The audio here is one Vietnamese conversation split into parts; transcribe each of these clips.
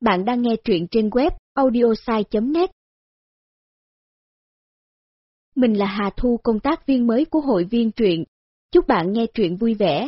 Bạn đang nghe truyện trên web audiosai.net. Mình là Hà Thu, công tác viên mới của hội viên truyện. Chúc bạn nghe truyện vui vẻ.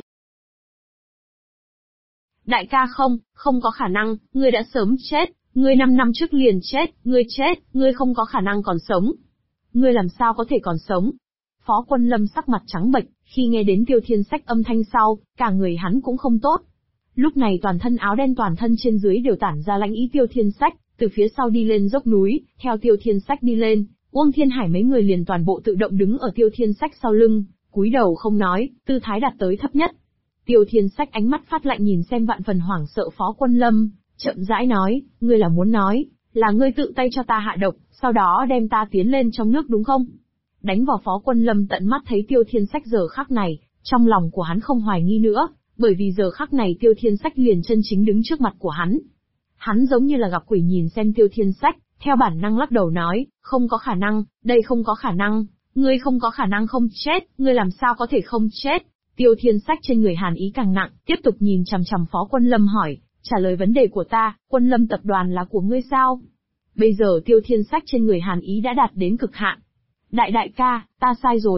Đại ca không có khả năng, ngươi đã sớm chết, ngươi 5 năm trước liền chết, ngươi không có khả năng còn sống. Ngươi làm sao có thể còn sống? Phó Quân Lâm sắc mặt trắng bệch, khi nghe đến Tiêu Thiên Sách âm thanh sau, cả người hắn cũng không tốt. Lúc này toàn thân áo đen, toàn thân trên dưới đều tản ra lãnh ý. Tiêu Thiên Sách từ phía sau đi lên dốc núi, theo Tiêu Thiên Sách đi lên, Uông Thiên Hải mấy người liền toàn bộ tự động đứng ở Tiêu Thiên Sách sau lưng, cúi đầu không nói, tư thái đạt tới thấp nhất. Tiêu Thiên Sách ánh mắt phát lạnh nhìn xem vạn phần hoảng sợ Phó Quân Lâm, chậm rãi nói, ngươi là muốn nói, là ngươi tự tay cho ta hạ độc, sau đó đem ta tiến lên trong nước đúng không? Đánh vào Phó Quân Lâm tận mắt thấy Tiêu Thiên Sách giờ khắc này, trong lòng của hắn không hoài nghi nữa, bởi vì giờ khắc này Tiêu Thiên Sách liền chân chính đứng trước mặt của hắn. Hắn giống như là gặp quỷ nhìn xem Tiêu Thiên Sách, theo bản năng lắc đầu nói, không có khả năng, đây không có khả năng, ngươi không có khả năng không chết, ngươi làm sao có thể không chết? Tiêu Thiên Sách trên người hàn ý càng nặng, tiếp tục nhìn chằm chằm Phó Quân Lâm hỏi, trả lời vấn đề của ta, Quân Lâm tập đoàn là của ngươi sao? Bây giờ Tiêu Thiên Sách trên người hàn ý đã đạt đến cực hạn. Đại ca, ta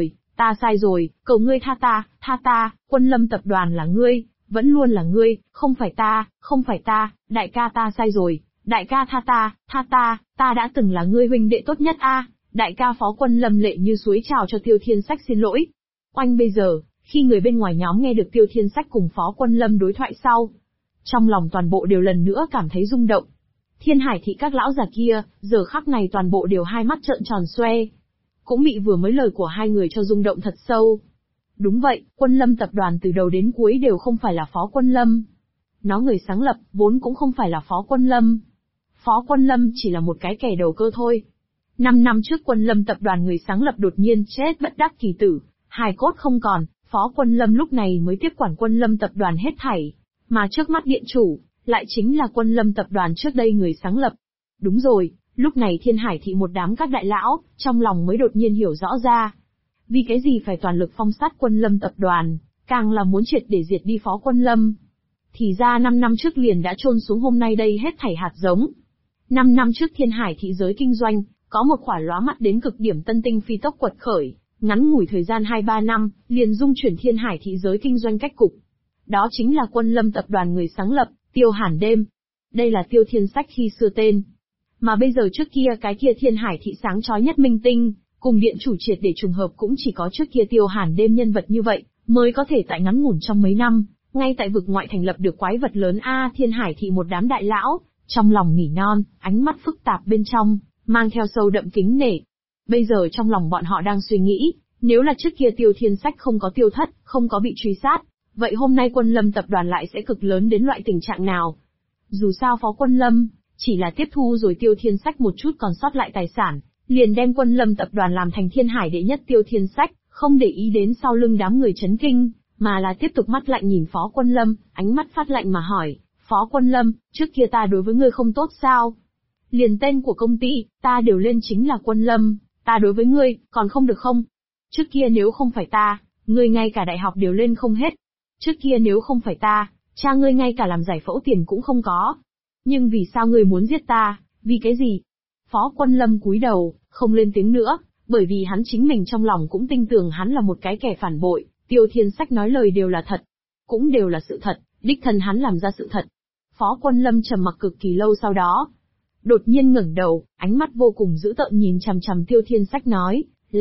sai rồi, cầu ngươi tha ta, Quân Lâm tập đoàn là ngươi, vẫn luôn là ngươi, không phải ta, đại ca ta sai rồi, đại ca tha ta đã từng là ngươi huynh đệ tốt nhất a. Đại ca. Phó Quân Lâm lệ như suối chào cho Tiêu Thiên Sách xin lỗi. Oanh bây giờ, khi người bên ngoài nhóm nghe được Tiêu Thiên Sách cùng Phó Quân Lâm đối thoại sau, trong lòng toàn bộ đều lần nữa cảm thấy rung động. Thiên Hải thị các lão già kia, giờ khắc này toàn bộ đều hai mắt trợn tròn xoe. Cũng bị vừa mới lời của hai người cho rung động thật sâu. Đúng vậy, Quân Lâm tập đoàn từ đầu đến cuối đều không phải là Phó Quân Lâm. Nó người sáng lập, vốn cũng không phải là Phó Quân Lâm. Phó Quân Lâm chỉ là một cái kẻ đầu cơ thôi. 5 năm trước Quân Lâm tập đoàn người sáng lập đột nhiên chết bất đắc kỳ tử, hài cốt không còn, Phó Quân Lâm lúc này mới tiếp quản Quân Lâm tập đoàn hết thảy. Mà trước mắt điện chủ, lại chính là Quân Lâm tập đoàn trước đây người sáng lập. Đúng rồi, lúc này Thiên Hải thị một đám các đại lão, trong lòng mới đột nhiên hiểu rõ ra. Vì cái gì phải toàn lực phong sát Quân Lâm tập đoàn, càng là muốn triệt để diệt đi Phó Quân Lâm. Thì ra 5 năm trước liền đã chôn xuống hôm nay đây hết thảy hạt giống. 5 năm trước Thiên Hải thị giới kinh doanh, có một khỏa lóa mắt đến cực điểm tân tinh phi tốc quật khởi, ngắn ngủi thời gian 2-3 năm, liền dung chuyển Thiên Hải thị giới kinh doanh cách cục. Đó chính là Quân Lâm tập đoàn người sáng lập, Tiêu Hàn Đêm. Đây là Tiêu Thiên Sách khi xưa tên. Mà bây giờ trước kia cái kia Thiên Hải thị sáng chói nhất minh tinh, cùng điện chủ triệt để trùng hợp cũng chỉ có trước kia Tiêu Hàn Đêm nhân vật như vậy, mới có thể tại ngắn ngủn trong mấy năm, ngay tại vực ngoại thành lập được quái vật lớn Thiên Hải thị một đám đại lão, trong lòng nỉ non, ánh mắt phức tạp bên trong, mang theo sâu đậm kính nể. Bây giờ trong lòng bọn họ đang suy nghĩ, nếu là trước kia Tiêu Thiên Sách không có tiêu thất, không có bị truy sát, vậy hôm nay Quân Lâm tập đoàn lại sẽ cực lớn đến loại tình trạng nào? Dù sao Phó Quân Lâm chỉ là tiếp thu rồi Tiêu Thiên Sách một chút còn sót lại tài sản, liền đem Quân Lâm tập đoàn làm thành Thiên Hải đệ nhất. Tiêu Thiên Sách không để ý đến sau lưng đám người chấn kinh, mà là tiếp tục mắt lạnh nhìn Phó Quân Lâm, ánh mắt phát lạnh mà hỏi, Phó Quân Lâm, trước kia ta đối với ngươi không tốt sao? Liền tên của công ty, ta đều lên chính là Quân Lâm, ta đối với ngươi, còn không được không? Trước kia nếu không phải ta, ngươi ngay cả đại học đều lên không hết. Trước kia nếu không phải ta, cha ngươi ngay cả làm giải phẫu tiền cũng không có. Nhưng vì sao ngươi muốn giết ta, vì cái gì? Phó Quân Lâm cúi đầu, không lên tiếng nữa, bởi vì hắn chính mình trong lòng cũng tin tưởng hắn là một cái kẻ phản bội. Tiêu Thiên Sách nói lời đều là thật, cũng đều là sự thật, đích thân hắn làm ra sự thật. Phó Quân Lâm trầm mặc cực kỳ lâu sau đó, đột nhiên ngẩng đầu, ánh mắt vô cùng dữ tợn nhìn chằm chằm Tiêu Thiên Sách nói,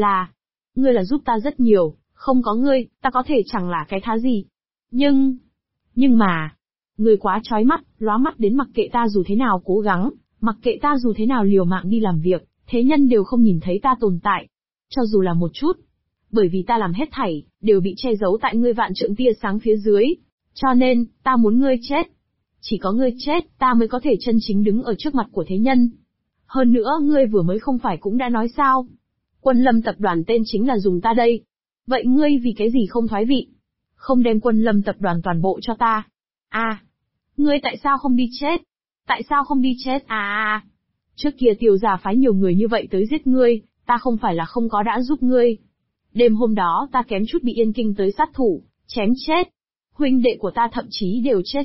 ngươi là giúp ta rất nhiều, không có ngươi, ta có thể chẳng là cái thá gì. Nhưng mà, ngươi quá chói mắt, lóa mắt đến mặc kệ ta dù thế nào cố gắng, mặc kệ ta dù thế nào liều mạng đi làm việc, thế nhân đều không nhìn thấy ta tồn tại. Cho dù là một chút. Bởi vì ta làm hết thảy, đều bị che giấu tại ngươi vạn trượng tia sáng phía dưới. Cho nên, ta muốn ngươi chết. Chỉ có ngươi chết, ta mới có thể chân chính đứng ở trước mặt của thế nhân. Hơn nữa, ngươi vừa mới không phải cũng đã nói sao? Quân Lâm tập đoàn tên chính là dùng ta đây. Vậy ngươi vì cái gì không thoái vị? Không đem Quân Lâm tập đoàn toàn bộ cho ta? Ngươi tại sao không đi chết? Tại sao không đi chết? Trước kia Tiêu gia phái nhiều người như vậy tới giết ngươi, ta không phải là không có đã giúp ngươi. Đêm hôm đó ta kém chút bị Yên Kinh tới sát thủ, chém chết. Huynh đệ của ta thậm chí đều chết sạch,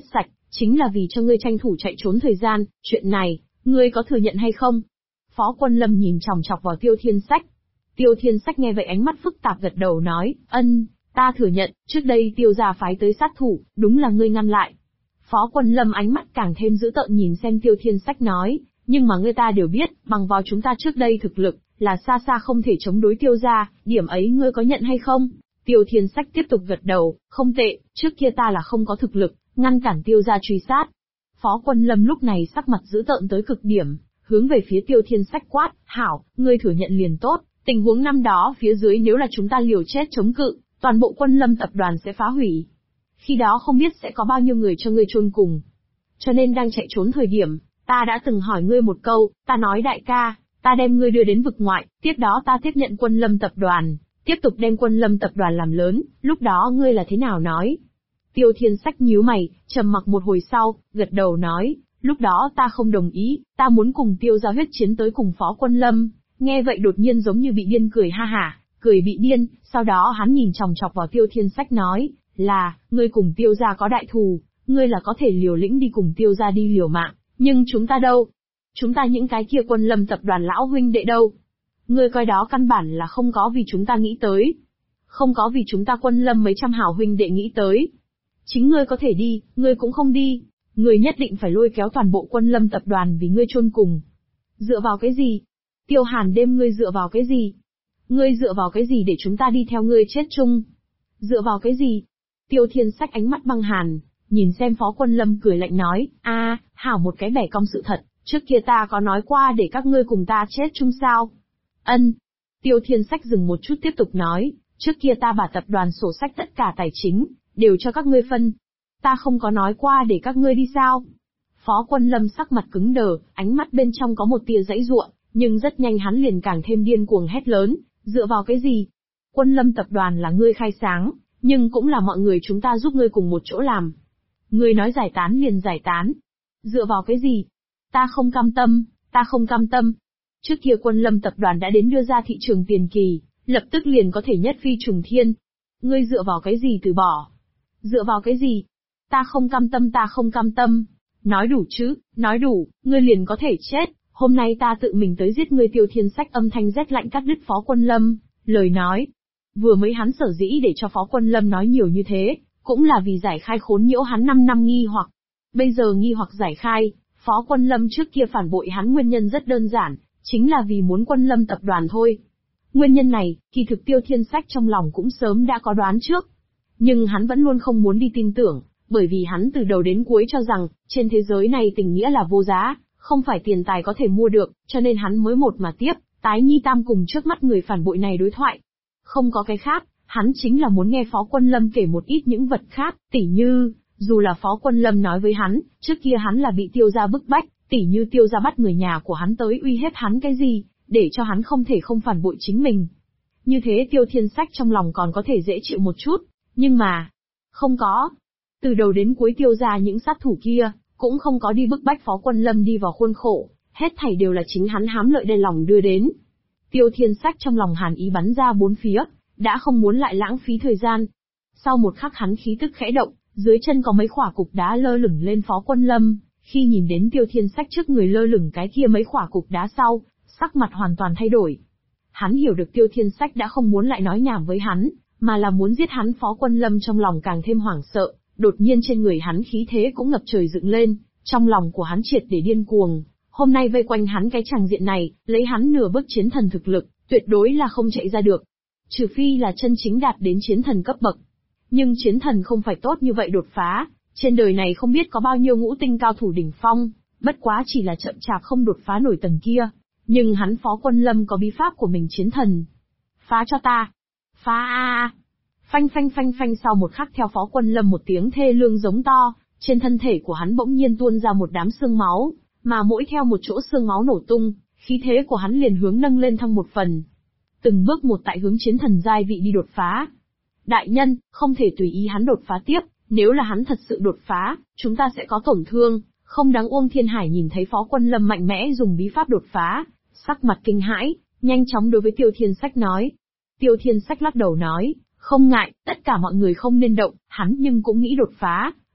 chính là vì cho ngươi tranh thủ chạy trốn thời gian, chuyện này, ngươi có thừa nhận hay không? Phó Quân Lâm nhìn chòng chọc vào Tiêu Thiên Sách. Tiêu Thiên Sách nghe vậy ánh mắt phức tạp gật đầu nói, ta thừa nhận, trước đây Tiêu gia phái tới sát thủ, đúng là ngươi ngăn lại. Phó Quân Lâm ánh mắt càng thêm dữ tợn nhìn xem Tiêu Thiên Sách nói, nhưng mà người ta đều biết, bằng vào chúng ta trước đây thực lực, là xa xa không thể chống đối Tiêu gia, điểm ấy ngươi có nhận hay không? Tiêu Thiên Sách tiếp tục gật đầu, không tệ, trước kia ta là không có thực lực, ngăn cản Tiêu gia truy sát. Phó Quân Lâm lúc này sắc mặt dữ tợn tới cực điểm, hướng về phía Tiêu Thiên Sách quát, hảo, ngươi thừa nhận liền tốt, tình huống năm đó phía dưới nếu là chúng ta liều chết chống cự, toàn bộ Quân Lâm tập đoàn sẽ phá hủy. Khi đó không biết sẽ có bao nhiêu người cho ngươi chôn cùng. Cho nên đang chạy trốn thời điểm, ta đã từng hỏi ngươi một câu, ta nói đại ca, ta đem ngươi đưa đến vực ngoại, tiếp đó ta tiếp nhận Quân Lâm tập đoàn, tiếp tục đem Quân Lâm tập đoàn làm lớn, lúc đó ngươi là thế nào nói? Tiêu Thiên Sách nhíu mày, trầm mặc một hồi sau, gật đầu nói, lúc đó ta không đồng ý, ta muốn cùng Tiêu gia huyết chiến tới cùng Phó Quân Lâm. Nghe vậy đột nhiên giống như bị điên cười ha hả, cười bị điên, sau đó hắn nhìn chòng chọc vào Tiêu Thiên Sách nói, là, ngươi cùng Tiêu gia có đại thù, ngươi là có thể liều lĩnh đi cùng Tiêu gia đi liều mạng, nhưng chúng ta đâu? Chúng ta những cái kia Quân Lâm tập đoàn lão huynh đệ đâu? Ngươi coi đó căn bản là không có vì chúng ta nghĩ tới. Không có vì chúng ta Quân Lâm mấy trăm hảo huynh đệ nghĩ tới. Chính ngươi có thể đi, ngươi cũng không đi. Ngươi nhất định phải lôi kéo toàn bộ Quân Lâm tập đoàn vì ngươi chôn cùng. Dựa vào cái gì? Tiêu Hàn đêm ngươi dựa vào cái gì? Ngươi dựa vào cái gì để chúng ta đi theo ngươi chết chung? Dựa vào cái gì? Tiêu Thiên Sách ánh mắt băng hàn, nhìn xem Phó Quân Lâm cười lạnh nói, hảo một cái bẻ cong sự thật, trước kia ta có nói qua để các ngươi cùng ta chết chung sao? Tiêu Thiên Sách dừng một chút tiếp tục nói, trước kia ta把tập đoàn sổ sách tất cả tài chính, đều cho các ngươi phân. Ta không có nói qua để các ngươi đi sao? Phó Quân Lâm sắc mặt cứng đờ, ánh mắt bên trong có một tia giãy giụa, nhưng rất nhanh hắn liền càng thêm điên cuồng hét lớn, dựa vào cái gì? Quân Lâm tập đoàn là ngươi khai sáng, nhưng cũng là mọi người chúng ta giúp ngươi cùng một chỗ làm. Ngươi nói giải tán liền giải tán. Dựa vào cái gì? Ta không cam tâm, ta không cam tâm. Trước kia Quân Lâm tập đoàn đã đến đưa ra thị trường tiền kỳ, lập tức liền có thể nhất phi trùng thiên. Ngươi dựa vào cái gì từ bỏ? Dựa vào cái gì? Ta không cam tâm, ta không cam tâm. Nói đủ chứ, nói đủ, ngươi liền có thể chết. Hôm nay ta tự mình tới giết ngươi. Tiêu Thiên Sách âm thanh rét lạnh cắt đứt Phó Quân Lâm, lời nói. Vừa mới hắn sở dĩ để cho Phó Quân Lâm nói nhiều như thế, cũng là vì giải khai khốn nhiễu hắn 5 năm nghi hoặc. Bây giờ nghi hoặc giải khai, Phó Quân Lâm trước kia phản bội hắn nguyên nhân rất đơn giản, chính là vì muốn Quân Lâm tập đoàn thôi. Nguyên nhân này, kỳ thực Tiêu Thiên Sách trong lòng cũng sớm đã có đoán trước. Nhưng hắn vẫn luôn không muốn đi tin tưởng, bởi vì hắn từ đầu đến cuối cho rằng, trên thế giới này tình nghĩa là vô giá, không phải tiền tài có thể mua được, cho nên hắn mới một mà tiếp, tái nhi tam cùng trước mắt người phản bội này đối thoại. Không có cái khác, hắn chính là muốn nghe Phó Quân Lâm kể một ít những vật khác, tỉ như, dù là Phó Quân Lâm nói với hắn, trước kia hắn là bị Tiêu gia bức bách, tỉ như Tiêu gia bắt người nhà của hắn tới uy hiếp hắn cái gì, để cho hắn không thể không phản bội chính mình. Như thế Tiêu Thiên Sách trong lòng còn có thể dễ chịu một chút, nhưng mà, không có. Từ đầu đến cuối Tiêu gia những sát thủ kia, cũng không có đi bức bách Phó Quân Lâm đi vào khuôn khổ, hết thảy đều là chính hắn hám lợi đen lòng đưa đến. Tiêu Thiên Sách trong lòng hàn ý bắn ra bốn phía, đã không muốn lại lãng phí thời gian. Sau một khắc hắn khí tức khẽ động, dưới chân có mấy khỏa cục đá lơ lửng lên Phó Quân Lâm, khi nhìn đến Tiêu Thiên Sách trước người lơ lửng cái kia mấy khỏa cục đá sau, sắc mặt hoàn toàn thay đổi. Hắn hiểu được Tiêu Thiên Sách đã không muốn lại nói nhảm với hắn, mà là muốn giết hắn. Phó Quân Lâm trong lòng càng thêm hoảng sợ, đột nhiên trên người hắn khí thế cũng ngập trời dựng lên, trong lòng của hắn triệt để điên cuồng. Hôm nay vây quanh hắn cái tràng diện này, lấy hắn nửa bước chiến thần thực lực, tuyệt đối là không chạy ra được. Trừ phi là chân chính đạt đến chiến thần cấp bậc. Nhưng chiến thần không phải tốt như vậy đột phá, trên đời này không biết có bao nhiêu ngũ tinh cao thủ đỉnh phong, bất quá chỉ là chậm chạp không đột phá nổi tầng kia. Nhưng hắn Phó Quân Lâm có bí pháp của mình chiến thần. Phá cho ta! Phá a! Phanh phanh phanh phanh, sau một khắc theo Phó Quân Lâm một tiếng thê lương giống to, trên thân thể của hắn bỗng nhiên tuôn ra một đám xương máu, mà mỗi theo một chỗ xương máu nổ tung, khí thế của hắn liền hướng nâng lên thăng một phần. Từng bước một tại hướng chiến thần giai vị đi đột phá. Đại nhân, không thể tùy ý hắn đột phá tiếp, nếu là hắn thật sự đột phá, chúng ta sẽ có tổn thương, không đáng. Uông Thiên Hải nhìn thấy Phó Quân Lâm mạnh mẽ dùng bí pháp đột phá, sắc mặt kinh hãi, nhanh chóng đối với Tiêu Thiên Sách nói. Tiêu Thiên Sách lắc đầu nói, không ngại, tất cả mọi người không nên động, hắn nhưng cũng nghĩ đột phá,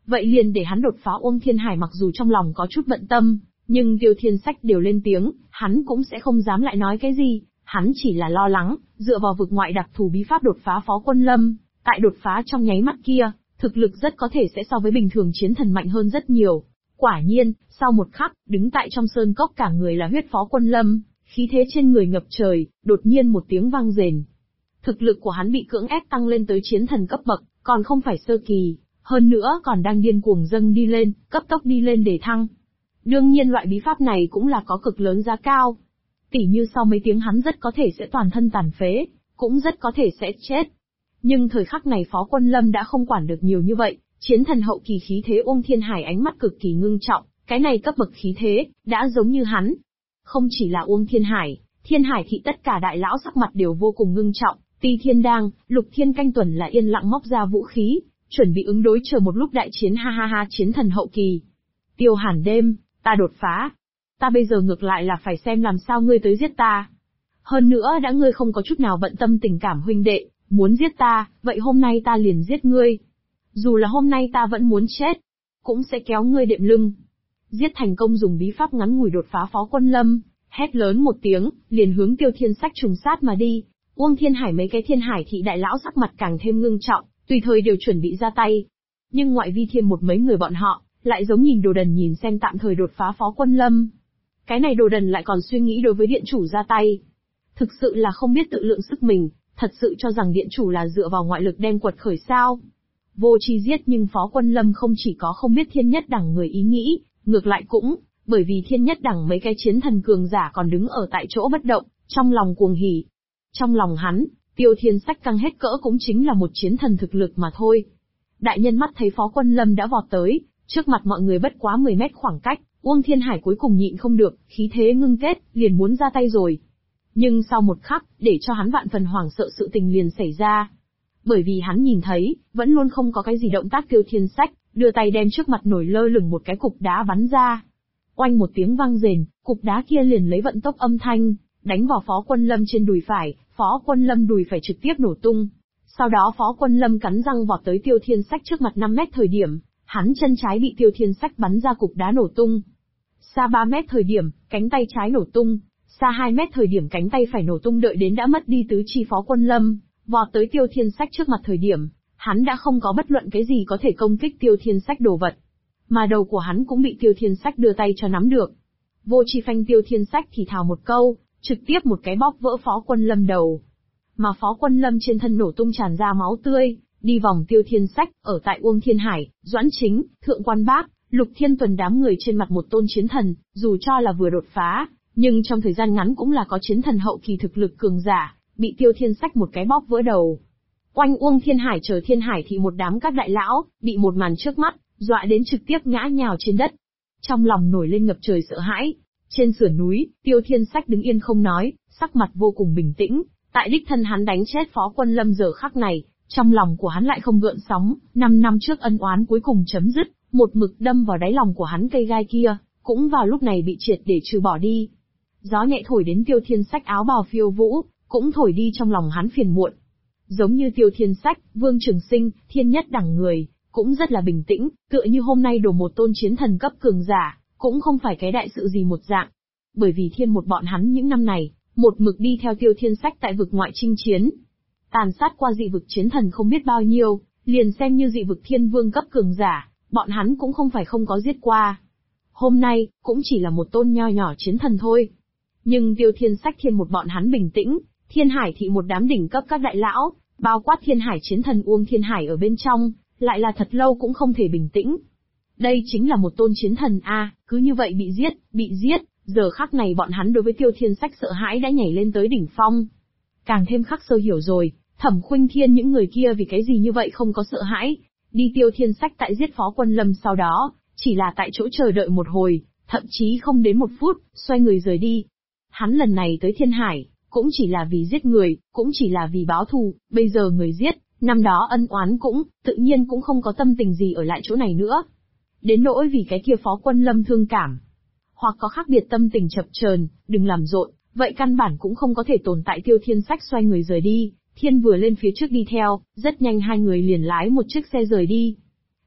Vậy liền để hắn đột phá. Uông Thiên Hải mặc dù trong lòng có chút bận tâm, nhưng Tiêu Thiên Sách đều lên tiếng, hắn cũng sẽ không dám lại nói cái gì, hắn chỉ là lo lắng, dựa vào vực ngoại đặc thù bí pháp đột phá Phó Quân Lâm, tại đột phá trong nháy mắt kia, thực lực rất có thể sẽ so với bình thường chiến thần mạnh hơn rất nhiều. Quả nhiên, sau một khắc, đứng tại trong sơn cốc cả người là huyết Phó Quân Lâm, khí thế trên người ngập trời, đột nhiên một tiếng vang rền. Thực lực của hắn bị cưỡng ép tăng lên tới chiến thần cấp bậc, còn không phải sơ kỳ, hơn nữa còn đang điên cuồng dâng đi lên, cấp tốc đi lên để thăng. Đương nhiên loại bí pháp này cũng là có cực lớn giá cao. Tỉ như sau mấy tiếng hắn rất có thể sẽ toàn thân tàn phế, cũng rất có thể sẽ chết. Nhưng thời khắc này Phó Quân Lâm đã không quản được nhiều như vậy, chiến thần hậu kỳ khí thế. Uông Thiên Hải ánh mắt cực kỳ ngưng trọng, cái này cấp bậc khí thế, đã giống như hắn. Không chỉ là Uông Thiên Hải thị tất cả đại lão sắc mặt đều vô cùng ngưng trọng, Ti Thiên Đang, Lục Thiên Canh Tuần là yên lặng móc ra vũ khí, chuẩn bị ứng đối chờ một lúc đại chiến. Ha ha ha, chiến thần hậu kỳ. Tiêu Hàn Đêm, ta đột phá. Ta bây giờ ngược lại là phải xem làm sao ngươi tới giết ta. Hơn nữa đã ngươi không có chút nào bận tâm tình cảm huynh đệ, muốn giết ta, vậy hôm nay ta liền giết ngươi. Dù là hôm nay ta vẫn muốn chết, cũng sẽ kéo ngươi đệm lưng. Giết thành công dùng bí pháp ngắn ngủi đột phá Phó Quân Lâm, hét lớn một tiếng, liền hướng Tiêu Thiên Sách trùng sát mà đi. Uông Thiên Hải mấy cái Thiên Hải thị đại lão sắc mặt càng thêm ngưng trọng, tùy thời đều chuẩn bị ra tay. Nhưng ngoại vi thiên một mấy người bọn họ, lại giống nhìn đồ đần nhìn xem tạm thời đột phá Phó Quân Lâm. Cái này đồ đần lại còn suy nghĩ đối với điện chủ ra tay. Thực sự là không biết tự lượng sức mình, thật sự cho rằng điện chủ là dựa vào ngoại lực đem quật khởi sao. Vô chi giết. Nhưng Phó Quân Lâm không chỉ có không biết thiên nhất đẳng người ý nghĩ, ngược lại cũng, bởi vì thiên nhất đẳng mấy cái chiến thần cường giả còn đứng ở tại chỗ bất động, trong lòng cuồng hỉ. Trong lòng hắn, Tiêu Thiên Sách căng hết cỡ cũng chính là một chiến thần thực lực mà thôi. Đại nhân mắt thấy Phó Quân Lâm đã vọt tới, trước mặt mọi người bất quá 10 mét khoảng cách, Uông Thiên Hải cuối cùng nhịn không được, khí thế ngưng kết, liền muốn ra tay rồi. Nhưng sau một khắc, để cho hắn vạn phần hoảng sợ sự tình liền xảy ra. Bởi vì hắn nhìn thấy, vẫn luôn không có cái gì động tác. Tiêu Thiên Sách, đưa tay đem trước mặt nổi lơ lửng một cái cục đá bắn ra. Oanh một tiếng vang rền, cục đá kia liền lấy vận tốc âm thanh, đánh vào Phó Quân Lâm trên đùi phải, Phó Quân Lâm đùi phải trực tiếp nổ tung. Sau đó Phó Quân Lâm cắn răng vọt tới Tiêu Thiên Sách trước mặt 5 mét thời điểm, hắn chân trái bị Tiêu Thiên Sách bắn ra cục đá nổ tung. Xa 3 mét thời điểm, cánh tay trái nổ tung, xa 2 mét thời điểm cánh tay phải nổ tung. Đợi đến đã mất đi tứ chi Phó Quân Lâm, vọt tới Tiêu Thiên Sách trước mặt thời điểm, hắn đã không có bất luận cái gì có thể công kích Tiêu Thiên Sách đồ vật. Mà đầu của hắn cũng bị Tiêu Thiên Sách đưa tay cho nắm được. Vô chi phanh. Tiêu Thiên Sách thì thào một câu, trực tiếp một cái bóp vỡ Phó Quân Lâm đầu. Mà Phó Quân Lâm trên thân nổ tung tràn ra máu tươi, đi vòng Tiêu Thiên Sách, ở tại Uông Thiên Hải, Doãn Chính, Thượng Quan Bác, Lục Thiên Tuần đám người trên mặt một tôn chiến thần, dù cho là vừa đột phá, nhưng trong thời gian ngắn cũng là có chiến thần hậu kỳ thực lực cường giả, bị Tiêu Thiên Sách một cái bóp vỡ đầu. Oanh. Uông Thiên Hải chờ Thiên Hải thị một đám các đại lão, bị một màn trước mắt, dọa đến trực tiếp ngã nhào trên đất. Trong lòng nổi lên ngập trời sợ hãi. Trên sườn núi, Tiêu Thiên Sách đứng yên không nói, sắc mặt vô cùng bình tĩnh, tại đích thân hắn đánh chết Phó Quân Lâm giờ khắc này, trong lòng của hắn lại không gợn sóng. 5 năm trước ân oán cuối cùng chấm dứt, một mực đâm vào đáy lòng của hắn cây gai kia, cũng vào lúc này bị triệt để trừ bỏ đi. Gió nhẹ thổi đến Tiêu Thiên Sách áo bào phiêu vũ, cũng thổi đi trong lòng hắn phiền muộn. Giống như Tiêu Thiên Sách, Vương Trường Sinh, thiên nhất đẳng người, cũng rất là bình tĩnh, tựa như hôm nay đổ một tôn chiến thần cấp cường giả, cũng không phải cái đại sự gì một dạng. Bởi vì thiên một bọn hắn những năm này, một mực đi theo Tiêu Thiên Sách tại vực ngoại chinh chiến. Tàn sát qua dị vực chiến thần không biết bao nhiêu, liền xem như dị vực thiên vương cấp cường giả, bọn hắn cũng không phải không có giết qua. Hôm nay, cũng chỉ là một tôn nho nhỏ chiến thần thôi. Nhưng Tiêu Thiên Sách thiên một bọn hắn bình tĩnh, Thiên Hải thị một đám đỉnh cấp các đại lão, bao quát Thiên Hải chiến thần Uông Thiên Hải ở bên trong, lại là thật lâu cũng không thể bình tĩnh. Đây chính là một tôn chiến thần a, cứ như vậy bị giết, giờ khắc này bọn hắn đối với Tiêu Thiên Sách sợ hãi đã nhảy lên tới đỉnh phong. Càng thêm khắc sâu hiểu rồi, Thẩm Khuynh Thiên những người kia vì cái gì như vậy không có sợ hãi, đi Tiêu Thiên Sách tại giết Phó Quân Lâm sau đó, chỉ là tại chỗ chờ đợi một hồi, thậm chí không đến 1 phút, xoay người rời đi. Hắn lần này tới Thiên Hải, cũng chỉ là vì giết người, cũng chỉ là vì báo thù, bây giờ người giết, năm đó ân oán cũng, tự nhiên cũng không có tâm tình gì ở lại chỗ này nữa. Đến nỗi vì cái kia Phó Quân Lâm thương cảm, hoặc có khác biệt tâm tình chập chờn, đừng làm rộn, vậy căn bản cũng không có thể tồn tại. Tiêu Thiên Sách xoay người rời đi, Thiên vừa lên phía trước đi theo, rất nhanh hai người liền lái một chiếc xe rời đi.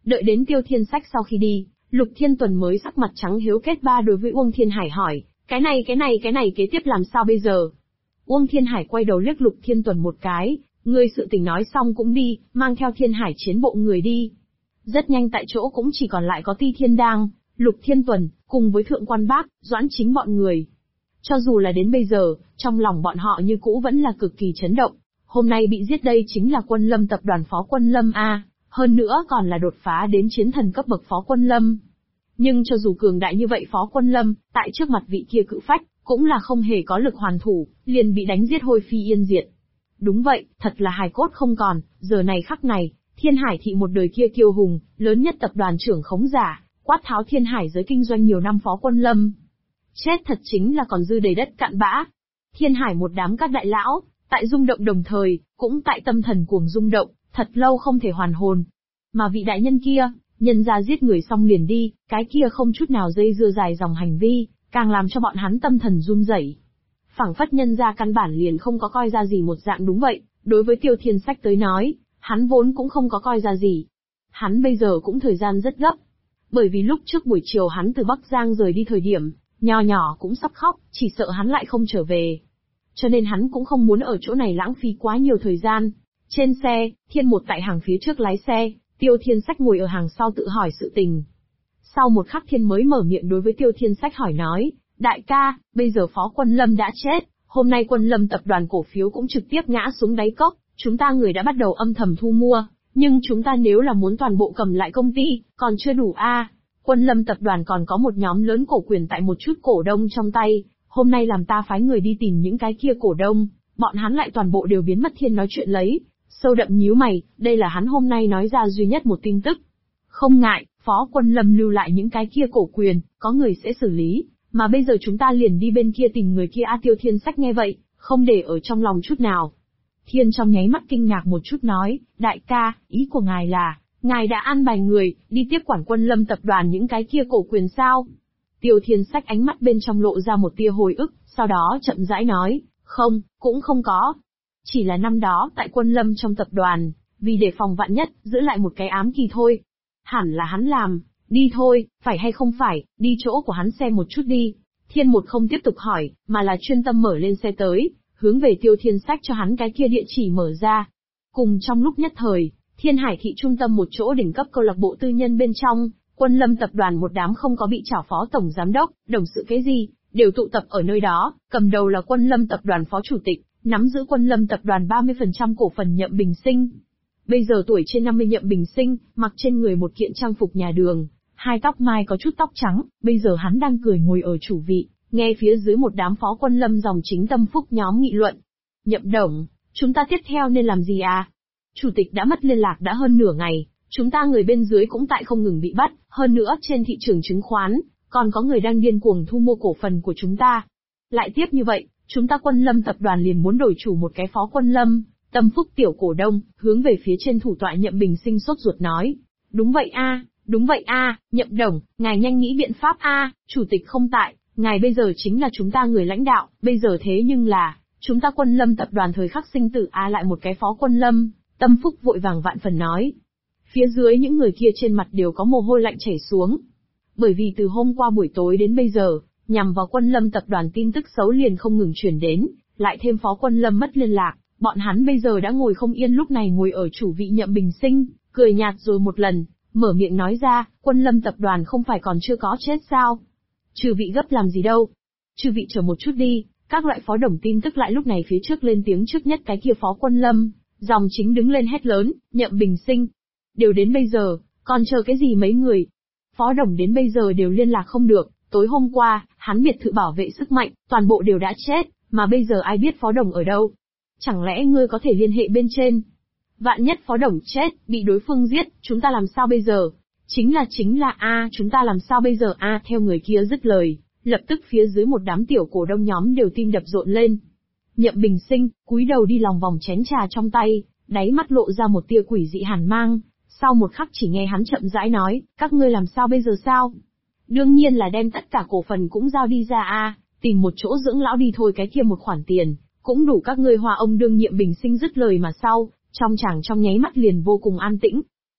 Đợi đến Tiêu Thiên Sách sau khi đi, Lục Thiên Tuần mới sắc mặt trắng hiếu kết ba đối với Uông Thiên Hải hỏi, cái này kế tiếp làm sao bây giờ? Uông Thiên Hải quay đầu liếc Lục Thiên Tuần một cái, ngươi sự tình nói xong cũng đi, mang theo Thiên Hải chiến bộ người đi. Rất nhanh tại chỗ cũng chỉ còn lại có Ti Thiên Đang, Lục Thiên Tuần, cùng với Thượng Quan Bác, Doãn Chính bọn người. Cho dù là đến bây giờ, trong lòng bọn họ như cũ vẫn là cực kỳ chấn động. Hôm nay bị giết đây chính là Quân Lâm tập đoàn Phó Quân Lâm A, hơn nữa còn là đột phá đến chiến thần cấp bậc Phó Quân Lâm. Nhưng cho dù cường đại như vậy Phó Quân Lâm, tại trước mặt vị kia cự phách, cũng là không hề có lực hoàn thủ, liền bị đánh giết hôi phi yên diệt. Đúng vậy, thật là hài cốt không còn, giờ này khắc này, Thiên Hải thị một đời kia kiêu hùng, lớn nhất tập đoàn trưởng khống giả, quát tháo Thiên Hải giới kinh doanh nhiều năm Phó Quân Lâm. Chết thật chính là còn dư đầy đất cạn bã. Thiên Hải một đám các đại lão, tại rung động đồng thời, cũng tại tâm thần cuồng rung động, thật lâu không thể hoàn hồn. Mà vị đại nhân kia, nhân ra giết người xong liền đi, cái kia không chút nào dây dưa dài dòng hành vi, càng làm cho bọn hắn tâm thần run rẩy. Phảng phất nhân ra căn bản liền không có coi ra gì một dạng. Đúng vậy, đối với Tiêu Thiên Sách tới nói, hắn vốn cũng không có coi ra gì. Hắn bây giờ cũng thời gian rất gấp. Bởi vì lúc trước buổi chiều hắn từ Bắc Giang rời đi thời điểm, nho nhỏ cũng sắp khóc, chỉ sợ hắn lại không trở về. Cho nên hắn cũng không muốn ở chỗ này lãng phí quá nhiều thời gian. Trên xe, Thiên Một tại hàng phía trước lái xe, Tiêu Thiên Sách ngồi ở hàng sau tự hỏi sự tình. Sau một khắc Thiên mới mở miệng đối với Tiêu Thiên Sách hỏi nói, đại ca, bây giờ Phó Quân Lâm đã chết, hôm nay Quân Lâm tập đoàn cổ phiếu cũng trực tiếp ngã xuống đáy cốc, chúng ta người đã bắt đầu âm thầm thu mua, nhưng chúng ta nếu là muốn toàn bộ cầm lại công ty, còn chưa đủ a. Quân Lâm tập đoàn còn có một nhóm lớn cổ quyền tại một chút cổ đông trong tay, hôm nay làm ta phái người đi tìm những cái kia cổ đông, bọn hắn lại toàn bộ đều biến mất. Thiên nói chuyện lấy, sâu đậm nhíu mày, đây là hắn hôm nay nói ra duy nhất một tin tức. Không ngại, Phó Quân Lâm lưu lại những cái kia cổ quyền, có người sẽ xử lý, mà bây giờ chúng ta liền đi bên kia tìm người kia. Tiêu Thiên Sách nghe vậy, không để ở trong lòng chút nào. Thiên trong nháy mắt kinh ngạc một chút nói, đại ca, ý của ngài là, ngài đã an bài người, đi tiếp quản Quân Lâm tập đoàn những cái kia cổ quyền sao? Tiêu Thiên Sách ánh mắt bên trong lộ ra một tia hồi ức, sau đó chậm rãi nói, không, cũng không có. Chỉ là năm đó tại Quân Lâm trong tập đoàn, vì để phòng vạn nhất, giữ lại một cái ám kỳ thôi. Hẳn là hắn làm, đi thôi, phải hay không phải, đi chỗ của hắn xem một chút đi. Thiên Một không tiếp tục hỏi, mà là chuyên tâm mở lên xe tới, hướng về Tiêu Thiên Sách cho hắn cái kia địa chỉ mở ra. Cùng trong lúc nhất thời, Thiên Hải thị trung tâm một chỗ đỉnh cấp câu lạc bộ tư nhân bên trong, Quân Lâm tập đoàn một đám không có bị trảo phó tổng giám đốc, đồng sự cái gì, đều tụ tập ở nơi đó, cầm đầu là Quân Lâm tập đoàn phó chủ tịch, nắm giữ Quân Lâm tập đoàn 30% cổ phần Nhậm Bình Sinh. Bây giờ tuổi trên 50 Nhậm Bình Sinh, mặc trên người một kiện trang phục nhà đường, hai tóc mai có chút tóc trắng, bây giờ hắn đang cười ngồi ở chủ vị, nghe phía dưới một đám Phó Quân Lâm dòng chính tâm phúc nhóm nghị luận. Nhậm Đồng, chúng ta tiếp theo nên làm gì à? Chủ tịch đã mất liên lạc đã hơn nửa ngày, chúng ta người bên dưới cũng tại không ngừng bị bắt, hơn nữa trên thị trường chứng khoán, còn có người đang điên cuồng thu mua cổ phần của chúng ta. Lại tiếp như vậy, chúng ta Quân Lâm tập đoàn liền muốn đổi chủ một cái Phó Quân Lâm, tâm phúc tiểu cổ đông, hướng về phía trên thủ tọa Nhậm Bình Sinh sốt ruột nói. Đúng vậy a, đúng vậy a, Nhậm Đồng, ngài nhanh nghĩ biện pháp a, chủ tịch không tại, ngài bây giờ chính là chúng ta người lãnh đạo, bây giờ thế nhưng là, chúng ta Quân Lâm tập đoàn thời khắc sinh tử a. Lại một cái Phó Quân Lâm, tâm phúc vội vàng vạn phần nói. Phía dưới những người kia trên mặt đều có mồ hôi lạnh chảy xuống. Bởi vì từ hôm qua buổi tối đến bây giờ, nhằm vào Quân Lâm tập đoàn tin tức xấu liền không ngừng truyền đến, lại thêm Phó Quân Lâm mất liên lạc, bọn hắn bây giờ đã ngồi không yên. Lúc này ngồi ở chủ vị Nhậm Bình Sinh, cười nhạt rồi một lần, mở miệng nói ra, Quân Lâm tập đoàn không phải còn chưa có chết sao? Trừ vị gấp làm gì đâu? Trừ vị chờ một chút đi, các loại phó đồng tin tức lại lúc này phía trước lên tiếng trước nhất cái kia Phó Quân Lâm, dòng chính đứng lên hét lớn, Nhậm Bình Sinh. Đều đến bây giờ, còn chờ cái gì mấy người? Phó đồng đến bây giờ đều liên lạc không được, tối hôm qua, hắn biệt thự bảo vệ sức mạnh, toàn bộ đều đã chết, mà bây giờ ai biết phó đồng ở đâu? Chẳng lẽ ngươi có thể liên hệ bên trên? Vạn nhất phó đồng chết, bị đối phương giết, chúng ta làm sao bây giờ? Chính là a, chúng ta làm sao bây giờ a? Theo người kia dứt lời, lập tức phía dưới một đám tiểu cổ đông nhóm đều tim đập rộn lên. Nhậm Bình Sinh, cúi đầu đi lòng vòng chén trà trong tay, đáy mắt lộ ra một tia quỷ dị hàn mang, sau một khắc chỉ nghe hắn chậm rãi nói, các ngươi làm sao bây giờ sao? Đương nhiên là đem tất cả cổ phần cũng giao đi ra a, tìm một chỗ dưỡng lão đi thôi, cái kia một khoản tiền, cũng đủ các ngươi hoa ông. Đương Nhậm Bình Sinh dứt lời mà sau, trong tràng trong nháy mắt liền vô cùng an tĩnh.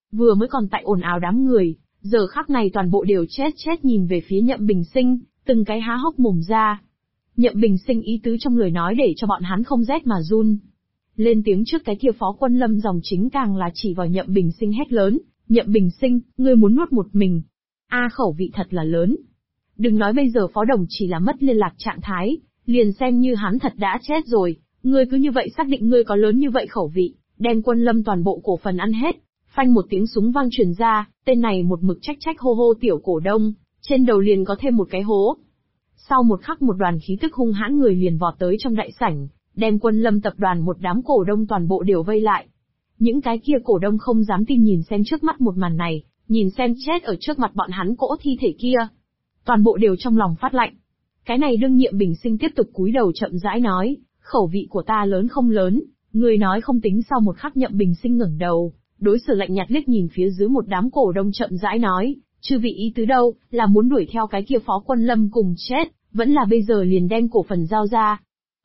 Vừa mới còn tại ồn ào đám người, giờ khắc này toàn bộ đều chết nhìn về phía Nhậm Bình Sinh, từng cái há hốc mồm ra. Nhậm Bình Sinh ý tứ trong lời nói để cho bọn hắn không rét mà run. Lên tiếng trước cái kia Phó Quân Lâm dòng chính càng là chỉ vào Nhậm Bình Sinh hét lớn, Nhậm Bình Sinh, ngươi muốn nuốt một mình. Khẩu vị thật là lớn. Đừng nói bây giờ Phó Đồng chỉ là mất liên lạc trạng thái, liền xem như hắn thật đã chết rồi, ngươi cứ như vậy xác định ngươi có lớn như vậy khẩu vị, đem Quân Lâm toàn bộ cổ phần ăn hết. Phanh một tiếng súng vang truyền ra, tên này một mực trách hô hô tiểu cổ đông, trên đầu liền có thêm một cái hố. Sau một khắc một đoàn khí tức hung hãn người liền vọt tới trong đại sảnh, đem Quân Lâm tập đoàn một đám cổ đông toàn bộ đều vây lại. Những cái kia cổ đông không dám tin nhìn xem trước mắt một màn này, nhìn xem chết ở trước mặt bọn hắn cỗ thi thể kia. Toàn bộ đều trong lòng phát lạnh. Cái này đương Nhiệm Bình Sinh tiếp tục cúi đầu chậm rãi nói, khẩu vị của ta lớn không lớn, người nói không tính. Sau một khắc Nhậm Bình Sinh ngẩng đầu, đối xử lạnh nhạt liếc nhìn phía dưới một đám cổ đông chậm rãi nói, chư vị ý tứ đâu, là muốn đuổi theo cái kia Phó Quân Lâm cùng chết, vẫn là bây giờ liền đem cổ phần giao ra.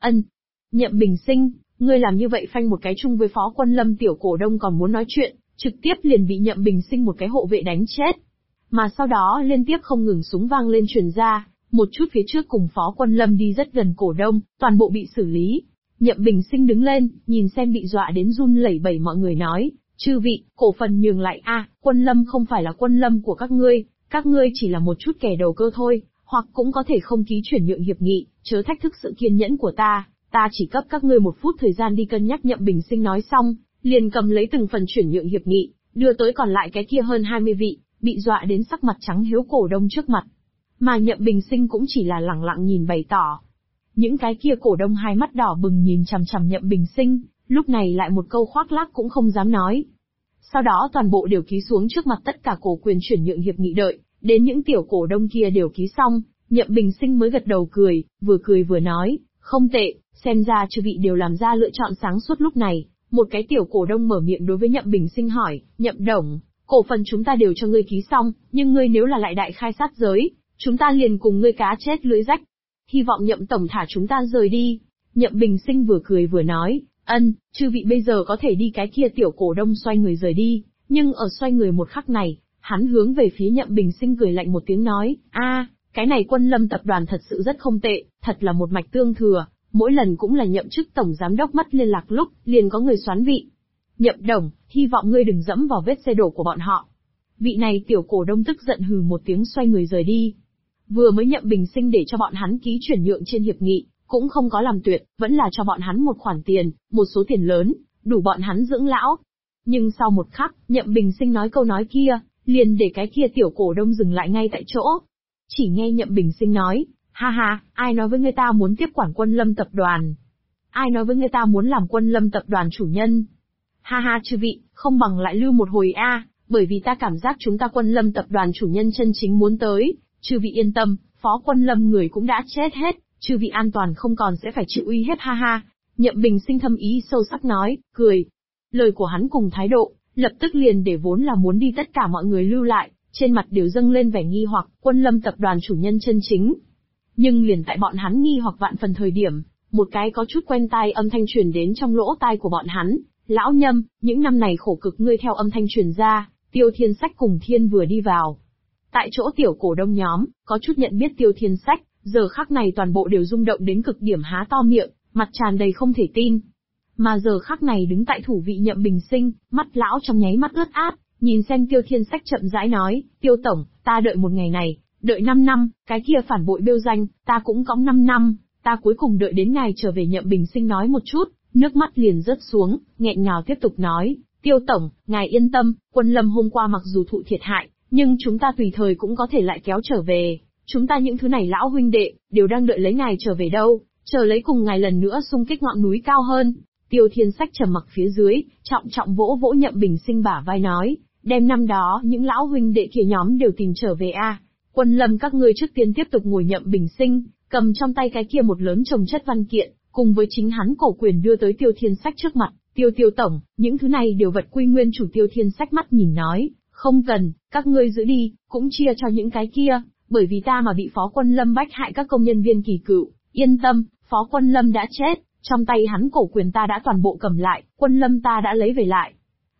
Nhậm Bình Sinh, ngươi làm như vậy phanh một cái chung với Phó Quân Lâm tiểu cổ đông còn muốn nói chuyện, trực tiếp liền bị Nhậm Bình Sinh một cái hộ vệ đánh chết. Mà sau đó liên tiếp không ngừng súng vang lên truyền ra, một chút phía trước cùng Phó Quân Lâm đi rất gần cổ đông, toàn bộ bị xử lý. Nhậm Bình Sinh đứng lên, nhìn xem bị dọa đến run lẩy bẩy mọi người nói, chư vị, cổ phần nhường lại Quân Lâm không phải là Quân Lâm của các ngươi chỉ là một chút kẻ đầu cơ thôi, hoặc cũng có thể không ký chuyển nhượng hiệp nghị, chớ thách thức sự kiên nhẫn của ta chỉ cấp các ngươi 1 phút thời gian đi cân nhắc. Nhậm Bình Sinh nói xong, liền cầm lấy từng phần chuyển nhượng hiệp nghị, đưa tới còn lại cái kia hơn 20 vị, bị dọa đến sắc mặt trắng hiếu cổ đông trước mặt. Mà Nhậm Bình Sinh cũng chỉ là lẳng lặng nhìn bày tỏ. Những cái kia cổ đông hai mắt đỏ bừng nhìn chằm chằm Nhậm Bình Sinh, lúc này lại một câu khoác lác cũng không dám nói. Sau đó toàn bộ đều ký xuống trước mặt tất cả cổ quyền chuyển nhượng hiệp nghị, đợi đến những tiểu cổ đông kia đều ký xong, Nhậm Bình Sinh mới gật đầu cười vừa nói, không tệ, xem ra chư vị đều làm ra lựa chọn sáng suốt. Lúc này, một cái tiểu cổ đông mở miệng đối với Nhậm Bình Sinh hỏi, Nhậm Đồng, cổ phần chúng ta đều cho ngươi ký xong, nhưng ngươi nếu là lại đại khai sát giới, chúng ta liền cùng ngươi cá chết lưới rách. Hy vọng Nhậm Tổng thả chúng ta rời đi. Nhậm Bình Sinh vừa cười vừa nói, chư vị bây giờ có thể đi. Cái kia tiểu cổ đông xoay người rời đi, nhưng ở xoay người một khắc này, hắn hướng về phía Nhậm Bình Sinh cười lạnh một tiếng nói, cái này Quân Lâm tập đoàn thật sự rất không tệ, thật là một mạch tương thừa, mỗi lần cũng là nhậm chức tổng giám đốc mất liên lạc lúc, liền có người xoán vị. Nhậm Đồng, hy vọng ngươi đừng dẫm vào vết xe đổ của bọn họ. Vị này tiểu cổ đông tức giận hừ một tiếng xoay người rời đi. Vừa mới Nhậm Bình Sinh để cho bọn hắn ký chuyển nhượng trên hiệp nghị, cũng không có làm tuyệt, vẫn là cho bọn hắn một khoản tiền, một số tiền lớn, đủ bọn hắn dưỡng lão. Nhưng sau một khắc, Nhậm Bình Sinh nói câu nói kia, liền để cái kia tiểu cổ đông dừng lại ngay tại chỗ. Chỉ nghe Nhậm Bình Sinh nói, ai nói với người ta muốn tiếp quản Quân Lâm tập đoàn? Ai nói với người ta muốn làm Quân Lâm tập đoàn chủ nhân? Chư vị, không bằng lại lưu một hồi bởi vì ta cảm giác chúng ta Quân Lâm tập đoàn chủ nhân chân chính muốn tới. Chư vị yên tâm, Phó Quân Lâm người cũng đã chết hết, chư vị an toàn không còn sẽ phải chịu uy hiếp. Nhậm Bình Sinh thâm ý sâu sắc nói, cười. Lời của hắn cùng thái độ, lập tức liền để vốn là muốn đi tất cả mọi người lưu lại, trên mặt đều dâng lên vẻ nghi hoặc, Quân Lâm tập đoàn chủ nhân chân chính. Nhưng liền tại bọn hắn nghi hoặc vạn phần thời điểm, một cái có chút quen tai âm thanh truyền đến trong lỗ tai của bọn hắn, lão Nhâm, những năm này khổ cực ngươi. Theo âm thanh truyền ra, Tiêu Thiên Sách cùng Thiên vừa đi vào. Tại chỗ tiểu cổ đông nhóm, có chút nhận biết Tiêu Thiên Sách, giờ khắc này toàn bộ đều rung động đến cực điểm há to miệng, mặt tràn đầy không thể tin. Mà giờ khắc này đứng tại thủ vị Nhậm Bình Sinh, mắt lão trong nháy mắt ướt át, nhìn xem Tiêu Thiên Sách chậm rãi nói, Tiêu Tổng, ta đợi một ngày này, đợi 5 năm, cái kia phản bội bêu danh, ta cũng cõng 5 năm, ta cuối cùng đợi đến ngài trở về. Nhậm Bình Sinh nói một chút, nước mắt liền rớt xuống, nghẹn ngào tiếp tục nói, Tiêu Tổng, ngài yên tâm, Quân Lâm hôm qua mặc dù thụ thiệt hại, nhưng chúng ta tùy thời cũng có thể lại kéo trở về, chúng ta những thứ này lão huynh đệ, đều đang đợi lấy ngài trở về đâu, chờ lấy cùng ngài lần nữa xung kích ngọn núi cao hơn. Tiêu Thiên Sách trầm mặc phía dưới, trọng vỗ vỗ Nhậm Bình Sinh bả vai nói, đem năm đó những lão huynh đệ kia nhóm đều tìm trở về Quân Lâm các ngươi trước tiên tiếp tục ngồi. Nhậm Bình Sinh cầm trong tay cái kia một lớn chồng chất văn kiện, cùng với chính hắn cổ quyền đưa tới Tiêu Thiên Sách trước mặt, Tiêu Tổng, những thứ này đều vật quy nguyên chủ. Tiêu Thiên Sách mắt nhìn nói, không cần, các ngươi giữ đi, cũng chia cho những cái kia, bởi vì ta mà bị Phó Quân Lâm bách hại các công nhân viên Kỳ Cựu, yên tâm, Phó Quân Lâm đã chết, trong tay hắn cổ quyền ta đã toàn bộ cầm lại, Quân Lâm ta đã lấy về lại.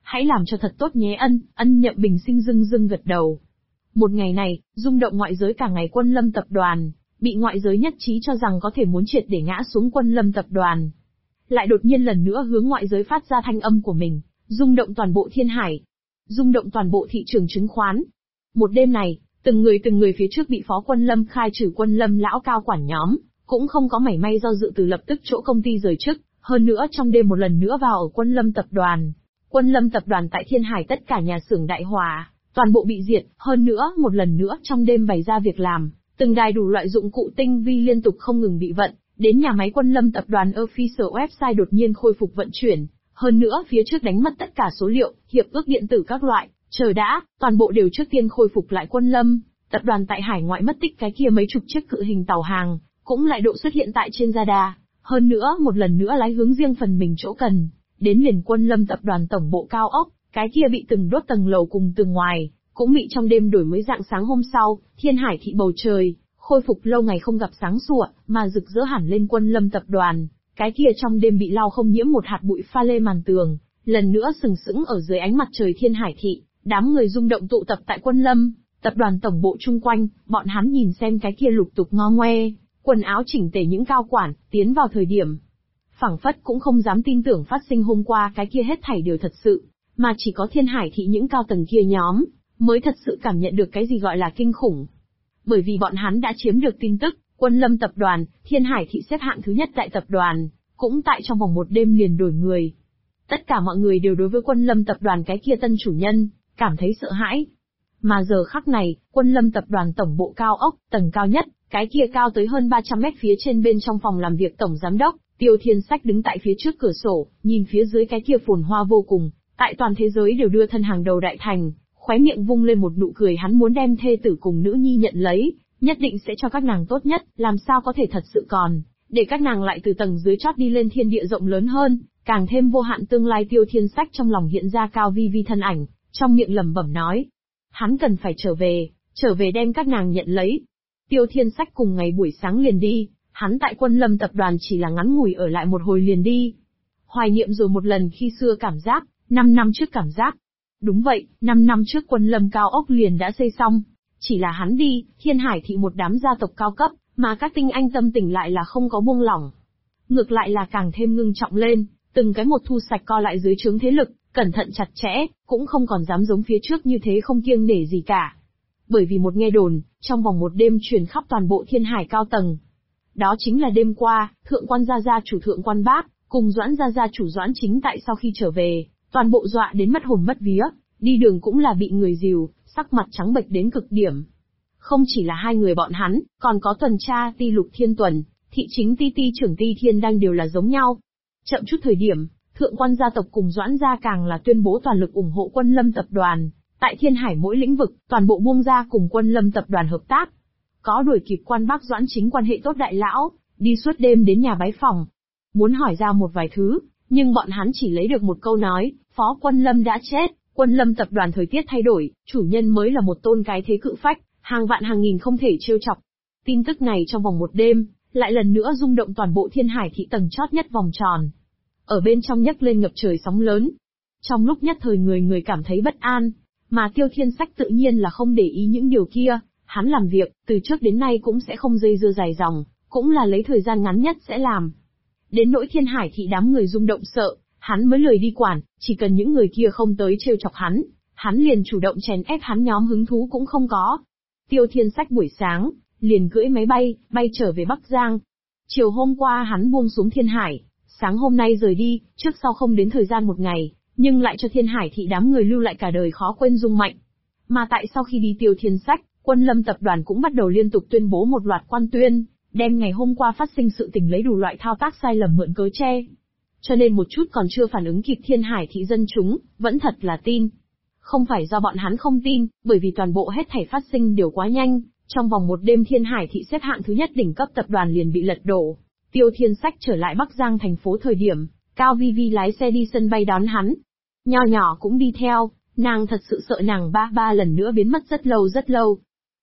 Hãy làm cho thật tốt nhé. Ân Nhậm bình sinh dưng gật đầu. Một ngày này, rung động ngoại giới cả ngày. Quân Lâm tập đoàn bị ngoại giới nhất trí cho rằng có thể muốn triệt để ngã xuống. Quân Lâm tập đoàn lại đột nhiên lần nữa hướng ngoại giới phát ra thanh âm của mình, rung động toàn bộ thiên hải, rung động toàn bộ thị trường chứng khoán. Một đêm này, từng người phía trước bị Phó Quân Lâm khai trừ Quân Lâm lão cao quản nhóm, cũng không có mảy may do dự từ lập tức chỗ công ty rời chức, hơn nữa trong đêm một lần nữa vào ở Quân Lâm tập đoàn. Quân Lâm tập đoàn tại Thiên Hải tất cả nhà xưởng đại hỏa, toàn bộ bị diệt, hơn nữa một lần nữa trong đêm bày ra việc làm, từng đài đủ loại dụng cụ tinh vi liên tục không ngừng bị vận, đến nhà máy Quân Lâm tập đoàn official website đột nhiên khôi phục vận chuyển, hơn nữa phía trước đánh mất tất cả số liệu, hiệp ước điện tử các loại, chờ đã, toàn bộ đều trước tiên khôi phục lại. Quân Lâm tập đoàn tại hải ngoại mất tích cái kia mấy chục chiếc cự hình tàu hàng, cũng lại độ xuất hiện tại trên radar, hơn nữa một lần nữa lái hướng riêng phần mình chỗ cần, đến liền Quân Lâm tập đoàn tổng bộ cao ốc, cái kia bị từng đốt tầng lầu cùng tường ngoài, cũng bị trong đêm đổi mới. Dạng sáng hôm sau, Thiên Hải thị bầu trời khôi phục lâu ngày không gặp sáng sủa, mà rực rỡ hẳn lên. Quân Lâm tập đoàn, cái kia trong đêm bị lau không nhiễm một hạt bụi pha lê màn tường, lần nữa sừng sững ở dưới ánh mặt trời Thiên Hải thị, đám người rung động tụ tập tại Quân Lâm tập đoàn tổng bộ chung quanh, bọn hắn nhìn xem cái kia lục tục ngo ngoe, quần áo chỉnh tề những cao quản, tiến vào thời điểm phảng phất cũng không dám tin tưởng phát sinh hôm qua cái kia hết thảy đều thật sự, mà chỉ có Thiên Hải thị những cao tầng kia nhóm mới thật sự cảm nhận được cái gì gọi là kinh khủng. Bởi vì bọn hắn đã chiếm được tin tức, Quân Lâm tập đoàn, Thiên Hải thị xếp hạng thứ nhất tại tập đoàn, cũng tại trong vòng một đêm liền đổi người. Tất cả mọi người đều đối với Quân Lâm tập đoàn cái kia tân chủ nhân cảm thấy sợ hãi. Mà giờ khắc này, Quân Lâm tập đoàn tổng bộ cao ốc, tầng cao nhất, cái kia cao tới hơn 300 mét phía trên bên trong phòng làm việc tổng giám đốc, Tiêu Thiên Sách đứng tại phía trước cửa sổ, nhìn phía dưới cái kia phồn hoa vô cùng, tại toàn thế giới đều đưa thân hàng đầu đại thành, khóe miệng vung lên một nụ cười. Hắn muốn đem thê tử cùng nữ nhi nhận lấy, nhất định sẽ cho các nàng tốt nhất, làm sao có thể thật sự còn để các nàng lại từ tầng dưới chót đi lên thiên địa rộng lớn hơn, càng thêm vô hạn tương lai. Tiêu Thiên Sách trong lòng hiện ra Cao Vi Vi thân ảnh, trong miệng lẩm bẩm nói, hắn cần phải trở về đem các nàng nhận lấy. Tiêu Thiên Sách cùng ngày buổi sáng liền đi, hắn tại Quân Lâm tập đoàn chỉ là ngắn ngủi ở lại một hồi liền đi. Hoài niệm rồi một lần khi xưa cảm giác, 5 năm trước cảm giác. Đúng vậy, 5 năm trước Quân Lâm cao ốc liền đã xây xong. Chỉ là hắn đi, Thiên Hải thị một đám gia tộc cao cấp, mà các tinh anh tâm tình lại là không có buông lỏng. Ngược lại là càng thêm ngưng trọng lên, từng cái một thu sạch co lại dưới trướng thế lực, cẩn thận chặt chẽ, cũng không còn dám giống phía trước như thế không kiêng nể gì cả. Bởi vì một nghe đồn, trong vòng một đêm truyền khắp toàn bộ Thiên Hải cao tầng. Đó chính là đêm qua, Thượng quan gia chủ Thượng quan Bác, cùng Doãn gia chủ Doãn Chính tại sau khi trở về, toàn bộ dọa đến mất hồn mất vía, đi đường cũng là bị người dìu, sắc mặt trắng bệch đến cực điểm. Không chỉ là hai người bọn hắn, còn có tuần tra Ti Lục Thiên Tuần, thị chính Ti trưởng Ti Thiên đang đều là giống nhau. Chậm chút thời điểm, Thượng quan gia tộc cùng Doãn gia càng là tuyên bố toàn lực ủng hộ Quân Lâm tập đoàn, tại Thiên Hải mỗi lĩnh vực, toàn bộ buông ra cùng Quân Lâm tập đoàn hợp tác. Có đuổi kịp quan Bác Doãn Chính quan hệ tốt đại lão, đi suốt đêm đến nhà bái phòng. Muốn hỏi ra một vài thứ, nhưng bọn hắn chỉ lấy được một câu nói, Phó Quân Lâm đã chết, Quân Lâm tập đoàn thời tiết thay đổi, chủ nhân mới là một tôn cái thế cự phách, hàng vạn hàng nghìn không thể trêu chọc. Tin tức này trong vòng một đêm, lại lần nữa rung động toàn bộ Thiên Hải thị tầng chót nhất vòng tròn. Ở bên trong nhấc lên ngập trời sóng lớn. Trong lúc nhất thời người người cảm thấy bất an, mà Tiêu Thiên Sách tự nhiên là không để ý những điều kia, hắn làm việc, từ trước đến nay cũng sẽ không dây dưa dài dòng, cũng là lấy thời gian ngắn nhất sẽ làm. Đến nỗi Thiên Hải thị đám người rung động sợ, hắn mới lười đi quản, chỉ cần những người kia không tới trêu chọc hắn liền chủ động chèn ép hắn nhóm hứng thú cũng không có. Tiêu Thiên Sách buổi sáng, liền cưỡi máy bay, bay trở về Bắc Giang. Chiều hôm qua hắn buông xuống Thiên Hải, sáng hôm nay rời đi, trước sau không đến thời gian một ngày, nhưng lại cho Thiên Hải thị đám người lưu lại cả đời khó quên rung mạnh. Mà tại sau khi đi Tiêu Thiên Sách, Quân Lâm tập đoàn cũng bắt đầu liên tục tuyên bố một loạt quan tuyên, đem ngày hôm qua phát sinh sự tình lấy đủ loại thao tác sai lầm mượn cớ che. Cho nên một chút còn chưa phản ứng kịp Thiên Hải thị dân chúng, vẫn thật là tin. Không phải do bọn hắn không tin, bởi vì toàn bộ hết thảy phát sinh đều quá nhanh, trong vòng một đêm Thiên Hải thị xếp hạng thứ nhất đỉnh cấp tập đoàn liền bị lật đổ. Tiêu Thiên Sách trở lại Bắc Giang thành phố thời điểm, Cao Vi Vi lái xe đi sân bay đón hắn. Nho nhỏ cũng đi theo, nàng thật sự sợ nàng ba lần nữa biến mất rất lâu.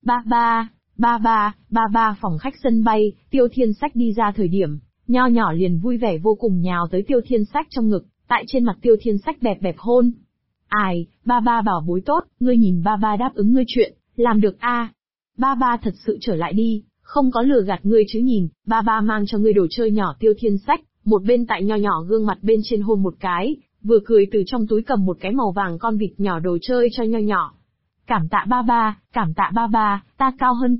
Ba phòng khách sân bay, Tiêu Thiên Sách đi ra thời điểm, nho nhỏ liền vui vẻ vô cùng nhào tới Tiêu Thiên Sách trong ngực, tại trên mặt Tiêu Thiên Sách bẹp hôn. Ai, ba ba bảo bối tốt, ngươi nhìn ba ba đáp ứng ngươi chuyện, làm được a. Ba ba thật sự trở lại đi, không có lừa gạt ngươi chứ nhìn, ba ba mang cho ngươi đồ chơi nhỏ Tiêu Thiên Sách, một bên tại nho nhỏ gương mặt bên trên hôn một cái, vừa cười từ trong túi cầm một cái màu vàng con vịt nhỏ đồ chơi cho nho nhỏ. Cảm tạ ba ba, ta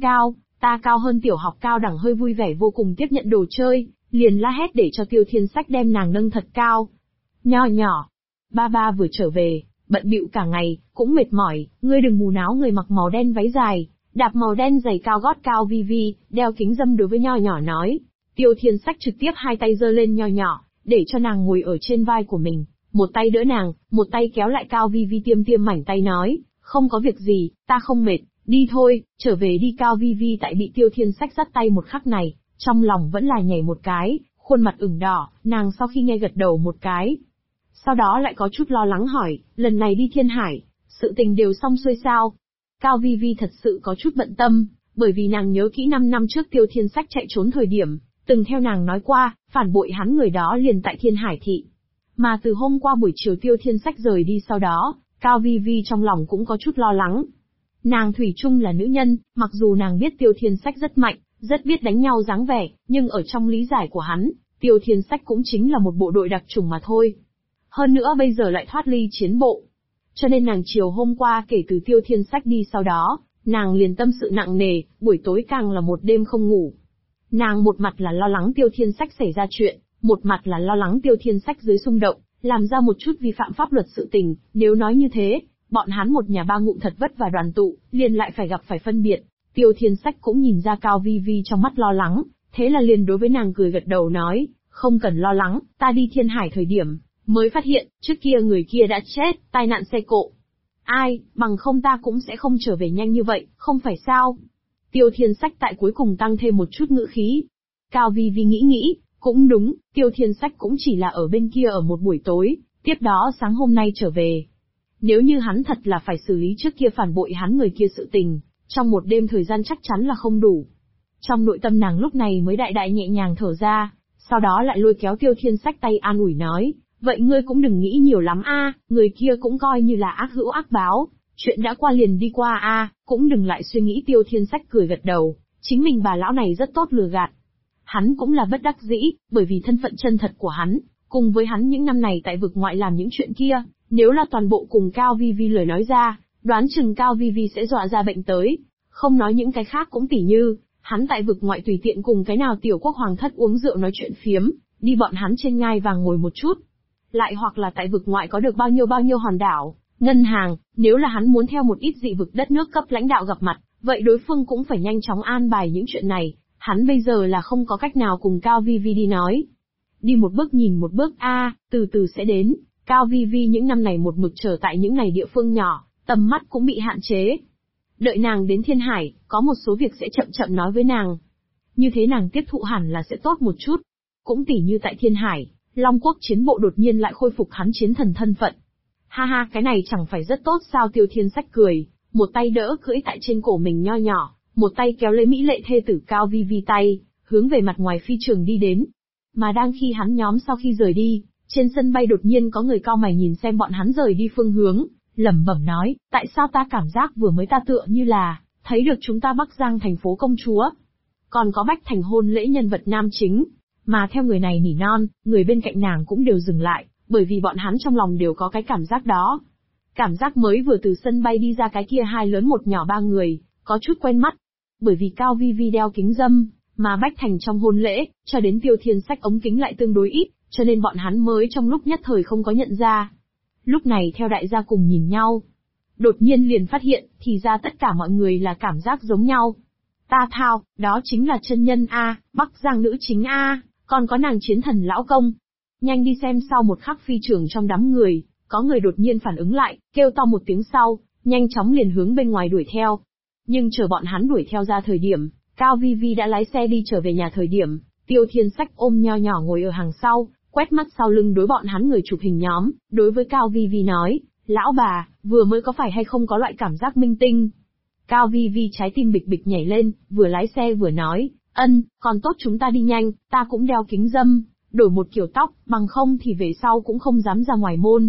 cao hơn tiểu học cao đẳng hơi vui vẻ vô cùng tiếp nhận đồ chơi, liền la hét để cho Tiêu Thiên Sách đem nàng nâng thật cao. Nho nhỏ, ba ba vừa trở về, bận bịu cả ngày, cũng mệt mỏi, ngươi đừng mù náo, người mặc màu đen váy dài, đạp màu đen giày cao gót cao vi vi, đeo kính râm đối với nho nhỏ nói. Tiêu Thiên Sách trực tiếp hai tay giơ lên nho nhỏ, để cho nàng ngồi ở trên vai của mình, một tay đỡ nàng, một tay kéo lại cao vi vi tiêm tiêm mảnh tay nói, không có việc gì, ta không mệt, đi thôi, trở về đi. Cao vi vi tại bị Tiêu Thiên Sách dắt tay một khắc này, trong lòng vẫn là nhảy một cái, khuôn mặt ửng đỏ, nàng sau khi nghe gật đầu một cái. Sau đó lại có chút lo lắng hỏi, lần này đi Thiên Hải, sự tình đều xong xuôi sao? Cao vi vi thật sự có chút bận tâm, bởi vì nàng nhớ kỹ 5 năm trước Tiêu Thiên Sách chạy trốn thời điểm, từng theo nàng nói qua, phản bội hắn người đó liền tại Thiên Hải thị. Mà từ hôm qua buổi chiều Tiêu Thiên Sách rời đi sau đó, Cao vi vi trong lòng cũng có chút lo lắng. Nàng thủy chung là nữ nhân, mặc dù nàng biết Tiêu Thiên Sách rất mạnh, rất biết đánh nhau dáng vẻ, nhưng ở trong lý giải của hắn, Tiêu Thiên Sách cũng chính là một bộ đội đặc chủng mà thôi. Hơn nữa bây giờ lại thoát ly chiến bộ. Cho nên nàng chiều hôm qua kể từ Tiêu Thiên Sách đi sau đó, nàng liền tâm sự nặng nề, buổi tối càng là một đêm không ngủ. Nàng một mặt là lo lắng Tiêu Thiên Sách xảy ra chuyện, một mặt là lo lắng Tiêu Thiên Sách dưới xung động, làm ra một chút vi phạm pháp luật sự tình, nếu nói như thế, bọn hắn một nhà ba ngụm thật vất và đoàn tụ, liền lại phải gặp phải phân biệt. Tiêu Thiên Sách cũng nhìn ra Cao vi vi trong mắt lo lắng, thế là liền đối với nàng cười gật đầu nói, không cần lo lắng, ta đi Thiên Hải thời điểm, mới phát hiện, trước kia người kia đã chết, tai nạn xe cộ. Ai, bằng không ta cũng sẽ không trở về nhanh như vậy, không phải sao? Tiêu Thiên Sách tại cuối cùng tăng thêm một chút ngữ khí. Cao vi vi nghĩ, cũng đúng, Tiêu Thiên Sách cũng chỉ là ở bên kia ở một buổi tối, tiếp đó sáng hôm nay trở về. Nếu như hắn thật là phải xử lý trước kia phản bội hắn người kia sự tình, trong một đêm thời gian chắc chắn là không đủ. Trong nội tâm nàng lúc này mới đại đại nhẹ nhàng thở ra, sau đó lại lôi kéo Tiêu Thiên Sách tay an ủi nói, vậy ngươi cũng đừng nghĩ nhiều lắm a, người kia cũng coi như là ác hữu ác báo, chuyện đã qua liền đi qua a, cũng đừng lại suy nghĩ. Tiêu Thiên Sách cười gật đầu, chính mình bà lão này rất tốt lừa gạt. Hắn cũng là bất đắc dĩ, bởi vì thân phận chân thật của hắn, cùng với hắn những năm này tại vực ngoại làm những chuyện kia, nếu là toàn bộ cùng Cao vi vi lời nói ra, đoán chừng Cao vi vi sẽ dọa ra bệnh tới. Không nói những cái khác cũng tỉ như, hắn tại vực ngoại tùy tiện cùng cái nào tiểu quốc hoàng thất uống rượu nói chuyện phiếm, đi bọn hắn trên ngai vàng ngồi một chút. Lại hoặc là tại vực ngoại có được bao nhiêu hòn đảo, ngân hàng, nếu là hắn muốn theo một ít dị vực đất nước cấp lãnh đạo gặp mặt, vậy đối phương cũng phải nhanh chóng an bài những chuyện này, hắn bây giờ là không có cách nào cùng Cao vi vi đi nói. Đi một bước nhìn một bước từ từ sẽ đến. Cao vi vi những năm này một mực trở tại những này địa phương nhỏ, tầm mắt cũng bị hạn chế. Đợi nàng đến Thiên Hải, có một số việc sẽ chậm chậm nói với nàng. Như thế nàng tiếp thụ hẳn là sẽ tốt một chút. Cũng tỉ như tại Thiên Hải, Long Quốc chiến bộ đột nhiên lại khôi phục hắn chiến thần thân phận. Ha ha, cái này chẳng phải rất tốt sao? Tiêu Thiên Sách cười, một tay đỡ cưỡi tại trên cổ mình nho nhỏ, một tay kéo lấy mỹ lệ thê tử Cao vi vi tay, hướng về mặt ngoài phi trường đi đến. Mà đang khi hắn nhóm sau khi rời đi, trên sân bay đột nhiên có người cau mày nhìn xem bọn hắn rời đi phương hướng, lẩm bẩm nói, tại sao ta cảm giác vừa mới ta tựa như là thấy được chúng ta Bắc Giang thành phố công chúa, còn có Bách Thành hôn lễ nhân vật nam chính. Mà theo người này nỉ non, người bên cạnh nàng cũng đều dừng lại, bởi vì bọn hắn trong lòng đều có cái cảm giác đó. Cảm giác mới vừa từ sân bay đi ra cái kia hai lớn một nhỏ ba người, có chút quen mắt. Bởi vì Cao vi vi đeo kính râm, mà Bách Thành trong hôn lễ, cho đến Tiêu Thiên Sách ống kính lại tương đối ít, cho nên bọn hắn mới trong lúc nhất thời không có nhận ra. Lúc này theo đại gia cùng nhìn nhau, đột nhiên liền phát hiện, thì ra tất cả mọi người là cảm giác giống nhau. Ta thao, đó chính là chân nhân A, Bắc Giang nữ chính A, còn có nàng chiến thần lão công. Nhanh đi xem. Sau một khắc phi trường trong đám người, có người đột nhiên phản ứng lại, kêu to một tiếng sau, nhanh chóng liền hướng bên ngoài đuổi theo. Nhưng chờ bọn hắn đuổi theo ra thời điểm, Cao vi vi đã lái xe đi trở về nhà thời điểm, Tiêu Thiên Sách ôm nho nhỏ ngồi ở hàng sau, quét mắt sau lưng đối bọn hắn người chụp hình nhóm, đối với Cao vi vi nói, lão bà, vừa mới có phải hay không có loại cảm giác minh tinh? Cao vi vi trái tim bịch bịch nhảy lên, vừa lái xe vừa nói, còn tốt chúng ta đi nhanh, ta cũng đeo kính râm, đổi một kiểu tóc, bằng không thì về sau cũng không dám ra ngoài môn.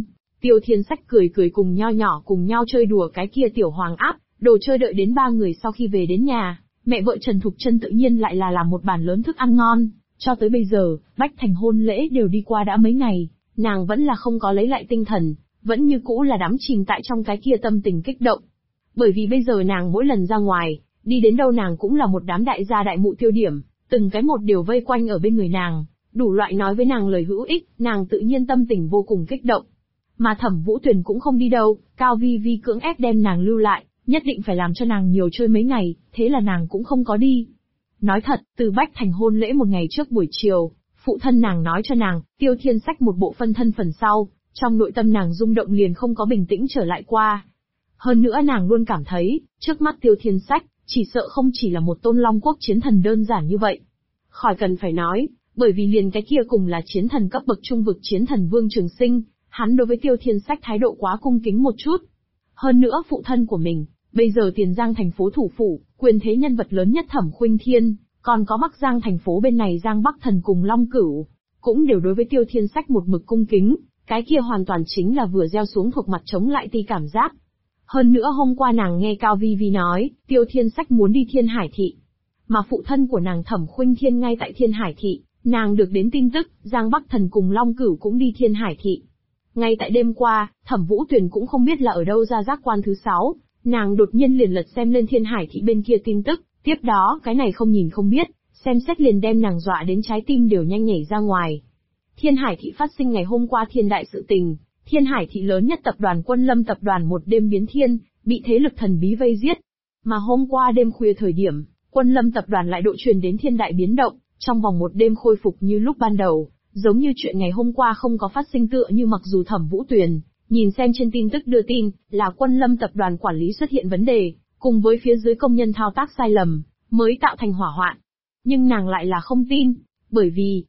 Tiêu Thiên Sách cười cười cùng nho nhỏ cùng nhau chơi đùa cái kia tiểu hoàng áp, đồ chơi. Đợi đến ba người sau khi về đến nhà, mẹ vợ Trần Thục Chân tự nhiên lại là làm một bàn lớn thức ăn ngon. Cho tới bây giờ, Bách Thành hôn lễ đều đi qua đã mấy ngày, nàng vẫn là không có lấy lại tinh thần, vẫn như cũ là đắm chìm tại trong cái kia tâm tình kích động. Bởi vì bây giờ nàng mỗi lần ra ngoài, đi đến đâu nàng cũng là một đám đại gia đại mụ tiêu điểm, từng cái một đều vây quanh ở bên người nàng, đủ loại nói với nàng lời hữu ích, nàng tự nhiên tâm tình vô cùng kích động. Mà Thẩm Vũ Tuyền cũng không đi đâu, Cao Vi Vi cưỡng ép đem nàng lưu lại, nhất định phải làm cho nàng nhiều chơi mấy ngày, thế là nàng cũng không có đi. Nói thật, từ Bách Thành hôn lễ một ngày trước buổi chiều, phụ thân nàng nói cho nàng, Tiêu Thiên Sách một bộ phân thân phần sau, trong nội tâm nàng rung động liền không có bình tĩnh trở lại qua. Hơn nữa nàng luôn cảm thấy, trước mắt Tiêu Thiên Sách, chỉ sợ không chỉ là một tôn long quốc chiến thần đơn giản như vậy. Khỏi cần phải nói, bởi vì liền cái kia cùng là chiến thần cấp bậc trung vực chiến thần Vương Trường Sinh, hắn đối với Tiêu Thiên Sách thái độ quá cung kính một chút. Hơn nữa phụ thân của mình, bây giờ Tiền Giang thành phố thủ phủ, quyền thế nhân vật lớn nhất Thẩm Khuynh Thiên, còn có Bắc Giang thành phố bên này Giang Bắc Thần cùng Long Cửu, cũng đều đối với Tiêu Thiên Sách một mực cung kính, cái kia hoàn toàn chính là vừa gieo xuống thuộc mặt chống lại ti cảm giác. Hơn nữa hôm qua nàng nghe Cao Vi Vi nói, Tiêu Thiên Sách muốn đi Thiên Hải Thị. Mà phụ thân của nàng Thẩm Khuynh Thiên ngay tại Thiên Hải Thị, nàng được đến tin tức, Giang Bắc Thần cùng Long Cửu cũng đi Thiên Hải Thị. Ngay tại đêm qua, Thẩm Vũ Tuyền cũng không biết là ở đâu ra giác quan thứ 6, nàng đột nhiên liền lật xem lên Thiên Hải Thị bên kia tin tức, tiếp đó cái này không nhìn không biết, xem xét liền đem nàng dọa đến trái tim đều nhanh nhảy ra ngoài. Thiên Hải Thị phát sinh ngày hôm qua thiên đại sự tình, Thiên Hải Thị lớn nhất tập đoàn Quân Lâm tập đoàn một đêm biến thiên, bị thế lực thần bí vây giết. Mà hôm qua đêm khuya thời điểm, Quân Lâm tập đoàn lại độ truyền đến thiên đại biến động, trong vòng một đêm khôi phục như lúc ban đầu, giống như chuyện ngày hôm qua không có phát sinh tựa như mặc dù Thẩm Vũ Tuyền, nhìn xem trên tin tức đưa tin, là Quân Lâm tập đoàn quản lý xuất hiện vấn đề, cùng với phía dưới công nhân thao tác sai lầm, mới tạo thành hỏa hoạn. Nhưng nàng lại là không tin, bởi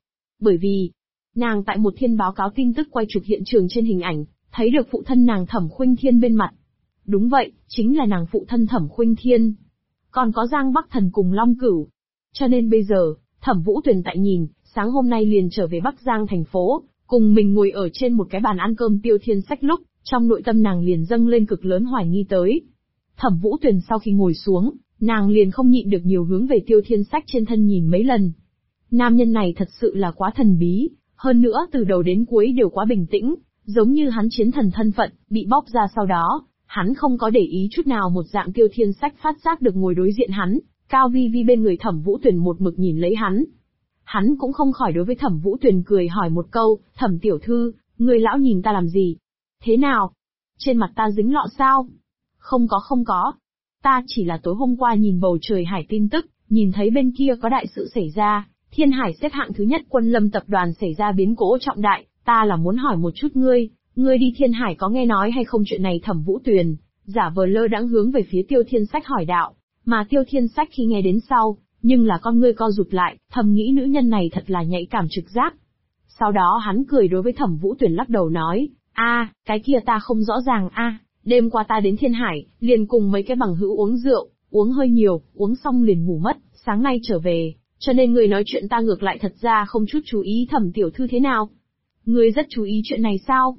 vì, nàng tại một thiên báo cáo tin tức quay chụp hiện trường trên hình ảnh, thấy được phụ thân nàng Thẩm Khuynh Thiên bên mặt. Đúng vậy, chính là nàng phụ thân Thẩm Khuynh Thiên. Còn có Giang Bắc Thần cùng Long Cửu. Cho nên bây giờ, Thẩm Vũ Tuyền tại nhìn, sáng hôm nay liền trở về Bắc Giang thành phố, cùng mình ngồi ở trên một cái bàn ăn cơm Tiêu Thiên Sách lúc, trong nội tâm nàng liền dâng lên cực lớn hoài nghi tới. Thẩm Vũ Tuyền sau khi ngồi xuống, nàng liền không nhịn được nhiều hướng về Tiêu Thiên Sách trên thân nhìn mấy lần. Nam nhân này thật sự là quá thần bí, hơn nữa từ đầu đến cuối đều quá bình tĩnh, giống như hắn chiến thần thân phận, bị bóc ra sau đó, hắn không có để ý chút nào một dạng. Tiêu Thiên Sách phát giác được ngồi đối diện hắn, Cao Vi Vi bên người Thẩm Vũ Tuyền một mực nhìn lấy hắn. Hắn cũng không khỏi đối với Thẩm Vũ Tuyền cười hỏi một câu, Thẩm tiểu thư, người lão nhìn ta làm gì? Thế nào? Trên mặt ta dính lọ sao? Không có. Ta chỉ là tối hôm qua nhìn bầu trời hải tin tức, nhìn thấy bên kia có đại sự xảy ra, Thiên Hải xếp hạng thứ nhất Quân Lâm tập đoàn xảy ra biến cố trọng đại, ta là muốn hỏi một chút ngươi đi Thiên Hải có nghe nói hay không chuyện này? Thẩm Vũ Tuyền, giả vờ lơ đãng hướng về phía Tiêu Thiên Sách hỏi đạo, mà Tiêu Thiên Sách khi nghe đến sau, nhưng là con ngươi co rụt lại, thầm nghĩ nữ nhân này thật là nhạy cảm trực giác. Sau đó hắn cười đối với Thẩm Vũ Tuyền lắc đầu nói, cái kia ta không rõ ràng đêm qua ta đến Thiên Hải, liền cùng mấy cái bằng hữu uống rượu, uống hơi nhiều, uống xong liền ngủ mất, sáng nay trở về, cho nên người nói chuyện ta ngược lại thật ra không chút chú ý. Thẩm tiểu thư thế nào? Ngươi rất chú ý chuyện này sao?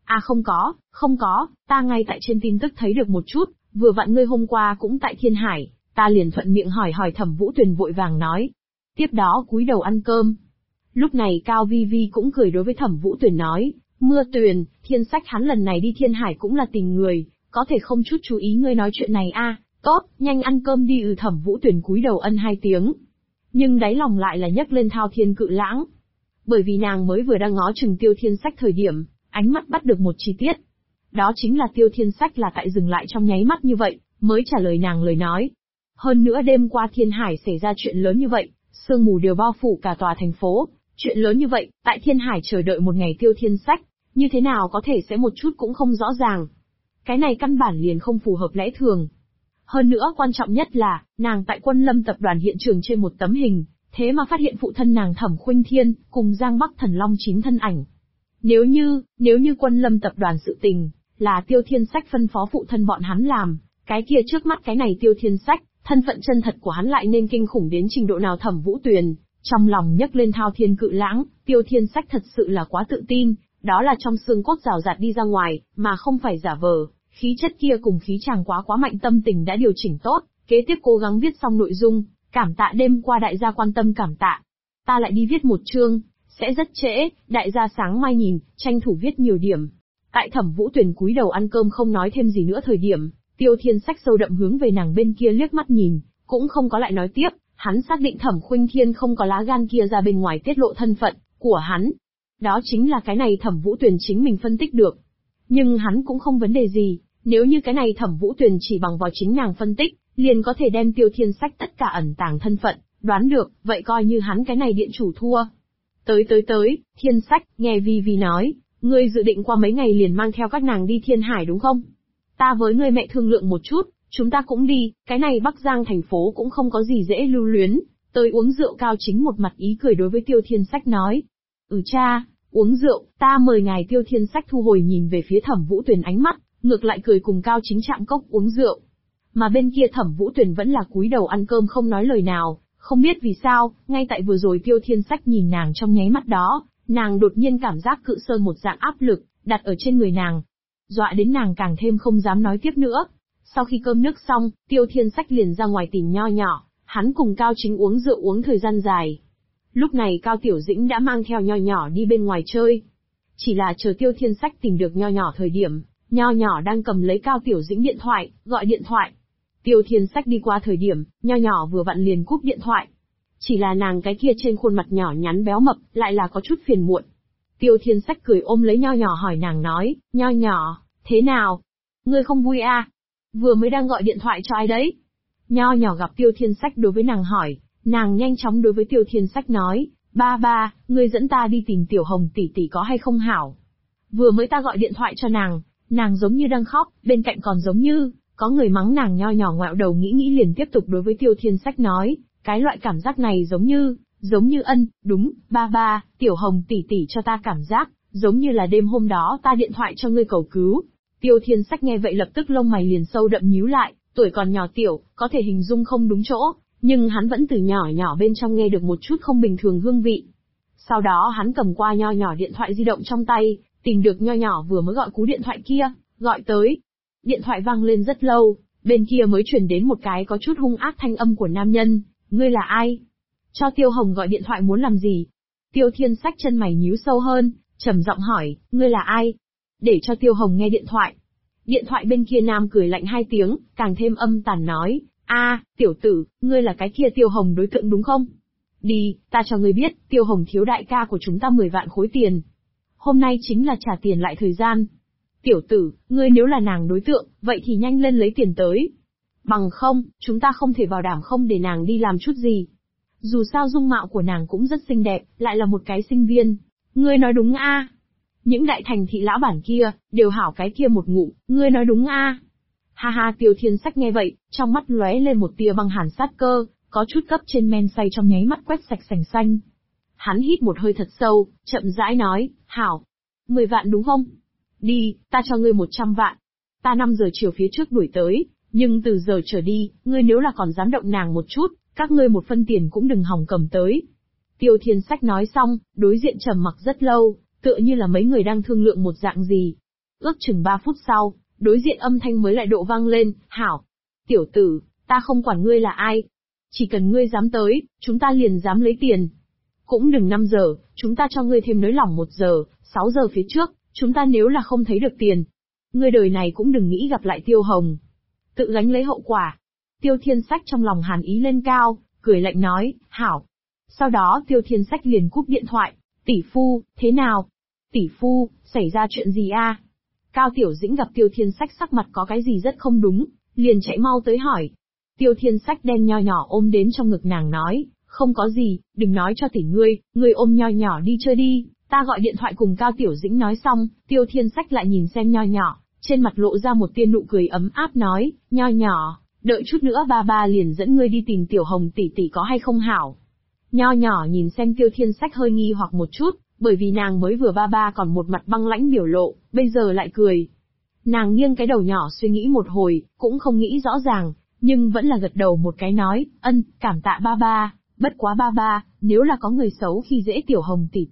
Không có, ta ngay tại trên tin tức thấy được một chút, vừa vặn ngươi hôm qua cũng tại Thiên Hải, ta liền thuận miệng hỏi. Thẩm Vũ Tuyền vội vàng nói. Tiếp đó cúi đầu ăn cơm. Lúc này Cao Vi Vi cũng cười đối với Thẩm Vũ Tuyền nói, Mưa Tuyền, Thiên Sách hắn lần này đi Thiên Hải cũng là tình người, có thể không chút chú ý ngươi nói chuyện này tốt, nhanh ăn cơm đi. Thẩm Vũ Tuyền cúi đầu ân 2 tiếng. Nhưng đáy lòng lại là nhấc lên thao thiên cự lãng. Bởi vì nàng mới vừa đang ngó chừng Tiêu Thiên Sách thời điểm, ánh mắt bắt được một chi tiết. Đó chính là Tiêu Thiên Sách là tại dừng lại trong nháy mắt như vậy, mới trả lời nàng lời nói. Hơn nữa đêm qua Thiên Hải xảy ra chuyện lớn như vậy, sương mù đều bao phủ cả tòa thành phố, chuyện lớn như vậy, tại Thiên Hải chờ đợi một ngày Tiêu Thiên Sách, như thế nào có thể sẽ một chút cũng không rõ ràng. Cái này căn bản liền không phù hợp lẽ thường. Hơn nữa quan trọng nhất là, nàng tại Quân Lâm tập đoàn hiện trường trên một tấm hình, thế mà phát hiện phụ thân nàng Thẩm Khuynh Thiên, cùng Giang Bắc Thần Long Chín thân ảnh. Nếu như Quân Lâm tập đoàn sự tình, là Tiêu Thiên Sách phân phó phụ thân bọn hắn làm, cái kia trước mắt cái này Tiêu Thiên Sách, thân phận chân thật của hắn lại nên kinh khủng đến trình độ nào? Thẩm Vũ Tuyền, trong lòng nhấc lên thao thiên cự lãng, Tiêu Thiên Sách thật sự là quá tự tin, Đó là trong xương cốt rào rạt đi ra ngoài, mà không phải giả vờ. Khí chất kia cùng khí chàng quá mạnh, tâm tình đã điều chỉnh tốt, kế tiếp cố gắng viết xong nội dung, cảm tạ đêm qua đại gia quan tâm cảm tạ. Ta lại đi viết một chương, sẽ rất trễ, đại gia sáng mai nhìn, tranh thủ viết nhiều điểm. Tại Thẩm Vũ Tuyền cúi đầu ăn cơm không nói thêm gì nữa thời điểm, Tiêu Thiên Sách sâu đậm hướng về nàng bên kia liếc mắt nhìn, cũng không có lại nói tiếp, hắn xác định Thẩm Khuynh Thiên không có lá gan kia ra bên ngoài tiết lộ thân phận của hắn. Đó chính là cái này Thẩm Vũ Tuyền chính mình phân tích được. Nhưng hắn cũng không vấn đề gì, nếu như cái này Thẩm Vũ Tuyền chỉ bằng vào chính nàng phân tích, liền có thể đem Tiêu Thiên Sách tất cả ẩn tàng thân phận, đoán được, vậy coi như hắn cái này điện chủ thua. Tới, Thiên Sách, nghe Vi nói, ngươi dự định qua mấy ngày liền mang theo các nàng đi Thiên Hải đúng không? Ta với ngươi mẹ thương lượng một chút, chúng ta cũng đi, cái này Bắc Giang thành phố cũng không có gì dễ lưu luyến. Tới uống rượu Cao Chính một mặt ý cười đối với Tiêu Thiên Sách nói. Cha, uống rượu, ta mời ngài. Tiêu Thiên Sách thu hồi nhìn về phía Thẩm Vũ Tuyền ánh mắt, ngược lại cười cùng Cao Chính chạm cốc uống rượu. Mà bên kia Thẩm Vũ Tuyền vẫn là cúi đầu ăn cơm không nói lời nào, không biết vì sao, ngay tại vừa rồi Tiêu Thiên Sách nhìn nàng trong nháy mắt đó, nàng đột nhiên cảm giác cự sơn một dạng áp lực, đặt ở trên người nàng. Dọa đến nàng càng thêm không dám nói tiếp nữa. Sau khi cơm nước xong, Tiêu Thiên Sách liền ra ngoài tìm Nho Nhỏ, hắn cùng Cao Chính uống rượu uống thời gian dài. Lúc này Cao Tiểu Dĩnh đã mang theo Nho Nhỏ đi bên ngoài chơi. Chỉ là chờ Tiêu Thiên Sách tìm được Nho Nhỏ thời điểm, Nho Nhỏ đang cầm lấy Cao Tiểu Dĩnh điện thoại, gọi điện thoại. Tiêu Thiên Sách đi qua thời điểm, Nho Nhỏ vừa vặn liền cúp điện thoại. Chỉ là nàng cái kia trên khuôn mặt nhỏ nhắn béo mập, lại là có chút phiền muộn. Tiêu Thiên Sách cười ôm lấy Nho Nhỏ hỏi nàng nói, Nho Nhỏ, thế nào? Ngươi không vui à? Vừa mới đang gọi điện thoại cho ai đấy? Nho Nhỏ gặp Tiêu Thiên Sách đối với nàng hỏi, nàng nhanh chóng đối với Tiêu Thiên Sách nói, ba, ngươi dẫn ta đi tìm Tiểu Hồng tỷ tỷ có hay không hảo? Vừa mới ta gọi điện thoại cho nàng giống như đang khóc, bên cạnh còn giống như có người mắng nàng. Nho Nhỏ ngoẹo đầu nghĩ liền tiếp tục đối với Tiêu Thiên Sách nói, cái loại cảm giác này giống như đúng, ba, Tiểu Hồng tỷ tỷ cho ta cảm giác, giống như là đêm hôm đó ta điện thoại cho ngươi cầu cứu. Tiêu Thiên Sách nghe vậy lập tức lông mày liền sâu đậm nhíu lại, tuổi còn nhỏ tiểu, có thể hình dung không đúng chỗ, nhưng hắn vẫn từ nhỏ bên trong nghe được một chút không bình thường hương vị. Sau đó hắn cầm qua Nho Nhỏ điện thoại di động trong tay, tìm được Nho Nhỏ vừa mới gọi cú điện thoại kia, gọi tới. Điện thoại vang lên rất lâu, bên kia mới truyền đến một cái có chút hung ác thanh âm của nam nhân, ngươi là ai? Cho Tiêu Hồng gọi điện thoại muốn làm gì? Tiêu Thiên Sách chân mày nhíu sâu hơn, trầm giọng hỏi, ngươi là ai? Để cho Tiêu Hồng nghe điện thoại. Điện thoại bên kia nam cười lạnh hai tiếng, càng thêm âm tàn nói, tiểu tử, ngươi là cái kia Tiêu Hồng đối tượng đúng không? Đi, ta cho ngươi biết, Tiêu Hồng thiếu đại ca của chúng ta 10 vạn khối tiền. Hôm nay chính là trả tiền lại thời gian. Tiểu tử, ngươi nếu là nàng đối tượng, vậy thì nhanh lên lấy tiền tới. Bằng không, chúng ta không thể bảo đảm không để nàng đi làm chút gì. Dù sao dung mạo của nàng cũng rất xinh đẹp, lại là một cái sinh viên. Ngươi nói đúng a? Những đại thành thị lão bản kia, đều hảo cái kia một ngụ, ngươi nói đúng a? Ha ha. Tiêu Thiên Sách nghe vậy, trong mắt lóe lên một tia băng hàn sát cơ, có chút cấp trên men say trong nháy mắt quét sạch sành xanh. Hắn hít một hơi thật sâu, chậm rãi nói, hảo. 10 vạn đúng không? Đi, ta cho ngươi 100 vạn. Ta 5 giờ chiều phía trước đuổi tới, nhưng từ giờ trở đi, ngươi nếu là còn dám động nàng một chút, các ngươi một phân tiền cũng đừng hòng cầm tới. Tiêu Thiên Sách nói xong, đối diện trầm mặc rất lâu, tựa như là mấy người đang thương lượng một dạng gì. Ước chừng 3 phút sau, đối diện âm thanh mới lại độ vang lên, hảo. Tiểu tử, ta không quản ngươi là ai. Chỉ cần ngươi dám tới, chúng ta liền dám lấy tiền. Cũng đừng 5 giờ, chúng ta cho ngươi thêm nới lỏng 1 giờ, 6 giờ phía trước, chúng ta nếu là không thấy được tiền. Ngươi đời này cũng đừng nghĩ gặp lại Tiêu Hồng. Tự gánh lấy hậu quả. Tiêu Thiên Sách trong lòng hàn ý lên cao, cười lạnh nói, hảo. Sau đó Tiêu Thiên Sách liền cúp điện thoại, tỷ phu, thế nào? Tỷ phu, xảy ra chuyện gì a? Cao Tiểu Dĩnh gặp Tiêu Thiên Sách sắc mặt có cái gì rất không đúng, liền chạy mau tới hỏi. Tiêu Thiên Sách đem Nho Nhỏ ôm đến trong ngực nàng nói, không có gì, đừng nói cho tỷ ngươi ôm Nho Nhỏ đi chơi đi, ta gọi điện thoại cùng Cao Tiểu Dĩnh nói xong, Tiêu Thiên Sách lại nhìn xem Nho Nhỏ, trên mặt lộ ra một tia nụ cười ấm áp nói, Nho Nhỏ, đợi chút nữa ba liền dẫn ngươi đi tìm Tiểu Hồng tỷ tỷ có hay không hảo. Nho Nhỏ nhìn xem Tiêu Thiên Sách hơi nghi hoặc một chút, bởi vì nàng mới vừa ba còn một mặt băng lãnh biểu lộ, bây giờ lại cười. Nàng nghiêng cái đầu nhỏ suy nghĩ một hồi, cũng không nghĩ rõ ràng, nhưng vẫn là gật đầu một cái nói, cảm tạ ba, bất quá ba, nếu là có người xấu khi dễ Tiểu Hồng tỷ tỷ,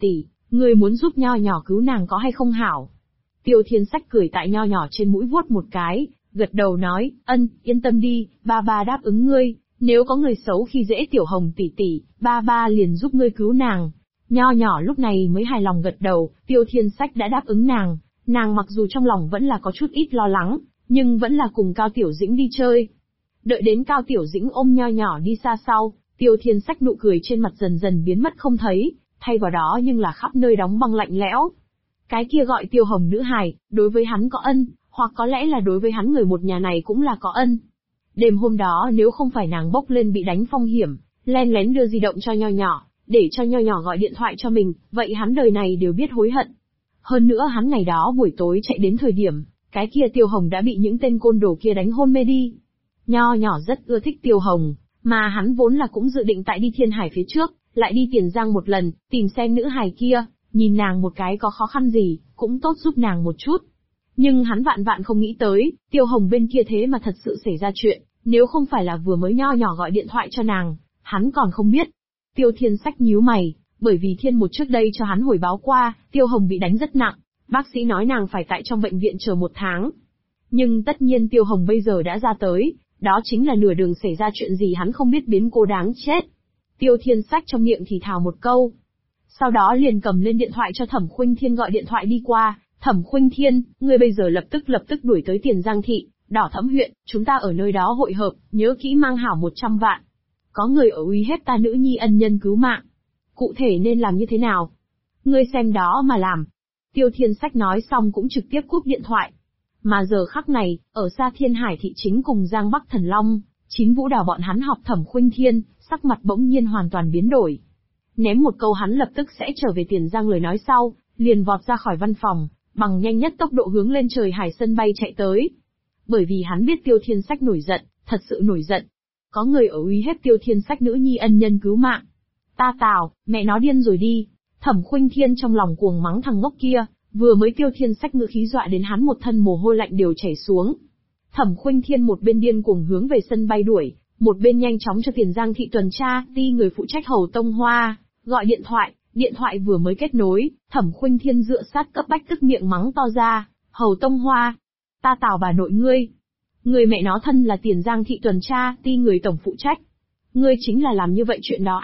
Ngươi muốn giúp nho nhỏ cứu nàng có hay không hảo? Tiêu Thiên Sách cười tại nho nhỏ trên mũi vuốt một cái, gật đầu nói, yên tâm đi, ba ba đáp ứng ngươi, nếu có người xấu khi dễ Tiểu Hồng tỷ tỷ, ba ba liền giúp ngươi cứu nàng. Nho nhỏ lúc này mới hài lòng gật đầu, Tiêu Thiên Sách đã đáp ứng nàng mặc dù trong lòng vẫn là có chút ít lo lắng, nhưng vẫn là cùng Cao Tiểu Dĩnh đi chơi. Đợi đến Cao Tiểu Dĩnh ôm nho nhỏ đi xa sau, Tiêu Thiên Sách nụ cười trên mặt dần dần biến mất không thấy, thay vào đó nhưng là khắp nơi đóng băng lạnh lẽo. Cái kia gọi Tiêu Hồng nữ hài, đối với hắn có ân, hoặc có lẽ là đối với hắn người một nhà này cũng là có ân. Đêm hôm đó nếu không phải nàng bốc lên bị đánh phong hiểm, len lén đưa di động cho nho nhỏ, để cho nho nhỏ gọi điện thoại cho mình, vậy hắn đời này đều biết hối hận. Hơn nữa hắn ngày đó buổi tối chạy đến thời điểm, cái kia Tiêu Hồng đã bị những tên côn đồ kia đánh hôn mê đi. Nho nhỏ rất ưa thích Tiêu Hồng, mà hắn vốn là cũng dự định tại đi Thiên Hải phía trước, lại đi Tiền Giang một lần, tìm xem nữ hài kia, nhìn nàng một cái có khó khăn gì, cũng tốt giúp nàng một chút. Nhưng hắn vạn vạn không nghĩ tới, Tiêu Hồng bên kia thế mà thật sự xảy ra chuyện, nếu không phải là vừa mới nho nhỏ gọi điện thoại cho nàng, hắn còn không biết. Tiêu Thiên Sách nhíu mày, bởi vì Thiên Một trước đây cho hắn hồi báo qua, Tiêu Hồng bị đánh rất nặng, bác sĩ nói nàng phải tại trong bệnh viện chờ 1 tháng. Nhưng tất nhiên Tiêu Hồng bây giờ đã ra tới, đó chính là nửa đường xảy ra chuyện gì hắn không biết biến cố đáng chết. Tiêu Thiên Sách trong miệng thì thào một câu. Sau đó liền cầm lên điện thoại cho Thẩm Khuynh Thiên gọi điện thoại đi qua, Thẩm Khuynh Thiên, ngươi bây giờ lập tức đuổi tới Tiền Giang thị, Đỏ Thẫm huyện, chúng ta ở nơi đó hội hợp, nhớ kỹ mang hảo 100 vạn. Có người ở uy hiếp ta nữ nhi ân nhân cứu mạng. Cụ thể nên làm như thế nào? Ngươi xem đó mà làm. Tiêu Thiên Sách nói xong cũng trực tiếp cúp điện thoại. Mà giờ khắc này, ở xa Thiên Hải thị chính cùng Giang Bắc Thần Long, Chính Vũ Đào bọn hắn họp Thẩm Khuynh Thiên, sắc mặt bỗng nhiên hoàn toàn biến đổi. Ném một câu hắn lập tức sẽ trở về Tiền Giang lời nói sau, liền vọt ra khỏi văn phòng, bằng nhanh nhất tốc độ hướng lên trời Hải sân bay chạy tới. Bởi vì hắn biết Tiêu Thiên Sách nổi giận, thật sự nổi giận. Có người ở uy hiếp Tiêu Thiên Sách nữ nhi ân nhân cứu mạng. Ta Tào, mẹ nó điên rồi đi. Thẩm Khuynh Thiên trong lòng cuồng mắng thằng ngốc kia, vừa mới Tiêu Thiên Sách ngữ khí dọa đến hắn một thân mồ hôi lạnh đều chảy xuống. Thẩm Khuynh Thiên một bên điên cuồng hướng về sân bay đuổi, một bên nhanh chóng cho Tiền Giang thị tuần tra, ti người phụ trách Hầu Tông Hoa, gọi điện thoại vừa mới kết nối, Thẩm Khuynh Thiên dựa sát cấp bách tức miệng mắng to ra, Hầu Tông Hoa, ta Tào bà nội ngươi. Người mẹ nó thân là Tiền Giang thị tuần tra, ti người tổng phụ trách. Ngươi chính là làm như vậy chuyện đó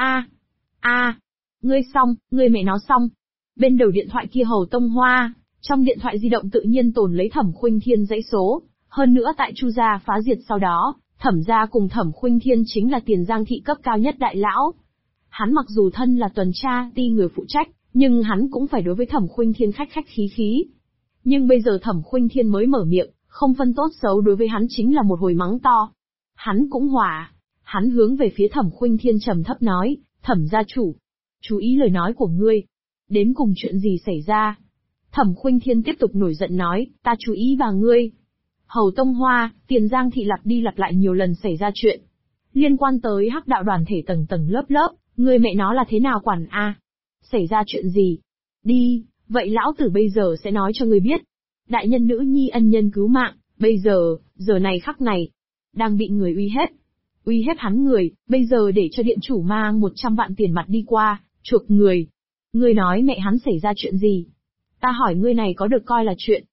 ngươi xong, ngươi mẹ nó xong. Bên đầu điện thoại kia Hầu Tông Hoa, trong điện thoại di động tự nhiên tồn lấy Thẩm Khuynh Thiên dãy số, hơn nữa tại Chu gia phá diệt sau đó, Thẩm gia cùng Thẩm Khuynh Thiên chính là Tiền Giang thị cấp cao nhất đại lão. Hắn mặc dù thân là tuần tra, ti người phụ trách, nhưng hắn cũng phải đối với Thẩm Khuynh Thiên khách khách khí khí. Nhưng bây giờ Thẩm Khuynh Thiên mới mở miệng, không phân tốt xấu đối với hắn chính là một hồi mắng to. Hắn cũng hỏa. Hắn hướng về phía Thẩm Khuynh Thiên trầm thấp nói, Thẩm gia chủ, chú ý lời nói của ngươi. Đến cùng chuyện gì xảy ra? Thẩm Khuynh Thiên tiếp tục nổi giận nói, ta chú ý vào ngươi. Hầu Tông Hoa, Tiền Giang thị lặp đi lặp lại nhiều lần xảy ra chuyện. Liên quan tới hắc đạo đoàn thể tầng tầng lớp lớp, ngươi mẹ nó là thế nào quản a? Xảy ra chuyện gì? Đi, vậy lão tử bây giờ sẽ nói cho ngươi biết. Đại nhân nữ nhi ân nhân cứu mạng, bây giờ này khắc này, đang bị người uy hiếp hắn người, bây giờ để cho điện chủ mang 100 vạn tiền mặt đi qua, chuộc người. Ngươi nói mẹ hắn xảy ra chuyện gì? Ta hỏi ngươi này có được coi là chuyện?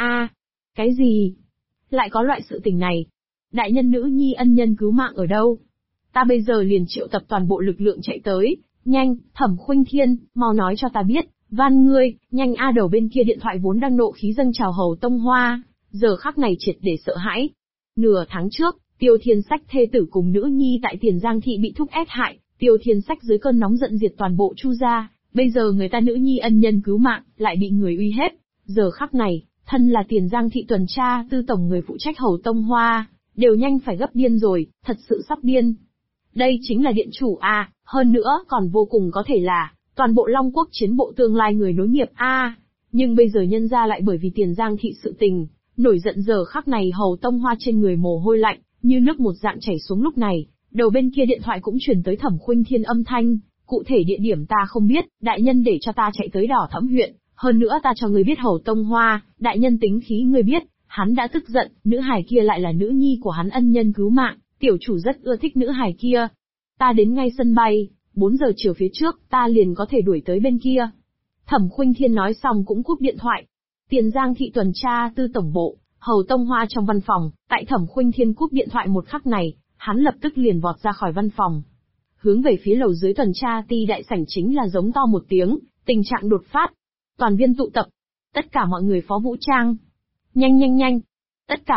Cái gì? Lại có loại sự tình này? Đại nhân nữ nhi ân nhân cứu mạng ở đâu? Ta bây giờ liền triệu tập toàn bộ lực lượng chạy tới, nhanh, Thẩm Khuynh Thiên, mau nói cho ta biết, van ngươi, nhanh đầu bên kia điện thoại vốn đang nộ khí dâng trào Hầu Tông Hoa, giờ khắc này triệt để sợ hãi. Nửa tháng trước, Tiêu Thiên Sách thê tử cùng nữ nhi tại Tiền Giang thị bị thúc ép hại, Tiêu Thiên Sách dưới cơn nóng giận diệt toàn bộ Chu gia, bây giờ người ta nữ nhi ân nhân cứu mạng, lại bị người uy hiếp, giờ khắc này, thân là Tiền Giang thị tuần tra, tư tổng người phụ trách Hầu Tông Hoa, đều nhanh phải gấp điên rồi, thật sự sắp điên. Đây chính là điện chủ hơn nữa còn vô cùng có thể là toàn bộ Long Quốc chiến bộ tương lai người nối nghiệp nhưng bây giờ nhân ra lại bởi vì Tiền Giang thị sự tình, nổi giận giờ khắc này Hầu Tông Hoa trên người mồ hôi lạnh, như nước một dạng chảy xuống lúc này, đầu bên kia điện thoại cũng truyền tới Thẩm Khuynh Thiên âm thanh, cụ thể địa điểm ta không biết, đại nhân để cho ta chạy tới Đỏ Thẫm huyện, hơn nữa ta cho người biết Hầu Tông Hoa, đại nhân tính khí người biết, hắn đã tức giận, nữ hài kia lại là nữ nhi của hắn ân nhân cứu mạng, tiểu chủ rất ưa thích nữ hài kia. Ta đến ngay sân bay, 4 giờ chiều phía trước, ta liền có thể đuổi tới bên kia. Thẩm Khuynh Thiên nói xong cũng cúp điện thoại. Tiền Giang thị tuần tra tư tổng bộ, Hầu Tông Hoa trong văn phòng, tại Thẩm Khuynh Thiên cúp điện thoại một khắc này, hắn lập tức liền vọt ra khỏi văn phòng. Hướng về phía lầu dưới tuần tra ti đại sảnh chính là giống to một tiếng, tình trạng đột phát. Toàn viên tụ tập. Tất cả mọi người phó vũ trang. Nhanh nhanh nhanh. Tất cả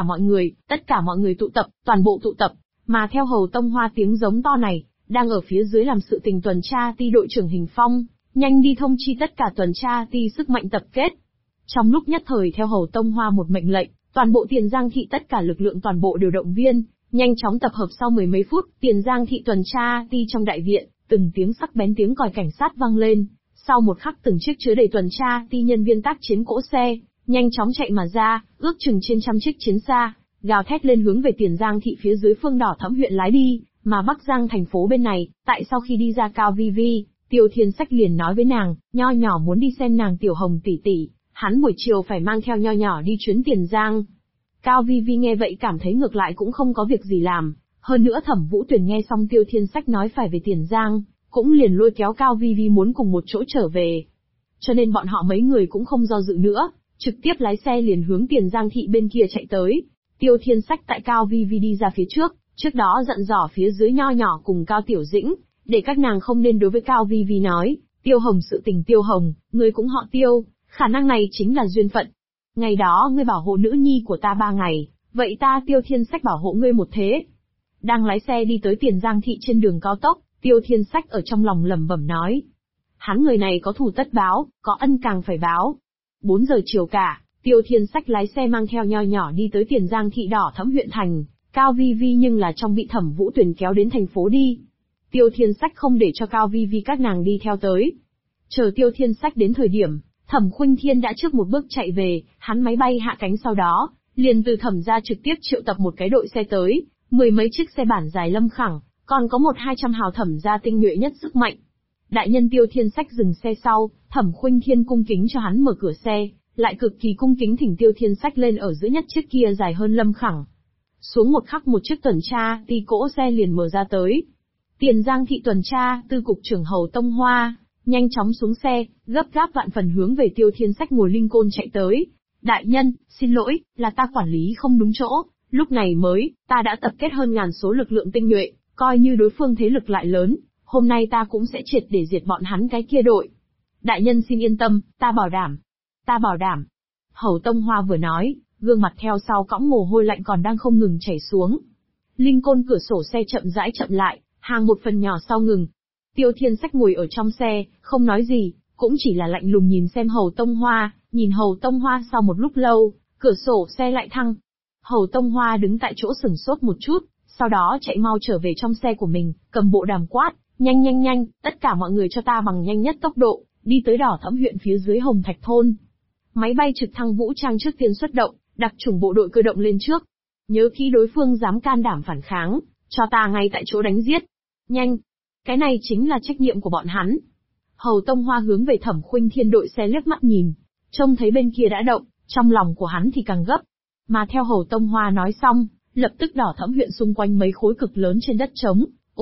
mọi người tụ tập, toàn bộ tụ tập. Mà theo Hầu Tông Hoa tiếng giống to này, đang ở phía dưới làm sự tình tuần tra ti đội trưởng Hình Phong, nhanh đi thông chi tất cả tuần tra ti sức mạnh tập kết. Trong lúc nhất thời theo Hầu Tông Hoa một mệnh lệnh, toàn bộ Tiền Giang thị tất cả lực lượng toàn bộ đều động viên, nhanh chóng tập hợp. Sau mười mấy phút, Tiền Giang thị tuần tra ti trong đại viện, từng tiếng sắc bén tiếng còi cảnh sát vang lên. Sau một khắc từng chiếc chứa đầy tuần tra ti nhân viên tác chiến cỗ xe, nhanh chóng chạy mà ra, ước chừng trên trăm chiếc chiến xa, gào thét lên hướng về Tiền Giang thị phía dưới Phương Đỏ Thẫm huyện lái đi, mà Bắc Giang thành phố bên này, tại sau khi đi ra Cao Vi Vi, Tiêu Thiên Sách liền nói với nàng, nho nhỏ muốn đi xem nàng Tiểu Hồng tỷ tỷ, hắn buổi chiều phải mang theo nho nhỏ đi chuyến Tiền Giang. Cao Vi Vi nghe vậy cảm thấy ngược lại cũng không có việc gì làm, hơn nữa Thẩm Vũ Tuyền nghe xong Tiêu Thiên Sách nói phải về Tiền Giang, cũng liền lôi kéo Cao Vi Vi muốn cùng một chỗ trở về. Cho nên bọn họ mấy người cũng không do dự nữa, trực tiếp lái xe liền hướng Tiền Giang thị bên kia chạy tới. Tiêu Thiên Sách tại Cao Vi Vi đi ra phía trước đó dặn dò phía dưới nho nhỏ cùng Cao Tiểu Dĩnh, để các nàng không nên đối với Cao Vi Vi nói, Tiêu Hồng sự tình. Tiêu Hồng, ngươi cũng họ Tiêu, khả năng này chính là duyên phận. Ngày đó ngươi bảo hộ nữ nhi của ta 3 ngày, vậy ta Tiêu Thiên Sách bảo hộ ngươi một thế. Đang lái xe đi tới Tiền Giang thị trên đường cao tốc, Tiêu Thiên Sách ở trong lòng lẩm bẩm nói. Hắn người này có thù tất báo, có ân càng phải báo. 4 giờ chiều cả, Tiêu Thiên Sách lái xe mang theo nho nhỏ đi tới Tiền Giang thị Đỏ Thẫm huyện thành, Cao Vi Vi nhưng là trong bị Thẩm Vũ Tuyền kéo đến thành phố đi. Tiêu Thiên Sách không để cho Cao Vi Vi các nàng đi theo tới. Chờ Tiêu Thiên Sách đến thời điểm, Thẩm Khuynh Thiên đã trước một bước chạy về, hắn máy bay hạ cánh sau đó, liền từ Thẩm gia trực tiếp triệu tập một cái đội xe tới, 10 mấy chiếc xe bản dài lâm khẳng, còn có 100-200 hào Thẩm gia tinh nhuệ nhất sức mạnh. Đại nhân Tiêu Thiên Sách dừng xe sau, Thẩm Khuynh Thiên cung kính cho hắn mở cửa xe, lại cực kỳ cung kính thỉnh Tiêu Thiên Sách lên ở giữa nhất chiếc kia dài hơn lâm khẳng. Xuống một khắc một chiếc tuần tra ti cỗ xe liền mở ra tới. Tiền Giang thị tuần tra tư cục trưởng Hầu Tông Hoa, nhanh chóng xuống xe, gấp gáp vạn phần hướng về Tiêu Thiên Sách ngồi Lincoln chạy tới. Đại nhân, xin lỗi, là ta quản lý không đúng chỗ, lúc này mới, ta đã tập kết hơn ngàn số lực lượng tinh nhuệ, coi như đối phương thế lực lại lớn, hôm nay ta cũng sẽ triệt để diệt bọn hắn cái kia đội. Đại nhân xin yên tâm, ta bảo đảm. Ta bảo đảm. Hầu Tông Hoa vừa nói, gương mặt theo sau cõng mồ hôi lạnh còn đang không ngừng chảy xuống. Lincoln cửa sổ xe chậm rãi chậm lại, hàng một phần nhỏ sau ngừng. Tiêu Thiên Sách ngồi ở trong xe, không nói gì, cũng chỉ là lạnh lùng nhìn xem Hầu Tông Hoa, nhìn Hầu Tông Hoa sau một lúc lâu, cửa sổ xe lại thăng. Hầu Tông Hoa đứng tại chỗ sửng sốt một chút, sau đó chạy mau trở về trong xe của mình, cầm bộ đàm quát, nhanh nhanh nhanh, tất cả mọi người cho ta bằng nhanh nhất tốc độ, đi tới Đỏ Thẫm huyện phía dưới Hồng Thạch thôn. Máy bay trực thăng vũ trang trước tiên xuất động, đặc chủng bộ đội cơ động lên trước. Nhớ kỹ đối phương dám can đảm phản kháng, cho ta ngay tại chỗ đánh giết. Nhanh! Cái này chính là trách nhiệm của bọn hắn. Hầu Tông Hoa hướng về Thẩm Khuynh Thiên đội xe liếc mắt nhìn, trông thấy bên kia đã động, trong lòng của hắn thì càng gấp. Mà theo Hầu Tông Hoa nói xong, lập tức Đỏ Thẫm huyện xung quanh mấy khối cực lớn trên đất trống,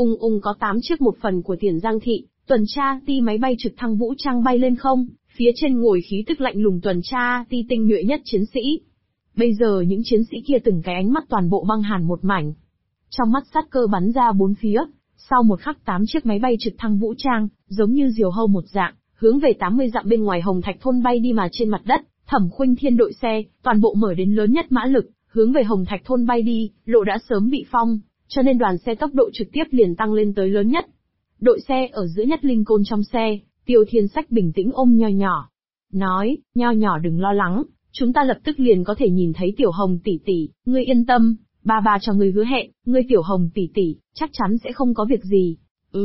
có 8 chiếc một phần của Tiền Giang thị, tuần tra ti máy bay trực thăng vũ trang bay lên không, phía trên ngồi khí tức lạnh lùng tuần tra ti tinh nhuệ nhất chiến sĩ. Bây giờ những chiến sĩ kia từng cái ánh mắt toàn bộ băng hàn một mảnh. Trong mắt sát cơ bắn ra bốn phía, sau một khắc 8 chiếc máy bay trực thăng vũ trang, giống như diều hâu một dạng, hướng về 80 dặm bên ngoài Hồng Thạch thôn bay đi mà trên mặt đất, Thẩm Khuynh Thiên đội xe, toàn bộ mở đến lớn nhất mã lực, hướng về Hồng Thạch thôn bay đi, lộ đã sớm bị phong, cho nên đoàn xe tốc độ trực tiếp liền tăng lên tới lớn nhất. Đội xe ở giữa nhất Lincoln trong xe, Tiêu Thiên Sách bình tĩnh ôm nho nhỏ. Nói, nho nhỏ đừng lo lắng, chúng ta lập tức liền có thể nhìn thấy Tiểu Hồng tỷ tỷ, ngươi yên tâm, ba cho ngươi hứa hẹn, ngươi Tiểu Hồng tỷ tỷ, chắc chắn sẽ không có việc gì.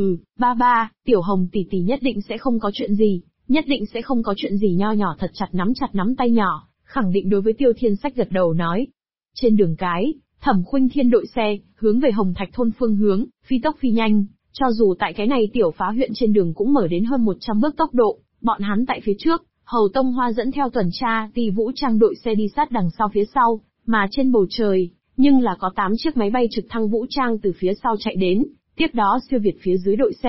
Ba, Tiểu Hồng tỷ tỷ nhất định sẽ không có chuyện gì, nhất định sẽ không có chuyện gì. Nho nhỏ thật chặt nắm tay nhỏ, khẳng định đối với Tiêu Thiên Sách gật đầu nói. Trên đường cái, Thẩm Khuynh Thiên đội xe, hướng về Hồng Thạch thôn phương hướng, phi tốc phi nhanh, cho dù tại cái này tiểu phá huyện trên đường cũng mở đến hơn 100 bước tốc độ, bọn hắn tại phía trước, Hầu Tông Hoa dẫn theo tuần tra ti vũ trang đội xe đi sát đằng sau phía sau, mà trên bầu trời, nhưng là có 8 chiếc máy bay trực thăng vũ trang từ phía sau chạy đến, tiếp đó siêu việt phía dưới đội xe,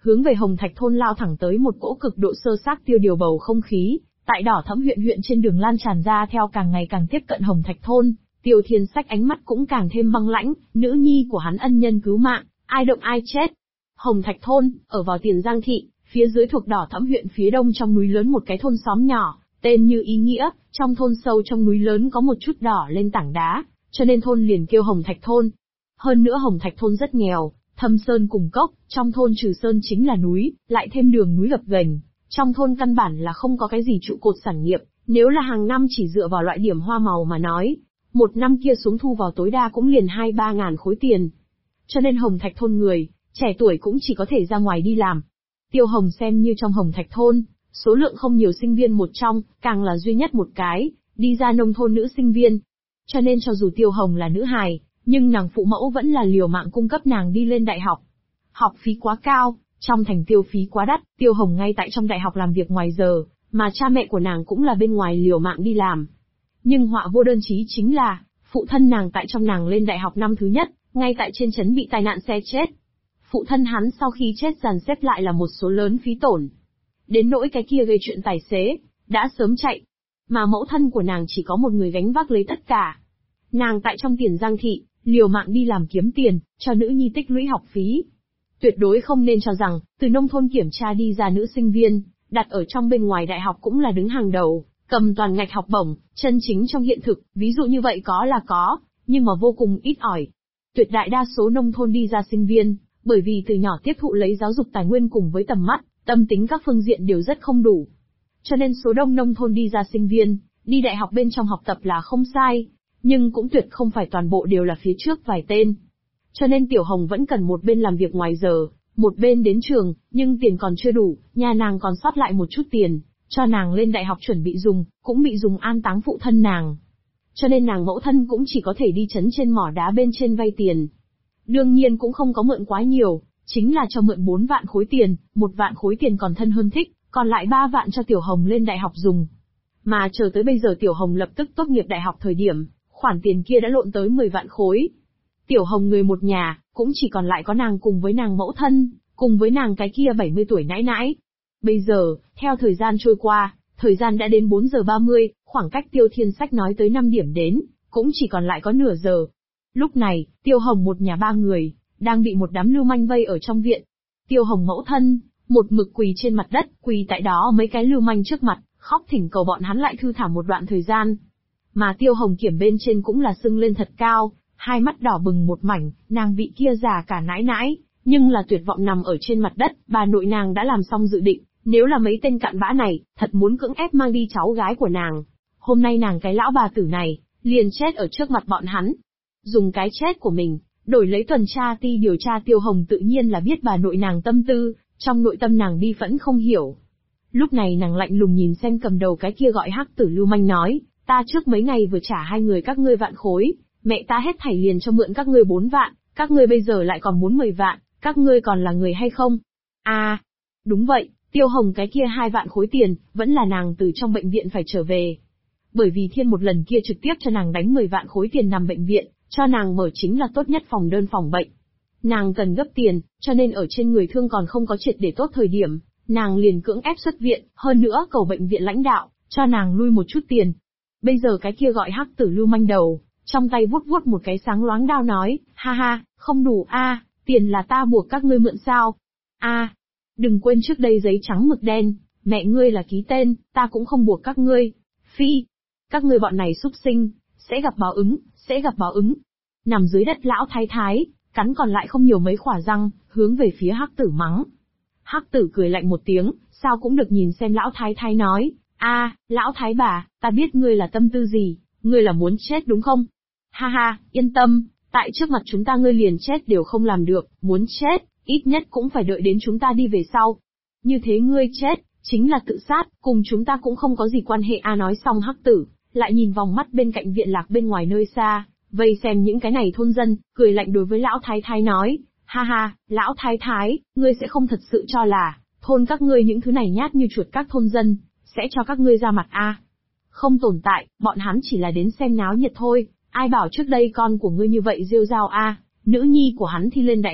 hướng về Hồng Thạch thôn lao thẳng tới một cỗ cực độ sơ xác tiêu điều bầu không khí, tại Đỏ Thẫm huyện trên đường lan tràn ra theo càng ngày càng tiếp cận Hồng Thạch thôn. Tiêu Thiên Sách ánh mắt cũng càng thêm băng lãnh, nữ nhi của hắn ân nhân cứu mạng, ai động ai chết. Hồng Thạch thôn, ở vào Tiền Giang thị, phía dưới thuộc Đỏ Thẫm huyện phía đông trong núi lớn một cái thôn xóm nhỏ, tên như ý nghĩa, trong thôn sâu trong núi lớn có một chút đỏ lên tảng đá, cho nên thôn liền kêu Hồng Thạch thôn. Hơn nữa Hồng Thạch thôn rất nghèo, thâm sơn cùng cốc, trong thôn trừ sơn chính là núi, lại thêm đường núi gập ghềnh. Trong thôn căn bản là không có cái gì trụ cột sản nghiệp, nếu là hàng năm chỉ dựa vào loại điểm hoa màu mà nói, một năm kia xuống thu vào tối đa cũng liền 2-3 ngàn khối tiền. Cho nên Hồng Thạch thôn người, trẻ tuổi cũng chỉ có thể ra ngoài đi làm. Tiêu Hồng xem như trong Hồng Thạch thôn, số lượng không nhiều sinh viên một trong, càng là duy nhất một cái, đi ra nông thôn nữ sinh viên. Cho nên cho dù Tiêu Hồng là nữ hài, nhưng nàng phụ mẫu vẫn là liều mạng cung cấp nàng đi lên đại học. Học phí quá cao, trong thành tiêu phí quá đắt, Tiêu Hồng ngay tại trong đại học làm việc ngoài giờ, mà cha mẹ của nàng cũng là bên ngoài liều mạng đi làm. Nhưng họa vô đơn chí chính là, phụ thân nàng tại trong nàng lên đại học năm thứ nhất, ngay tại trên trấn bị tai nạn xe chết. Phụ thân hắn sau khi chết dàn xếp lại là một số lớn phí tổn. Đến nỗi cái kia gây chuyện tài xế, đã sớm chạy. Mà mẫu thân của nàng chỉ có một người gánh vác lấy tất cả. Nàng tại trong Tiền Giang thị, liều mạng đi làm kiếm tiền, cho nữ nhi tích lũy học phí. Tuyệt đối không nên cho rằng, từ nông thôn kiểm tra đi ra nữ sinh viên, đặt ở trong bên ngoài đại học cũng là đứng hàng đầu, cầm toàn ngạch học bổng, chân chính trong hiện thực, ví dụ như vậy có là có, nhưng mà vô cùng ít ỏi. Tuyệt đại đa số nông thôn đi ra sinh viên, bởi vì từ nhỏ tiếp thụ lấy giáo dục tài nguyên cùng với tầm mắt, tâm tính các phương diện đều rất không đủ. Cho nên số đông nông thôn đi ra sinh viên, đi đại học bên trong học tập là không sai, nhưng cũng tuyệt không phải toàn bộ đều là phía trước vài tên. Cho nên Tiểu Hồng vẫn cần một bên làm việc ngoài giờ, một bên đến trường, nhưng tiền còn chưa đủ, nhà nàng còn sót lại một chút tiền, cho nàng lên đại học chuẩn bị dùng, cũng bị dùng an táng phụ thân nàng. Cho nên nàng mẫu thân cũng chỉ có thể đi trấn trên mỏ đá bên trên vay tiền. Đương nhiên cũng không có mượn quá nhiều, chính là cho mượn 4 vạn khối tiền, 1 vạn khối tiền còn thân hơn thích, còn lại 3 vạn cho Tiểu Hồng lên đại học dùng. Mà chờ tới bây giờ Tiểu Hồng lập tức tốt nghiệp đại học thời điểm, khoản tiền kia đã lộn tới 10 vạn khối. Tiểu Hồng người một nhà, cũng chỉ còn lại có nàng cùng với nàng mẫu thân, cùng với nàng cái kia 70 tuổi nãi nãi. Bây giờ, theo thời gian trôi qua, thời gian đã đến 4 giờ 30, khoảng cách Tiêu Thiên Sách nói tới 5 điểm đến, cũng chỉ còn lại có nửa giờ. Lúc này, Tiêu Hồng một nhà 3 người, đang bị một đám lưu manh vây ở trong viện. Tiêu Hồng mẫu thân, một mực quỳ trên mặt đất, quỳ tại đó mấy cái lưu manh trước mặt, khóc thỉnh cầu bọn hắn lại thư thả một đoạn thời gian. Mà Tiêu Hồng kiểm bên trên cũng là sưng lên thật cao, hai mắt đỏ bừng một mảnh, nàng bị kia già cả nãi nãi, nhưng là tuyệt vọng nằm ở trên mặt đất, bà nội nàng đã làm xong dự định, nếu là mấy tên cặn bã này, thật muốn cưỡng ép mang đi cháu gái của nàng. Hôm nay nàng cái lão bà tử này, liền chết ở trước mặt bọn hắn. Dùng cái chết của mình, đổi lấy tuần tra ti điều tra. Tiêu Hồng tự nhiên là biết bà nội nàng tâm tư, trong nội tâm nàng bi phẫn không hiểu. Lúc này nàng lạnh lùng nhìn xem cầm đầu cái kia gọi hắc tử lưu manh nói, ta trước mấy ngày vừa trả hai người các ngươi vạn khối, mẹ ta hết thảy liền cho mượn các ngươi 4 vạn, các ngươi bây giờ lại còn muốn 10 vạn, các ngươi còn là người hay không? À, đúng vậy, Tiêu Hồng cái kia 2 vạn khối tiền, vẫn là nàng từ trong bệnh viện phải trở về. Bởi vì Thiên một lần kia trực tiếp cho nàng đánh 10 vạn khối tiền nằm bệnh viện, cho nàng mở chính là tốt nhất phòng đơn phòng bệnh. Nàng cần gấp tiền, cho nên ở trên người thương còn không có triệt để tốt thời điểm, nàng liền cưỡng ép xuất viện, hơn nữa cầu bệnh viện lãnh đạo, cho nàng lui một chút tiền. Bây giờ cái kia gọi hắc tử lưu manh đầu, trong tay vuốt vuốt một cái sáng loáng đao nói, ha ha, không đủ a, tiền là ta buộc các ngươi mượn sao? A, đừng quên trước đây giấy trắng mực đen, mẹ ngươi là ký tên, ta cũng không buộc các ngươi. Phi, các ngươi bọn này xúc sinh, sẽ gặp báo ứng, sẽ gặp báo ứng. Nằm dưới đất lão thái thái, cắn còn lại không nhiều mấy khỏa răng, hướng về phía hắc tử mắng. Hắc tử cười lạnh một tiếng, sao cũng được nhìn xem lão thái thái nói, a, lão thái bà, ta biết ngươi là tâm tư gì, ngươi là muốn chết đúng không? Ha ha, yên tâm, tại trước mặt chúng ta ngươi liền chết đều không làm được, muốn chết, ít nhất cũng phải đợi đến chúng ta đi về sau. Như thế ngươi chết, chính là tự sát, cùng chúng ta cũng không có gì quan hệ. A nói xong hắc tử, lại nhìn vòng mắt bên cạnh viện lạc bên ngoài nơi xa, vây xem những cái này thôn dân, cười lạnh đối với lão thái thái nói, ha ha, lão thái thái, ngươi sẽ không thật sự cho là, thôn các ngươi những thứ này nhát như chuột các thôn dân, sẽ cho các ngươi ra mặt a? Không tồn tại, bọn hắn chỉ là đến xem náo nhiệt thôi, ai bảo trước đây con của ngươi như vậy rêu rao a, nữ nhi của hắn thi lên đại học,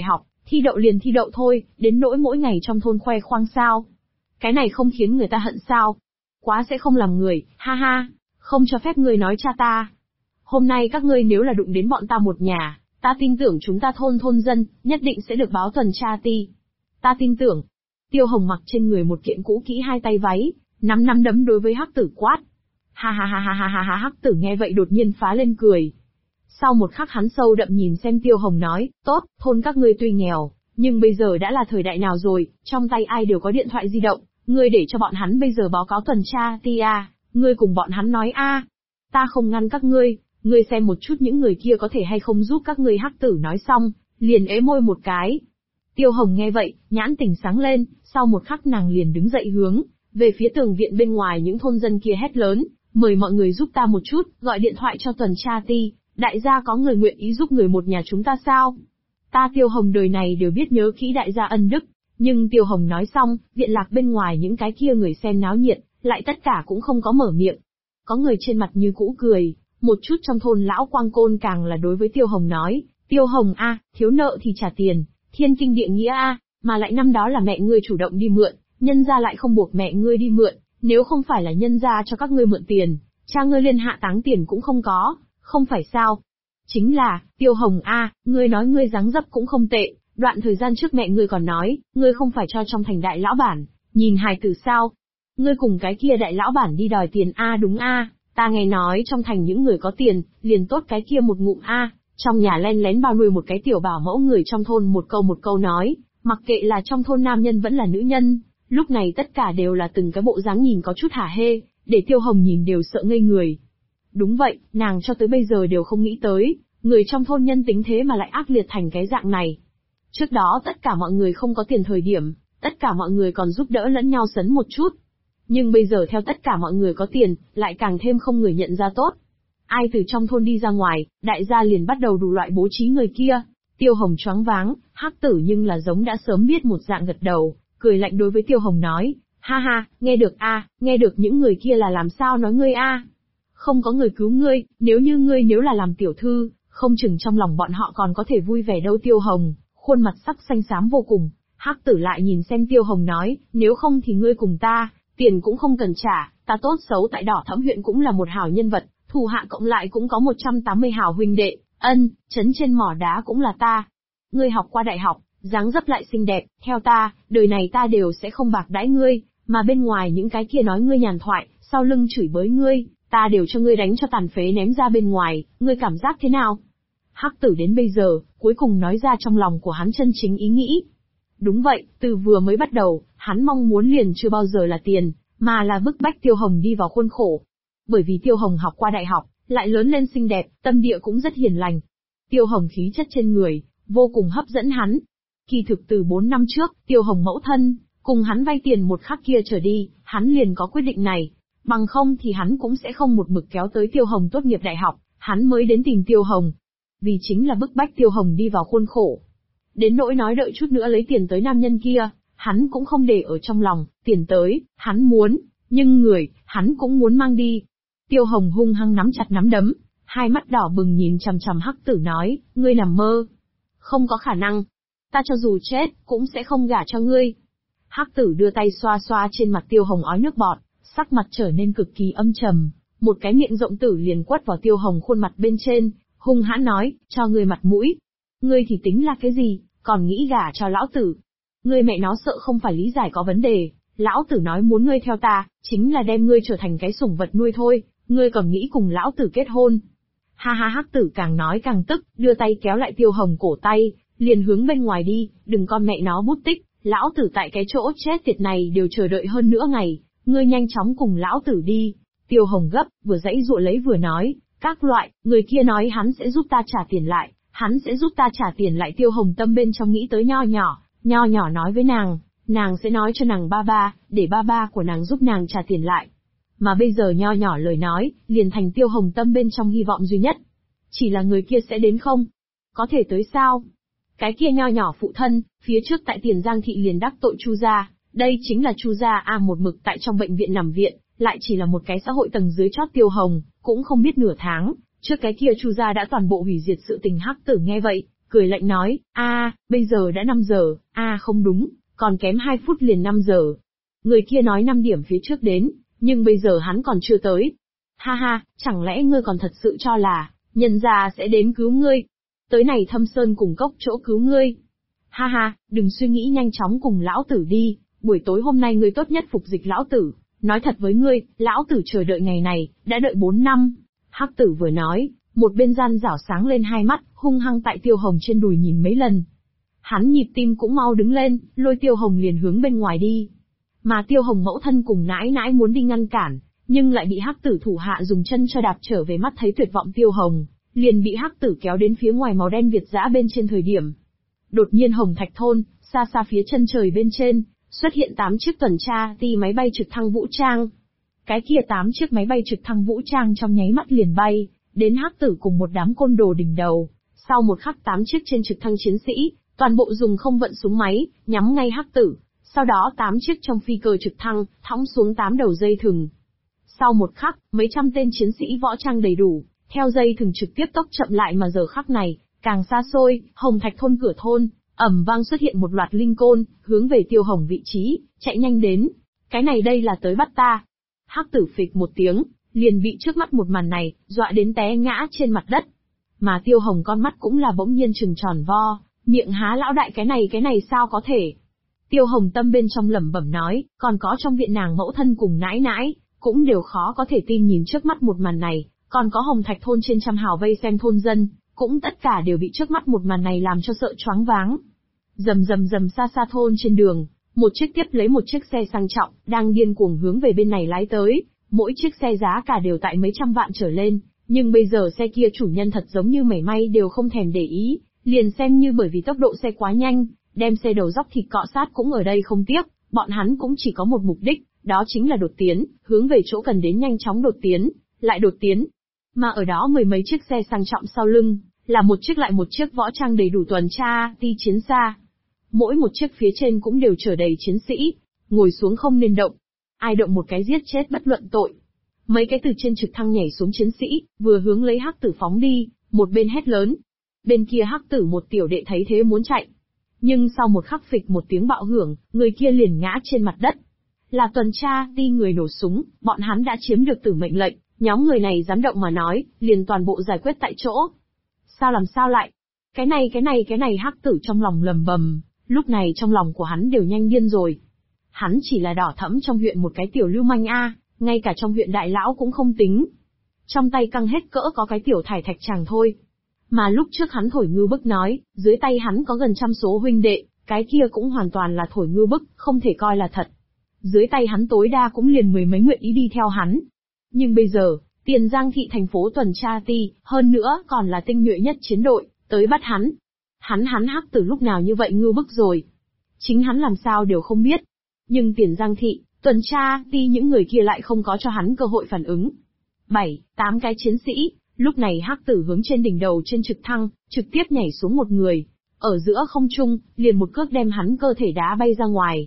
Thi đậu liền thi đậu thôi, đến nỗi mỗi ngày trong thôn khoe khoang sao. Cái này không khiến người ta hận sao? Quá sẽ không làm người, ha ha, không cho phép ngươi nói cha ta. Hôm nay các ngươi nếu là đụng đến bọn ta một nhà, ta tin tưởng chúng ta thôn dân, nhất định sẽ được báo tuần tra ti. Ta tin tưởng. Tiêu Hồng mặc trên người một kiện cũ kỹ hai tay váy, nắm đấm đối với Hắc Tử quát. Ha ha ha ha ha ha ha, Hắc Tử nghe vậy đột nhiên phá lên cười. Sau một khắc hắn sâu đậm nhìn xem Tiêu Hồng nói, tốt, thôn các ngươi tuy nghèo, nhưng bây giờ đã là thời đại nào rồi, trong tay ai đều có điện thoại di động, ngươi để cho bọn hắn bây giờ báo cáo tuần tra ti a, ngươi cùng bọn hắn nói a. Ta không ngăn các ngươi xem một chút những người kia có thể hay không giúp các ngươi. Hắc Tử nói xong, liền ế môi một cái. Tiêu Hồng nghe vậy, nhãn tỉnh sáng lên, sau một khắc nàng liền đứng dậy hướng về phía tường viện bên ngoài những thôn dân kia hét lớn, mời mọi người giúp ta một chút, gọi điện thoại cho tuần tra ti, đại gia có người nguyện ý giúp người một nhà chúng ta sao? Ta Tiêu Hồng đời này đều biết nhớ kỹ đại gia ân đức, nhưng Tiêu Hồng nói xong, viện lạc bên ngoài những cái kia người xem náo nhiệt, lại tất cả cũng không có mở miệng. Có người trên mặt như cũ cười, một chút trong thôn lão quang côn càng là đối với Tiêu Hồng nói, Tiêu Hồng a, thiếu nợ thì trả tiền, thiên kinh địa nghĩa a, mà lại năm đó là mẹ ngươi chủ động đi mượn, nhân gia lại không buộc mẹ ngươi đi mượn, nếu không phải là nhân gia cho các ngươi mượn tiền, cha ngươi liên hạ táng tiền cũng không có, không phải sao? Chính là, Tiêu Hồng a, ngươi nói ngươi dáng dấp cũng không tệ, đoạn thời gian trước mẹ ngươi còn nói, ngươi không phải cho trong thành đại lão bản, nhìn hài tử sao? Ngươi cùng cái kia đại lão bản đi đòi tiền a đúng a, ta nghe nói trong thành những người có tiền, liền tốt cái kia một ngụm a, trong nhà len lén bao nuôi một cái tiểu bảo mẫu người trong thôn một câu nói, mặc kệ là trong thôn nam nhân vẫn là nữ nhân, lúc này tất cả đều là từng cái bộ dáng nhìn có chút hả hê, để Tiêu Hồng nhìn đều sợ ngây người. Đúng vậy, nàng cho tới bây giờ đều không nghĩ tới, người trong thôn nhân tính thế mà lại ác liệt thành cái dạng này. Trước đó tất cả mọi người không có tiền thời điểm, tất cả mọi người còn giúp đỡ lẫn nhau sấn một chút. Nhưng bây giờ theo tất cả mọi người có tiền, lại càng thêm không người nhận ra tốt. Ai từ trong thôn đi ra ngoài, đại gia liền bắt đầu đủ loại bố trí người kia. Tiêu Hồng choáng váng, Hắc Tử nhưng là giống đã sớm biết một dạng gật đầu, cười lạnh đối với Tiêu Hồng nói, ha ha, nghe được a, nghe được những người kia là làm sao nói ngươi a. Không có người cứu ngươi, nếu là làm tiểu thư, không chừng trong lòng bọn họ còn có thể vui vẻ đâu. Tiêu Hồng, khuôn mặt sắc xanh xám vô cùng, Hắc Tử lại nhìn xem Tiêu Hồng nói, nếu không thì ngươi cùng ta, tiền cũng không cần trả, ta tốt xấu tại Đỏ Thẫm huyện cũng là một hảo nhân vật, thủ hạ cộng lại cũng có 180 hảo huynh đệ, trấn trên mỏ đá cũng là ta. Ngươi học qua đại học, dáng dấp lại xinh đẹp, theo ta, đời này ta đều sẽ không bạc đãi ngươi, mà bên ngoài những cái kia nói ngươi nhàn thoại, sau lưng chửi bới ngươi, ta đều cho ngươi đánh cho tàn phế ném ra bên ngoài, ngươi cảm giác thế nào? Hắc Tử đến bây giờ, cuối cùng nói ra trong lòng của hắn chân chính ý nghĩ. Đúng vậy, từ vừa mới bắt đầu, hắn mong muốn liền chưa bao giờ là tiền, mà là bức bách Tiêu Hồng đi vào khuôn khổ. Bởi vì Tiêu Hồng học qua đại học, lại lớn lên xinh đẹp, tâm địa cũng rất hiền lành. Tiêu Hồng khí chất trên người, vô cùng hấp dẫn hắn. Kỳ thực từ 4 năm trước, Tiêu Hồng mẫu thân, cùng hắn vay tiền một khắc kia trở đi, hắn liền có quyết định này. Bằng không thì hắn cũng sẽ không một mực kéo tới Tiêu Hồng tốt nghiệp đại học, hắn mới đến tìm Tiêu Hồng. Vì chính là bức bách Tiêu Hồng đi vào khuôn khổ. Đến nỗi nói đợi chút nữa lấy tiền tới nam nhân kia, hắn cũng không để ở trong lòng, tiền tới, hắn muốn, nhưng người, hắn cũng muốn mang đi. Tiêu Hồng hung hăng nắm chặt nắm đấm, hai mắt đỏ bừng nhìn chằm chằm Hắc Tử nói, ngươi nằm mơ. Không có khả năng. Ta cho dù chết, cũng sẽ không gả cho ngươi. Hắc Tử đưa tay xoa xoa trên mặt Tiêu Hồng ói nước bọt, sắc mặt trở nên cực kỳ âm trầm, một cái miệng rộng tử liền quất vào Tiêu Hồng khuôn mặt bên trên, hung hãn nói, cho ngươi mặt mũi. Ngươi thì tính là cái gì, còn nghĩ gả cho lão tử. Ngươi mẹ nó sợ không phải lý giải có vấn đề, lão tử nói muốn ngươi theo ta, chính là đem ngươi trở thành cái sủng vật nuôi thôi, ngươi còn nghĩ cùng lão tử kết hôn. Ha ha, Hắc Tử càng nói càng tức, đưa tay kéo lại Tiêu Hồng cổ tay, liền hướng bên ngoài đi, đừng con mẹ nó bút tích, lão tử tại cái chỗ chết tiệt này đều chờ đợi hơn nửa ngày, ngươi nhanh chóng cùng lão tử đi. Tiêu Hồng gấp, vừa giãy giụa lấy vừa nói, các loại, người kia nói hắn sẽ giúp ta trả tiền lại, hắn sẽ giúp ta trả tiền lại. Tiêu Hồng tâm bên trong nghĩ tới nho nhỏ nói với nàng sẽ nói cho nàng ba, để ba của nàng giúp nàng trả tiền lại. Mà bây giờ nho nhỏ lời nói, liền thành Tiêu Hồng tâm bên trong hy vọng duy nhất. Chỉ là người kia sẽ đến không? Có thể tới sao? Cái kia nho nhỏ phụ thân, phía trước tại Tiền Giang thị liền đắc tội Chu gia, đây chính là Chu gia a, một mực tại trong bệnh viện nằm viện, lại chỉ là một cái xã hội tầng dưới chót. Tiêu Hồng cũng không biết nửa tháng trước cái kia Chu gia đã toàn bộ hủy diệt sự tình. Hắc Tử nghe vậy, cười lạnh nói, bây giờ đã 5 giờ, không đúng, còn kém 2 phút liền 5 giờ. Người kia nói 5 điểm phía trước đến, nhưng bây giờ hắn còn chưa tới. Ha ha, chẳng lẽ ngươi còn thật sự cho là, nhân gia sẽ đến cứu ngươi? Tới này Thâm Sơn cùng cốc chỗ cứu ngươi. Ha ha, đừng suy nghĩ, nhanh chóng cùng lão tử đi, buổi tối hôm nay ngươi tốt nhất phục dịch lão tử. Nói thật với ngươi, lão tử chờ đợi ngày này, đã đợi 4 năm. Hắc tử vừa nói, một bên gian rảo sáng lên hai mắt, hung hăng tại Tiêu Hồng trên đùi nhìn mấy lần. Hắn nhịp tim cũng mau đứng lên, lôi Tiêu Hồng liền hướng bên ngoài đi. Mà Tiêu Hồng mẫu thân cùng nãi nãi muốn đi ngăn cản, nhưng lại bị Hắc tử thủ hạ dùng chân cho đạp trở về. Mắt thấy tuyệt vọng Tiêu Hồng, liền bị Hắc tử kéo đến phía ngoài màu đen Việt dã bên trên. Thời điểm đột nhiên Hồng Thạch thôn, xa xa phía chân trời bên trên, xuất hiện 8 chiếc tuần tra ti máy bay trực thăng vũ trang. Cái kia 8 chiếc máy bay trực thăng vũ trang trong nháy mắt liền bay đến Hắc tử cùng một đám côn đồ đỉnh đầu. Sau một khắc 8 chiếc trên trực thăng chiến sĩ, toàn bộ dùng không vận súng máy, nhắm ngay Hắc tử. Sau đó 8 chiếc trong phi cơ trực thăng, thõng xuống 8 đầu dây thừng. Sau một khắc, mấy trăm tên chiến sĩ võ trang đầy đủ, theo dây thừng trực tiếp tốc chậm lại. Mà giờ khắc này, càng xa xôi, Hồng Thạch thôn cửa thôn, ầm vang xuất hiện một loạt linh côn, hướng về Tiêu Hồng vị trí, chạy nhanh đến. Cái này đây là tới bắt ta. Hắc tử phịch một tiếng, liền bị trước mắt một màn này, dọa đến té ngã trên mặt đất. Mà Tiêu Hồng con mắt cũng là bỗng nhiên trừng tròn vo, miệng há lão đại, cái này sao có thể. Tiêu Hồng tâm bên trong lẩm bẩm nói, còn có trong viện nàng mẫu thân cùng nãi nãi, cũng đều khó có thể tin nhìn trước mắt một màn này, còn có Hồng Thạch thôn trên trăm hào vây xem thôn dân, cũng tất cả đều bị trước mắt một màn này làm cho sợ choáng váng. Rầm rầm rầm, xa xa thôn trên đường, một chiếc tiếp lấy một chiếc xe sang trọng, đang điên cuồng hướng về bên này lái tới, mỗi chiếc xe giá cả đều tại mấy trăm vạn trở lên, nhưng bây giờ xe kia chủ nhân thật giống như mảy may đều không thèm để ý, liền xem như bởi vì tốc độ xe quá nhanh, đem xe đầu dóc thịt cọ sát cũng ở đây không tiếc, bọn hắn cũng chỉ có một mục đích, đó chính là đột tiến, hướng về chỗ cần đến nhanh chóng đột tiến, lại đột tiến. Mà ở đó mười mấy chiếc xe sang trọng sau lưng, là một chiếc lại một chiếc võ trang đầy đủ tuần tra, ti chiến xa. Mỗi một chiếc phía trên cũng đều chở đầy chiến sĩ, ngồi xuống không nên động. Ai động một cái giết chết bất luận tội. Mấy cái từ trên trực thăng nhảy xuống chiến sĩ, vừa hướng lấy Hắc tử phóng đi, một bên hét lớn. Bên kia Hắc tử một tiểu đệ thấy thế muốn chạy. Nhưng sau một khắc phịch một tiếng bạo hưởng, người kia liền ngã trên mặt đất. Là tuần tra, ti người nổ súng, bọn hắn đã chiếm được tử mệnh lệnh, nhóm người này dám động mà nói, liền toàn bộ giải quyết tại chỗ. Sao làm sao lại? Cái này Hắc tử trong lòng lầm bầm, lúc này trong lòng của hắn đều nhanh điên rồi. Hắn chỉ là đỏ thẫm trong huyện một cái tiểu lưu manh ngay cả trong huyện đại lão cũng không tính. Trong tay căng hết cỡ có cái tiểu thải thạch chàng thôi. Mà lúc trước hắn thổi ngư bức nói, dưới tay hắn có gần trăm số huynh đệ, cái kia cũng hoàn toàn là thổi ngư bức, không thể coi là thật. Dưới tay hắn tối đa cũng liền mười mấy nguyện ý đi theo hắn. Nhưng bây giờ, Tiền Giang thị thành phố tuần tra ti, hơn nữa còn là tinh nhuệ nhất chiến đội, tới bắt hắn. Hắn Hắc tử lúc nào như vậy ngư bức rồi. Chính hắn làm sao đều không biết. Nhưng Tiền Giang thị, tuần tra ti những người kia lại không có cho hắn cơ hội phản ứng. 7-8 cái chiến sĩ, lúc này Hắc tử hướng trên đỉnh đầu trên trực thăng, trực tiếp nhảy xuống một người. Ở giữa không trung, liền một cước đem hắn cơ thể đá bay ra ngoài.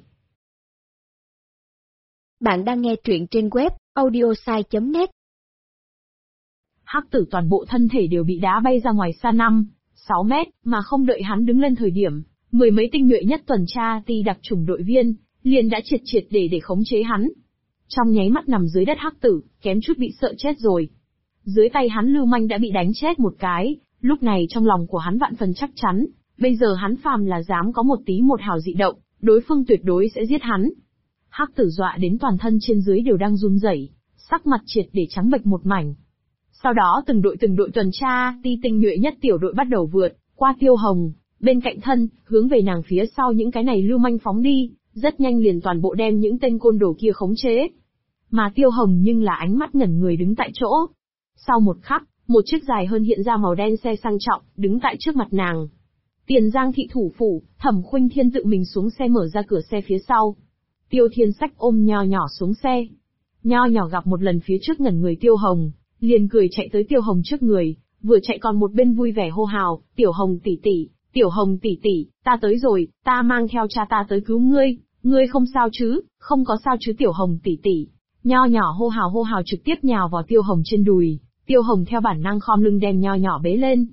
Bạn đang nghe truyện trên web audiosai.net. Hắc tử toàn bộ thân thể đều bị đá bay ra ngoài xa 5-6 mét, mà không đợi hắn đứng lên thời điểm, mười mấy tinh nhuệ nhất tuần tra ti đặc chủng đội viên, liền đã triệt để khống chế hắn. Trong nháy mắt nằm dưới đất Hắc tử, kém chút bị sợ chết rồi. Dưới tay hắn lưu manh đã bị đánh chết một cái, lúc này trong lòng của hắn vạn phần chắc chắn, bây giờ hắn phàm là dám có một tí một hào dị động, đối phương tuyệt đối sẽ giết hắn. Hắc tử dọa đến toàn thân trên dưới đều đang run rẩy, sắc mặt triệt để trắng bệch một mảnh. Sau đó từng đội tuần tra, ti tinh nhuệ nhất tiểu đội bắt đầu vượt qua Tiêu Hồng, bên cạnh thân, hướng về nàng phía sau những cái này lưu manh phóng đi, rất nhanh liền toàn bộ đem những tên côn đồ kia khống chế. Mà Tiêu Hồng nhưng là ánh mắt ngẩn người đứng tại chỗ. Sau một khắc, một chiếc dài hơn hiện ra màu đen xe sang trọng, đứng tại trước mặt nàng. Tiền Giang thị thủ phủ, Thẩm Khuynh Thiên tự mình xuống xe mở ra cửa xe phía sau. Tiêu Thiên Sách ôm Nho Nhỏ xuống xe. Nho Nhỏ gặp một lần phía trước ngẩn người Tiêu Hồng, liền cười chạy tới Tiêu Hồng trước người, vừa chạy còn một bên vui vẻ hô hào, Tiểu Hồng tỷ tỷ, ta tới rồi, ta mang theo cha ta tới cứu ngươi không sao chứ, không có sao chứ Tiểu Hồng tỷ tỷ. Nho Nhỏ hô hào trực tiếp nhào vào Tiêu Hồng trên đùi, Tiêu Hồng theo bản năng khom lưng đem Nho Nhỏ bế lên.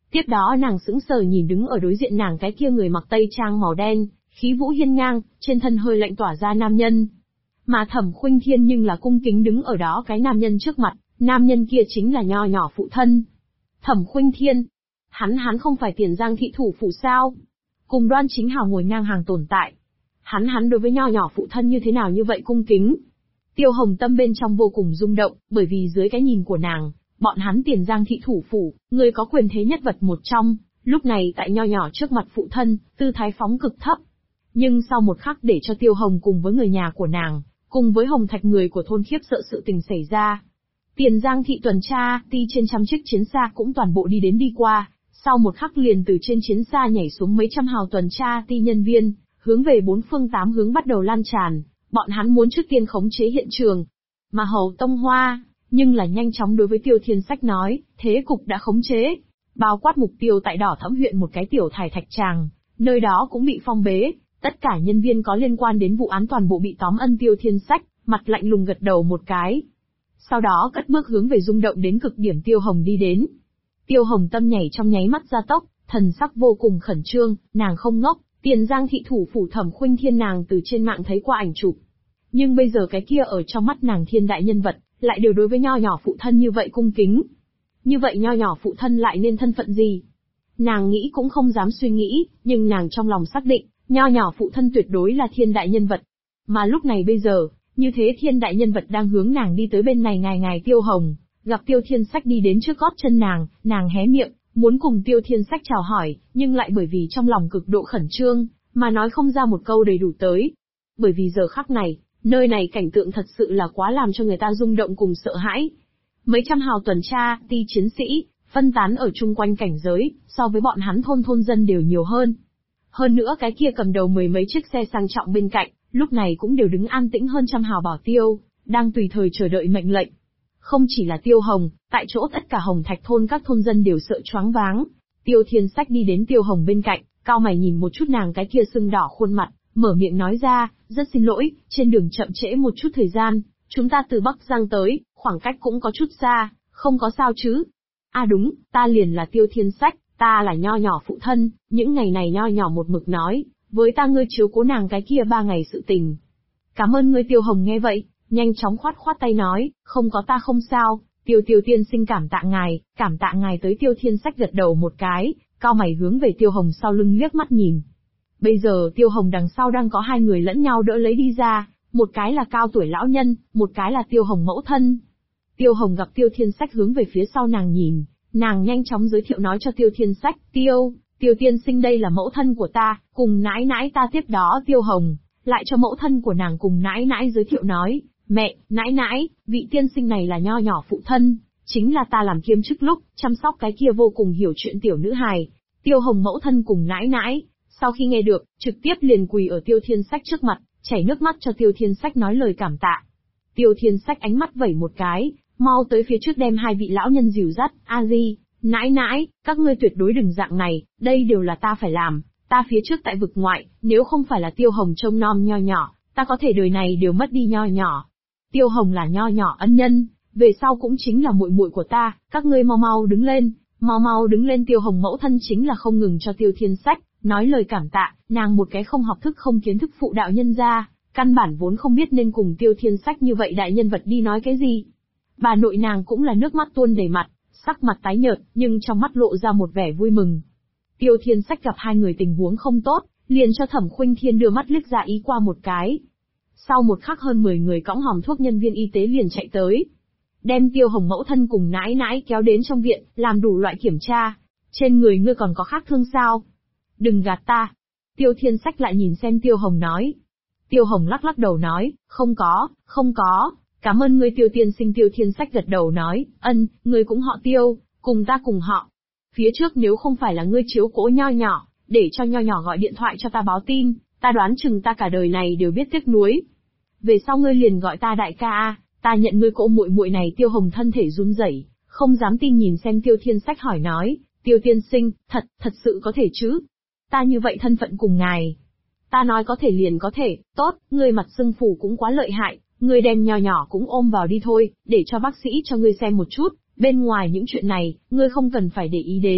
Tiếp đó nàng sững sờ nhìn đứng ở đối diện nàng cái kia người mặc tây trang màu đen, khí vũ hiên ngang, trên thân hơi lạnh tỏa ra nam nhân. Mà Thẩm Khuynh Thiên nhưng là cung kính đứng ở đó cái nam nhân trước mặt, nam nhân kia chính là nho nhỏ phụ thân. Thẩm Khuynh Thiên, hắn không phải Tiền Giang thị thủ phủ sao? Cùng Đoan Chính Hào ngồi ngang hàng tồn tại. Hắn đối với nho nhỏ phụ thân như thế nào như vậy cung kính? Tiêu Hồng tâm bên trong vô cùng rung động, bởi vì dưới cái nhìn của nàng, bọn hắn Tiền Giang thị thủ phủ, người có quyền thế nhất vật một trong, lúc này tại nho nhỏ trước mặt phụ thân, tư thái phóng cực thấp. Nhưng sau một khắc để cho Tiêu Hồng cùng với người nhà của nàng, cùng với Hồng Thạch người của thôn khiếp sợ sự tình xảy ra. Tiền Giang thị tuần tra, ti trên trăm chiếc chiến xa cũng toàn bộ đi đến đi qua, sau một khắc liền từ trên chiến xa nhảy xuống mấy trăm hào tuần tra ti nhân viên, hướng về bốn phương tám hướng bắt đầu lan tràn, bọn hắn muốn trước tiên khống chế hiện trường. Mà Hầu Tông Hoa, nhưng là nhanh chóng đối với Tiêu Thiên Sách nói, thế cục đã khống chế, bao quát mục tiêu tại Đỏ Thẫm huyện một cái tiểu thải thạch tràng, nơi đó cũng bị phong bế, tất cả nhân viên có liên quan đến vụ án toàn bộ bị tóm ân. Tiêu Thiên Sách, mặt lạnh lùng gật đầu một cái. Sau đó cất bước hướng về rung động đến cực điểm Tiêu Hồng đi đến. Tiêu Hồng tâm nhảy trong nháy mắt gia tốc, thần sắc vô cùng khẩn trương, nàng không ngốc, Tiền Giang thị thủ phủ Thẩm Khuynh Thiên nàng từ trên mạng thấy qua ảnh chụp. Nhưng bây giờ cái kia ở trong mắt nàng thiên đại nhân vật, lại đều đối với nho nhỏ phụ thân như vậy cung kính. Như vậy nho nhỏ phụ thân lại nên thân phận gì? Nàng nghĩ cũng không dám suy nghĩ, nhưng nàng trong lòng xác định, nho nhỏ phụ thân tuyệt đối là thiên đại nhân vật. Mà lúc này bây giờ, như thế thiên đại nhân vật đang hướng nàng đi tới bên này ngài Tiêu Hồng, gặp Tiêu Thiên Sách đi đến trước gót chân nàng hé miệng, muốn cùng Tiêu Thiên Sách chào hỏi, nhưng lại bởi vì trong lòng cực độ khẩn trương, mà nói không ra một câu đầy đủ tới. Bởi vì giờ khắc này, nơi này cảnh tượng thật sự là quá làm cho người ta rung động cùng sợ hãi. Mấy trăm hào tuần tra, ti chiến sĩ, phân tán ở chung quanh cảnh giới, so với bọn hắn thôn dân đều nhiều hơn. Hơn nữa cái kia cầm đầu mười mấy chiếc xe sang trọng bên cạnh, lúc này cũng đều đứng an tĩnh hơn trăm hào bảo tiêu, đang tùy thời chờ đợi mệnh lệnh. Không chỉ là Tiêu Hồng, tại chỗ tất cả Hồng Thạch thôn các thôn dân đều sợ choáng váng. Tiêu Thiên Sách đi đến Tiêu Hồng bên cạnh, cao mày nhìn một chút nàng cái kia sưng đỏ khuôn mặt, mở miệng nói ra, rất xin lỗi, trên đường chậm trễ một chút thời gian, chúng ta từ Bắc Giang tới, khoảng cách cũng có chút xa, không có sao chứ. À đúng, ta liền là Tiêu Thiên Sách, ta là nho nhỏ phụ thân, những ngày này nho nhỏ một mực nói, với ta ngươi chiếu cố nàng cái kia 3 ngày sự tình. Cảm ơn ngươi. Tiêu Hồng nghe vậy, nhanh chóng khoát tay nói, không có ta không sao, Tiêu tiên sinh cảm tạ ngài tới. Tiêu Thiên Sách gật đầu một cái, cao mày hướng về Tiêu Hồng sau lưng liếc mắt nhìn. Bây giờ Tiêu Hồng đằng sau đang có 2 người lẫn nhau đỡ lấy đi ra, một cái là cao tuổi lão nhân, một cái là Tiêu Hồng mẫu thân. Tiêu Hồng gặp Tiêu Thiên Sách hướng về phía sau nàng nhìn, nàng nhanh chóng giới thiệu nói cho Tiêu Thiên Sách, Tiêu tiên sinh đây là mẫu thân của ta, cùng nãi nãi ta. Tiếp đó Tiêu Hồng lại cho mẫu thân của nàng cùng nãi nãi giới thiệu nói, mẹ, nãi nãi, vị tiên sinh này là nho nhỏ phụ thân, chính là ta làm kiêm chức lúc chăm sóc cái kia vô cùng hiểu chuyện tiểu nữ hài. Tiêu Hồng mẫu thân cùng nãi nãi, sau khi nghe được, trực tiếp liền quỳ ở Tiêu Thiên Sách trước mặt, chảy nước mắt cho Tiêu Thiên Sách nói lời cảm tạ. Tiêu Thiên Sách ánh mắt vẩy một cái, mau tới phía trước đem 2 vị lão nhân dìu dắt, a di, nãi nãi, các ngươi tuyệt đối đừng dạng này, đây đều là ta phải làm, ta phía trước tại vực ngoại, nếu không phải là Tiêu Hồng trông nom nho nhỏ, ta có thể đời này đều mất đi nho nhỏ. Tiêu Hồng là nho nhỏ ân nhân, về sau cũng chính là muội muội của ta, các ngươi mau đứng lên, mau đứng lên. Tiêu Hồng mẫu thân chính là không ngừng cho Tiêu Thiên Sách nói lời cảm tạ, nàng một cái không học thức không kiến thức phụ đạo nhân gia, căn bản vốn không biết nên cùng Tiêu Thiên Sách như vậy đại nhân vật đi nói cái gì. Bà nội nàng cũng là nước mắt tuôn đầy mặt, sắc mặt tái nhợt, nhưng trong mắt lộ ra một vẻ vui mừng. Tiêu Thiên Sách gặp 2 người tình huống không tốt, liền cho Thẩm Khuynh Thiên đưa mắt liếc ra ý qua một cái. Sau một khắc hơn 10 người cõng hòm thuốc nhân viên y tế liền chạy tới, đem Tiêu Hồng mẫu thân cùng nãi nãi kéo đến trong viện, làm đủ loại kiểm tra. Trên người ngươi còn có khác thương sao? Đừng gạt ta. Tiêu Thiên Sách lại nhìn xem Tiêu Hồng nói. Tiêu Hồng lắc đầu nói, không có, cảm ơn ngươi Tiêu tiên sinh. Tiêu Thiên Sách gật đầu nói, ngươi cũng họ Tiêu, cùng ta cùng họ. Phía trước nếu không phải là ngươi chiếu cố nho nhỏ, để cho nho nhỏ gọi điện thoại cho ta báo tin, ta đoán chừng ta cả đời này đều biết tiếc nuối. Về sau ngươi liền gọi ta đại ca a, ta nhận ngươi cỗ muội này. Tiêu Hồng thân thể run rẩy, không dám tin nhìn xem Tiêu Thiên Sách hỏi nói, Tiêu tiên sinh, thật sự có thể chứ? Ta như vậy thân phận cùng ngài. Ta nói có thể liền có thể, tốt, ngươi mặt sưng phù cũng quá lợi hại, ngươi đem nho nhỏ cũng ôm vào đi thôi, để cho bác sĩ cho ngươi xem một chút, bên ngoài những chuyện này, ngươi không cần phải để ý đến,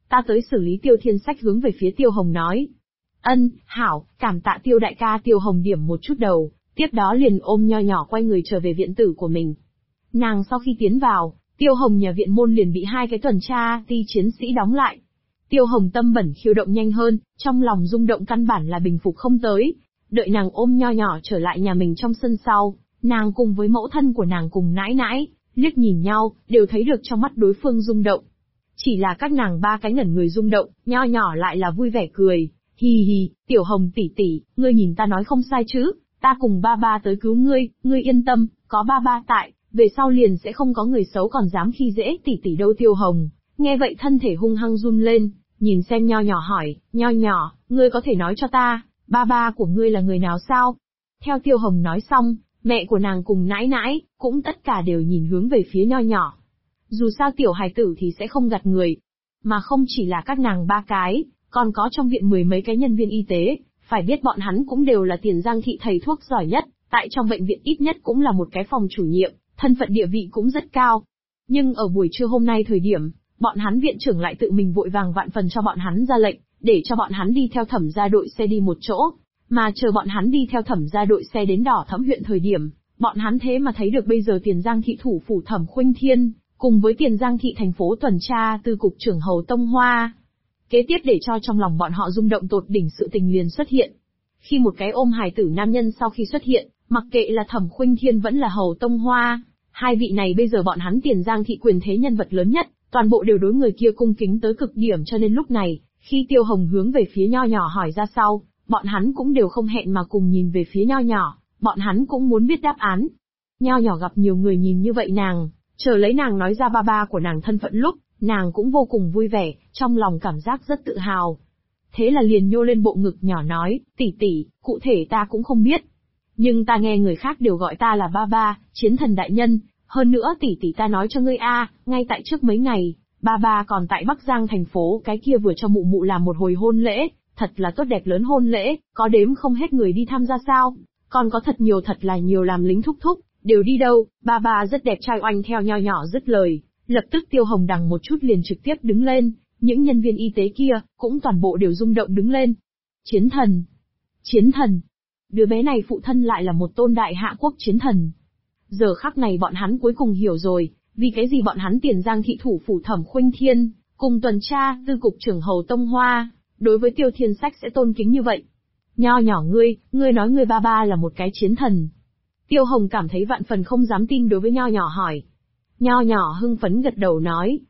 ta tới xử lý Tiêu Thiên Sách hướng về phía Tiêu Hồng nói. Ân, hảo, cảm tạ Tiêu đại ca. Tiêu Hồng điểm một chút đầu, tiếp đó liền ôm Nho Nhỏ quay người trở về viện tử của mình. Nàng sau khi tiến vào, Tiêu Hồng nhà viện môn liền bị 2 cái tuần tra ti chiến sĩ đóng lại. Tiêu Hồng tâm bẩn khiêu động nhanh hơn, trong lòng rung động căn bản là bình phục không tới. Đợi nàng ôm Nho Nhỏ trở lại nhà mình trong sân sau, nàng cùng với mẫu thân của nàng cùng nãi nãi, liếc nhìn nhau, đều thấy được trong mắt đối phương rung động. Chỉ là các nàng 3 cái ngẩn người rung động, Nho Nhỏ lại là vui vẻ cười. Hi hi, Tiểu Hồng tỷ tỷ, ngươi nhìn ta nói không sai chứ, ta cùng ba ba tới cứu ngươi yên tâm, có ba ba tại, về sau liền sẽ không có người xấu còn dám khi dễ tỷ tỷ đâu. Tiêu Hồng nghe vậy thân thể hung hăng run lên, nhìn xem Nho Nhỏ hỏi, Nho Nhỏ, ngươi có thể nói cho ta, ba ba của ngươi là người nào sao? Theo Tiêu Hồng nói xong, mẹ của nàng cùng nãi nãi, cũng tất cả đều nhìn hướng về phía Nho Nhỏ. Dù sao tiểu hài tử thì sẽ không gạt người. Mà không chỉ là các nàng 3 cái, còn có trong viện 10 mấy cái nhân viên y tế, phải biết bọn hắn cũng đều là Tiền Giang thị thầy thuốc giỏi nhất, tại trong bệnh viện ít nhất cũng là một cái phòng chủ nhiệm, thân phận địa vị cũng rất cao. Nhưng ở buổi trưa hôm nay thời điểm, bọn hắn viện trưởng lại tự mình vội vàng vạn phần cho bọn hắn ra lệnh, để cho bọn hắn đi theo Thẩm gia đội xe đi một chỗ. Mà chờ bọn hắn đi theo Thẩm gia đội xe đến Đỏ Thẫm huyện thời điểm, bọn hắn thế mà thấy được bây giờ Tiền Giang thị thủ phủ Thẩm Khuynh Thiên, cùng với Tiền Giang thị thành phố tuần tra tư cục trưởng Hầu Tông Hoa. Kế tiếp để cho trong lòng bọn họ rung động tột đỉnh sự tình liền xuất hiện. Khi một cái ôm hài tử nam nhân sau khi xuất hiện, mặc kệ là Thẩm Khuynh Thiên vẫn là Hầu Tông Hoa, 2 vị này bây giờ bọn hắn Tiền Giang thị quyền thế nhân vật lớn nhất, toàn bộ đều đối người kia cung kính tới cực điểm, cho nên lúc này, khi Tiêu Hồng hướng về phía Nho Nhỏ hỏi ra sau, bọn hắn cũng đều không hẹn mà cùng nhìn về phía Nho Nhỏ, bọn hắn cũng muốn biết đáp án. Nho Nhỏ gặp nhiều người nhìn như vậy nàng, chờ lấy nàng nói ra ba ba của nàng thân phận lúc, nàng cũng vô cùng vui vẻ, trong lòng cảm giác rất tự hào. Thế là liền nhô lên bộ ngực nhỏ nói, tỷ tỷ, cụ thể ta cũng không biết. Nhưng ta nghe người khác đều gọi ta là ba ba, chiến thần đại nhân, hơn nữa tỷ tỷ ta nói cho ngươi ngay tại trước mấy ngày, ba ba còn tại Bắc Giang thành phố cái kia vừa cho mụ mụ làm một hồi hôn lễ, thật là tốt đẹp lớn hôn lễ, có đếm không hết người đi tham gia sao, còn có thật là nhiều làm lính thúc thúc, đều đi đâu, ba ba rất đẹp trai oanh. Theo Nho Nhỏ dứt lời, lập tức Tiêu Hồng đằng một chút liền trực tiếp đứng lên, những nhân viên y tế kia, cũng toàn bộ đều rung động đứng lên. Chiến thần! Chiến thần! Đứa bé này phụ thân lại là một tôn đại hạ quốc chiến thần. Giờ khắc này bọn hắn cuối cùng hiểu rồi, vì cái gì bọn hắn Tiền Giang thị thủ phủ Thẩm Khuynh Thiên, cùng tuần tra, tư cục trưởng Hầu Tông Hoa, đối với Tiêu Thiên Sách sẽ tôn kính như vậy. Nho Nhỏ ngươi nói ngươi ba ba là một cái chiến thần. Tiêu Hồng cảm thấy vạn phần không dám tin đối với Nho Nhỏ hỏi. Nho Nhỏ hưng phấn gật đầu nói,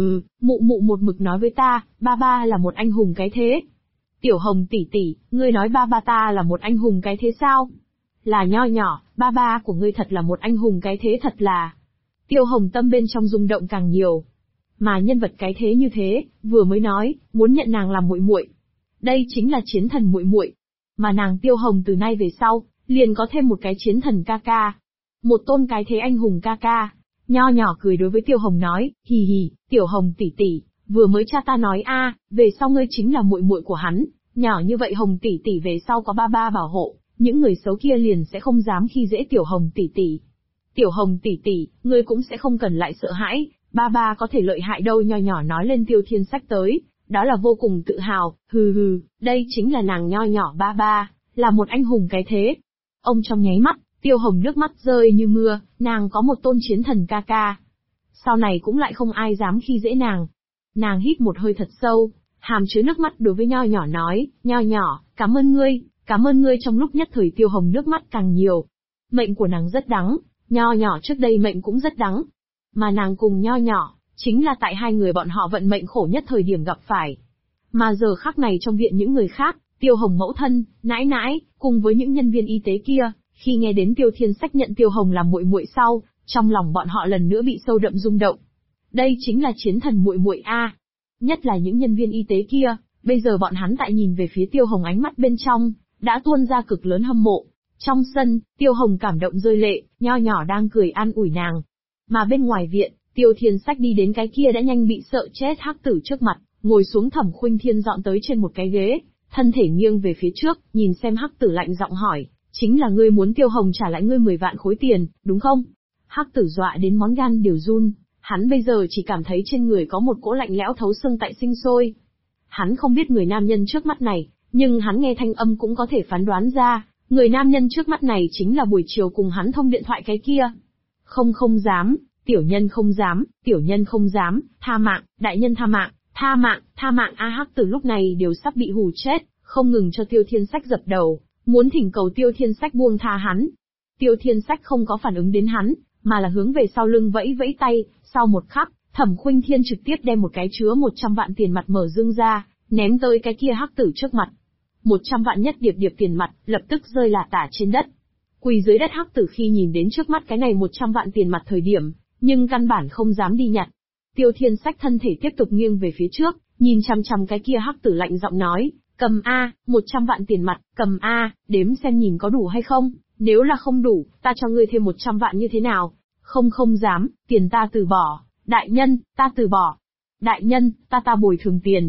mụ mụ một mực nói với ta, ba ba là một anh hùng cái thế. Tiểu Hồng tỷ tỷ, ngươi nói ba ba ta là một anh hùng cái thế sao? Là Nho Nhỏ, ba ba của ngươi thật là một anh hùng cái thế thật là. Tiêu Hồng tâm bên trong rung động càng nhiều. Mà nhân vật cái thế như thế, vừa mới nói, muốn nhận nàng làm muội muội. Đây chính là chiến thần muội muội. Mà nàng Tiêu Hồng từ nay về sau, liền có thêm một cái chiến thần ca ca. Một tôn cái thế anh hùng ca ca. Nho Nhỏ cười đối với Tiêu Hồng nói, hì hì, Tiểu Hồng tỷ tỷ, vừa mới cha ta nói về sau ngươi chính là muội muội của hắn, nhỏ như vậy Hồng tỷ tỷ về sau có ba ba bảo hộ, những người xấu kia liền sẽ không dám khi dễ Tiểu Hồng tỷ tỷ. Tiểu Hồng tỷ tỷ, ngươi cũng sẽ không cần lại sợ hãi, ba ba có thể lợi hại đâu. Nho Nhỏ nói lên Tiêu Thiên Sách tới, đó là vô cùng tự hào, hừ, đây chính là nàng Nho Nhỏ ba ba, là một anh hùng cái thế. Ông trong nháy mắt, Tiêu Hồng nước mắt rơi như mưa, nàng có một tôn chiến thần ca ca. Sau này cũng lại không ai dám khi dễ nàng. Nàng hít một hơi thật sâu, hàm chứa nước mắt đối với Nho Nhỏ nói, Nho Nhỏ, cảm ơn ngươi. Trong lúc nhất thời Tiêu Hồng nước mắt càng nhiều. Mệnh của nàng rất đắng, Nho Nhỏ trước đây mệnh cũng rất đắng. Mà nàng cùng Nho Nhỏ, chính là tại 2 người bọn họ vận mệnh khổ nhất thời điểm gặp phải. Mà giờ khắc này trong viện những người khác, Tiêu Hồng mẫu thân, nãi nãi, cùng với những nhân viên y tế kia, khi nghe đến Tiêu Thiên Sách nhận Tiêu Hồng làm muội muội sau, trong lòng bọn họ lần nữa bị sâu đậm rung động. Đây chính là chiến thần muội muội Nhất là những nhân viên y tế kia, bây giờ bọn hắn tại nhìn về phía Tiêu Hồng ánh mắt bên trong, đã tuôn ra cực lớn hâm mộ. Trong sân, Tiêu Hồng cảm động rơi lệ, Nho Nhỏ đang cười an ủi nàng. Mà bên ngoài viện, Tiêu Thiên Sách đi đến cái kia đã nhanh bị sợ chết hắc tử trước mặt, ngồi xuống. Thẩm Khuynh Thiên dọn tới trên một cái ghế, thân thể nghiêng về phía trước, nhìn xem hắc tử lạnh giọng hỏi, chính là ngươi muốn Tiêu Hồng trả lại ngươi 10 vạn khối tiền, đúng không? Hắc tử dọa đến món gan đều run, Hắn bây giờ chỉ cảm thấy trên người có một cỗ lạnh lẽo thấu xương tại sinh sôi. Hắn không biết người nam nhân trước mắt này, nhưng hắn nghe thanh âm cũng có thể phán đoán ra, người nam nhân trước mắt này chính là buổi chiều cùng hắn thông điện thoại cái kia. Không dám, tiểu nhân không dám, tiểu nhân không dám, tha mạng, đại nhân tha mạng, tha mạng A Hắc Tử lúc này đều sắp bị hù chết, không ngừng cho Tiêu Thiên Sách dập đầu, muốn thỉnh cầu Tiêu Thiên Sách buông tha hắn. Tiêu Thiên Sách không có phản ứng đến hắn, mà là hướng về sau lưng vẫy vẫy tay, sau một khắc, Thẩm Khuynh Thiên trực tiếp đem một cái chứa 100 vạn tiền mặt mở dương ra, ném tới cái kia Hắc Tử trước mặt. 100 vạn nhất điệp điệp tiền mặt, lập tức rơi lả tả trên đất. Quỳ dưới đất Hắc Tử khi nhìn đến trước mắt cái này 100 vạn tiền mặt thời điểm, nhưng căn bản không dám đi nhặt. Tiêu Thiên Sách thân thể tiếp tục nghiêng về phía trước, nhìn chằm chằm cái kia Hắc Tử lạnh giọng nói, cầm A, 100 vạn tiền mặt, cầm A, đếm xem nhìn có đủ hay không, nếu là không đủ, ta cho ngươi thêm 100 vạn như thế nào? Không dám, tiền ta từ bỏ, đại nhân, ta từ bỏ. Đại nhân, ta bồi thường tiền,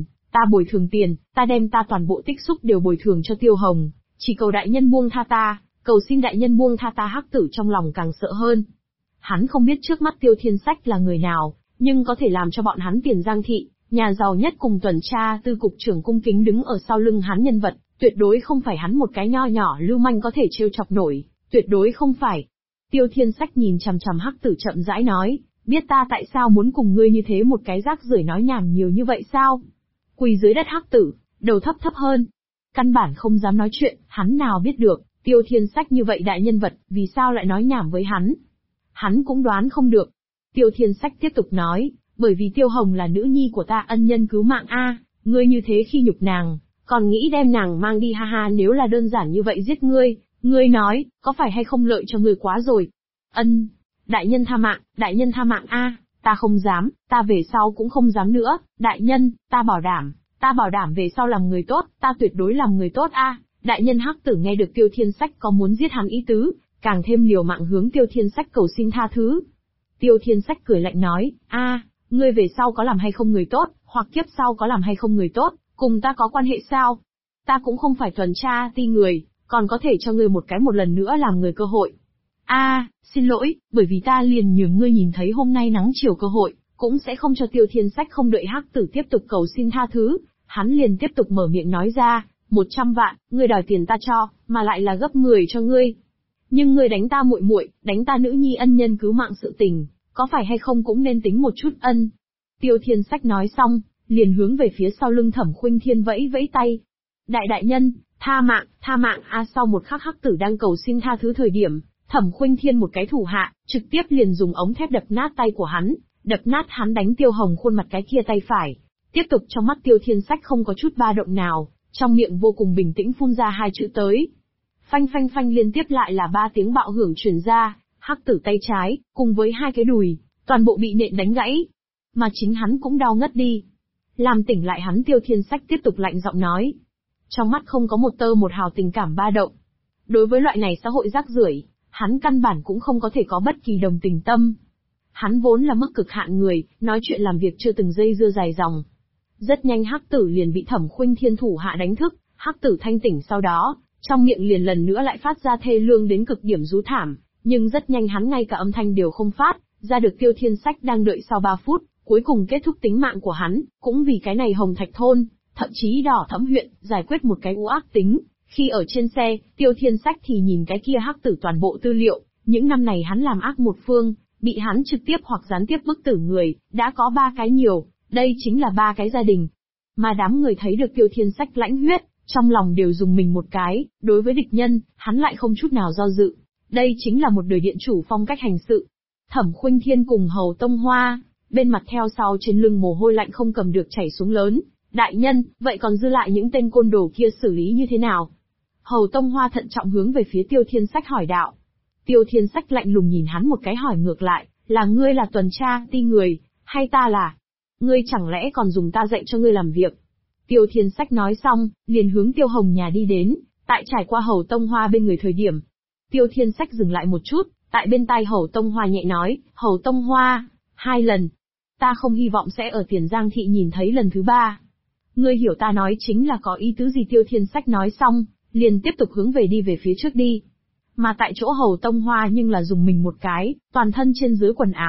ta đem ta toàn bộ tích xúc đều bồi thường cho Tiêu Hồng, chỉ cầu đại nhân buông tha ta, cầu xin đại nhân buông tha ta. Hắc Tử trong lòng càng sợ hơn. Hắn không biết trước mắt Tiêu Thiên Sách là người nào, nhưng có thể làm cho bọn hắn Tiền Giang thị, nhà giàu nhất cùng tuần tra tư cục trưởng cung kính đứng ở sau lưng hắn nhân vật, tuyệt đối không phải hắn một cái nho nhỏ lưu manh có thể trêu chọc nổi, tuyệt đối không phải. Tiêu Thiên Sách nhìn chằm chằm Hắc Tử chậm rãi nói, biết ta tại sao muốn cùng ngươi như thế một cái rác rưởi nói nhảm nhiều như vậy sao? Quỳ dưới đất Hắc Tử, đầu thấp hơn. Căn bản không dám nói chuyện, hắn nào biết được, Tiêu Thiên Sách như vậy đại nhân vật, vì sao lại nói nhảm với hắn? Hắn cũng đoán không được. Tiêu Thiên Sách tiếp tục nói, bởi vì Tiêu Hồng là nữ nhi của ta, ân nhân cứu mạng A, ngươi như thế khi nhục nàng, còn nghĩ đem nàng mang đi, ha ha, nếu là đơn giản như vậy giết ngươi nói, có phải hay không lợi cho ngươi quá rồi? Đại nhân tha mạng A, ta không dám, ta về sau cũng không dám nữa, đại nhân, ta bảo đảm về sau làm người tốt, ta tuyệt đối làm người tốt A. Đại nhân. Hắc Tử nghe được Tiêu Thiên Sách có muốn giết hắn ý tứ, càng thêm liều mạng hướng Tiêu Thiên Sách cầu xin tha thứ. Tiêu Thiên Sách cười lạnh nói, ngươi về sau có làm hay không người tốt, hoặc kiếp sau có làm hay không người tốt, cùng ta có quan hệ sao? Ta cũng không phải tuần tra ti người, còn có thể cho ngươi một lần nữa làm người cơ hội. Xin lỗi, bởi vì ta liền nhường ngươi nhìn thấy hôm nay nắng chiều cơ hội, cũng sẽ không cho Tiêu Thiên Sách. Không đợi Hắc Tử tiếp tục cầu xin tha thứ, hắn liền tiếp tục mở miệng nói ra, 100 vạn, ngươi đòi tiền ta cho, mà lại là gấp 10 cho ngươi. Nhưng ngươi đánh ta muội muội, đánh ta nữ nhi ân nhân cứu mạng sự tình, có phải hay không cũng nên tính một chút ân. Tiêu Thiên Sách nói xong, liền hướng về phía sau lưng Thẩm Khuynh Thiên vẫy vẫy tay. Đại nhân, tha mạng A. Sau một khắc Hắc Tử đang cầu xin tha thứ thời điểm, Thẩm Khuynh Thiên một cái thủ hạ, trực tiếp liền dùng ống thép đập nát tay của hắn, đập nát hắn đánh Tiêu Hồng khuôn mặt cái kia tay phải. Tiếp tục trong mắt Tiêu Thiên Sách không có chút ba động nào, trong miệng vô cùng bình tĩnh phun ra 2 chữ tới. Phanh liên tiếp lại là 3 tiếng bạo hưởng truyền ra, Hắc Tử tay trái, cùng với 2 cái đùi, toàn bộ bị nện đánh gãy. Mà chính hắn cũng đau ngất đi. Làm tỉnh lại hắn, Tiêu Thiên Sách tiếp tục lạnh giọng nói. Trong mắt không có một tơ một hào tình cảm ba động. Đối với loại này xã hội rác rưởi, hắn căn bản cũng không có thể có bất kỳ đồng tình tâm. Hắn vốn là mức cực hạn người, nói chuyện làm việc chưa từng dây dưa dài dòng. Rất nhanh Hắc Tử liền bị Thẩm Khuynh Thiên thủ hạ đánh thức, Hắc Tử thanh tỉnh sau đó, trong miệng liền lần nữa lại phát ra thê lương đến cực điểm rú thảm, nhưng rất nhanh hắn ngay cả âm thanh đều không phát ra được. Tiêu Thiên Sách đang đợi sau 3 phút, cuối cùng kết thúc tính mạng của hắn, cũng vì cái này Hồng Thạch thôn, thậm chí Đỏ Thẫm huyện, giải quyết một cái u ác tính. Khi ở trên xe, Tiêu Thiên Sách thì nhìn cái kia Hắc Tử toàn bộ tư liệu, những năm này hắn làm ác một phương, bị hắn trực tiếp hoặc gián tiếp bức tử người, đã có 3 cái nhiều, đây chính là 3 cái gia đình. Mà đám người thấy được Tiêu Thiên Sách lãnh huyết, trong lòng đều dùng mình một cái, đối với địch nhân, hắn lại không chút nào do dự. Đây chính là một đời điện chủ phong cách hành sự. Thẩm Khuynh Thiên cùng Hầu Tông Hoa, bên mặt theo sau trên lưng mồ hôi lạnh không cầm được chảy xuống lớn. Đại nhân, vậy còn dư lại những tên côn đồ kia xử lý như thế nào? Hầu Tông Hoa thận trọng hướng về phía Tiêu Thiên Sách hỏi đạo. Tiêu Thiên Sách lạnh lùng nhìn hắn một cái hỏi ngược lại, là ngươi là tuần tra ti người, hay ta là? Ngươi chẳng lẽ còn dùng ta dạy cho ngươi làm việc? Tiêu Thiên Sách nói xong, liền hướng Tiêu Hồng nhà đi đến, tại trải qua Hầu Tông Hoa bên người thời điểm. Tiêu Thiên Sách dừng lại một chút, tại bên tai Hầu Tông Hoa nhẹ nói, Hầu Tông Hoa, 2 lần. Ta không hy vọng sẽ ở Tiền Giang thị nhìn thấy lần thứ 3. Ngươi hiểu ta nói chính là có ý tứ gì? Tiêu Thiên Sách nói xong, liền tiếp tục hướng đi về phía trước đi. Mà tại chỗ Hầu Tông Hoa nhưng là dùng mình một cái, toàn thân trên dưới quần áo,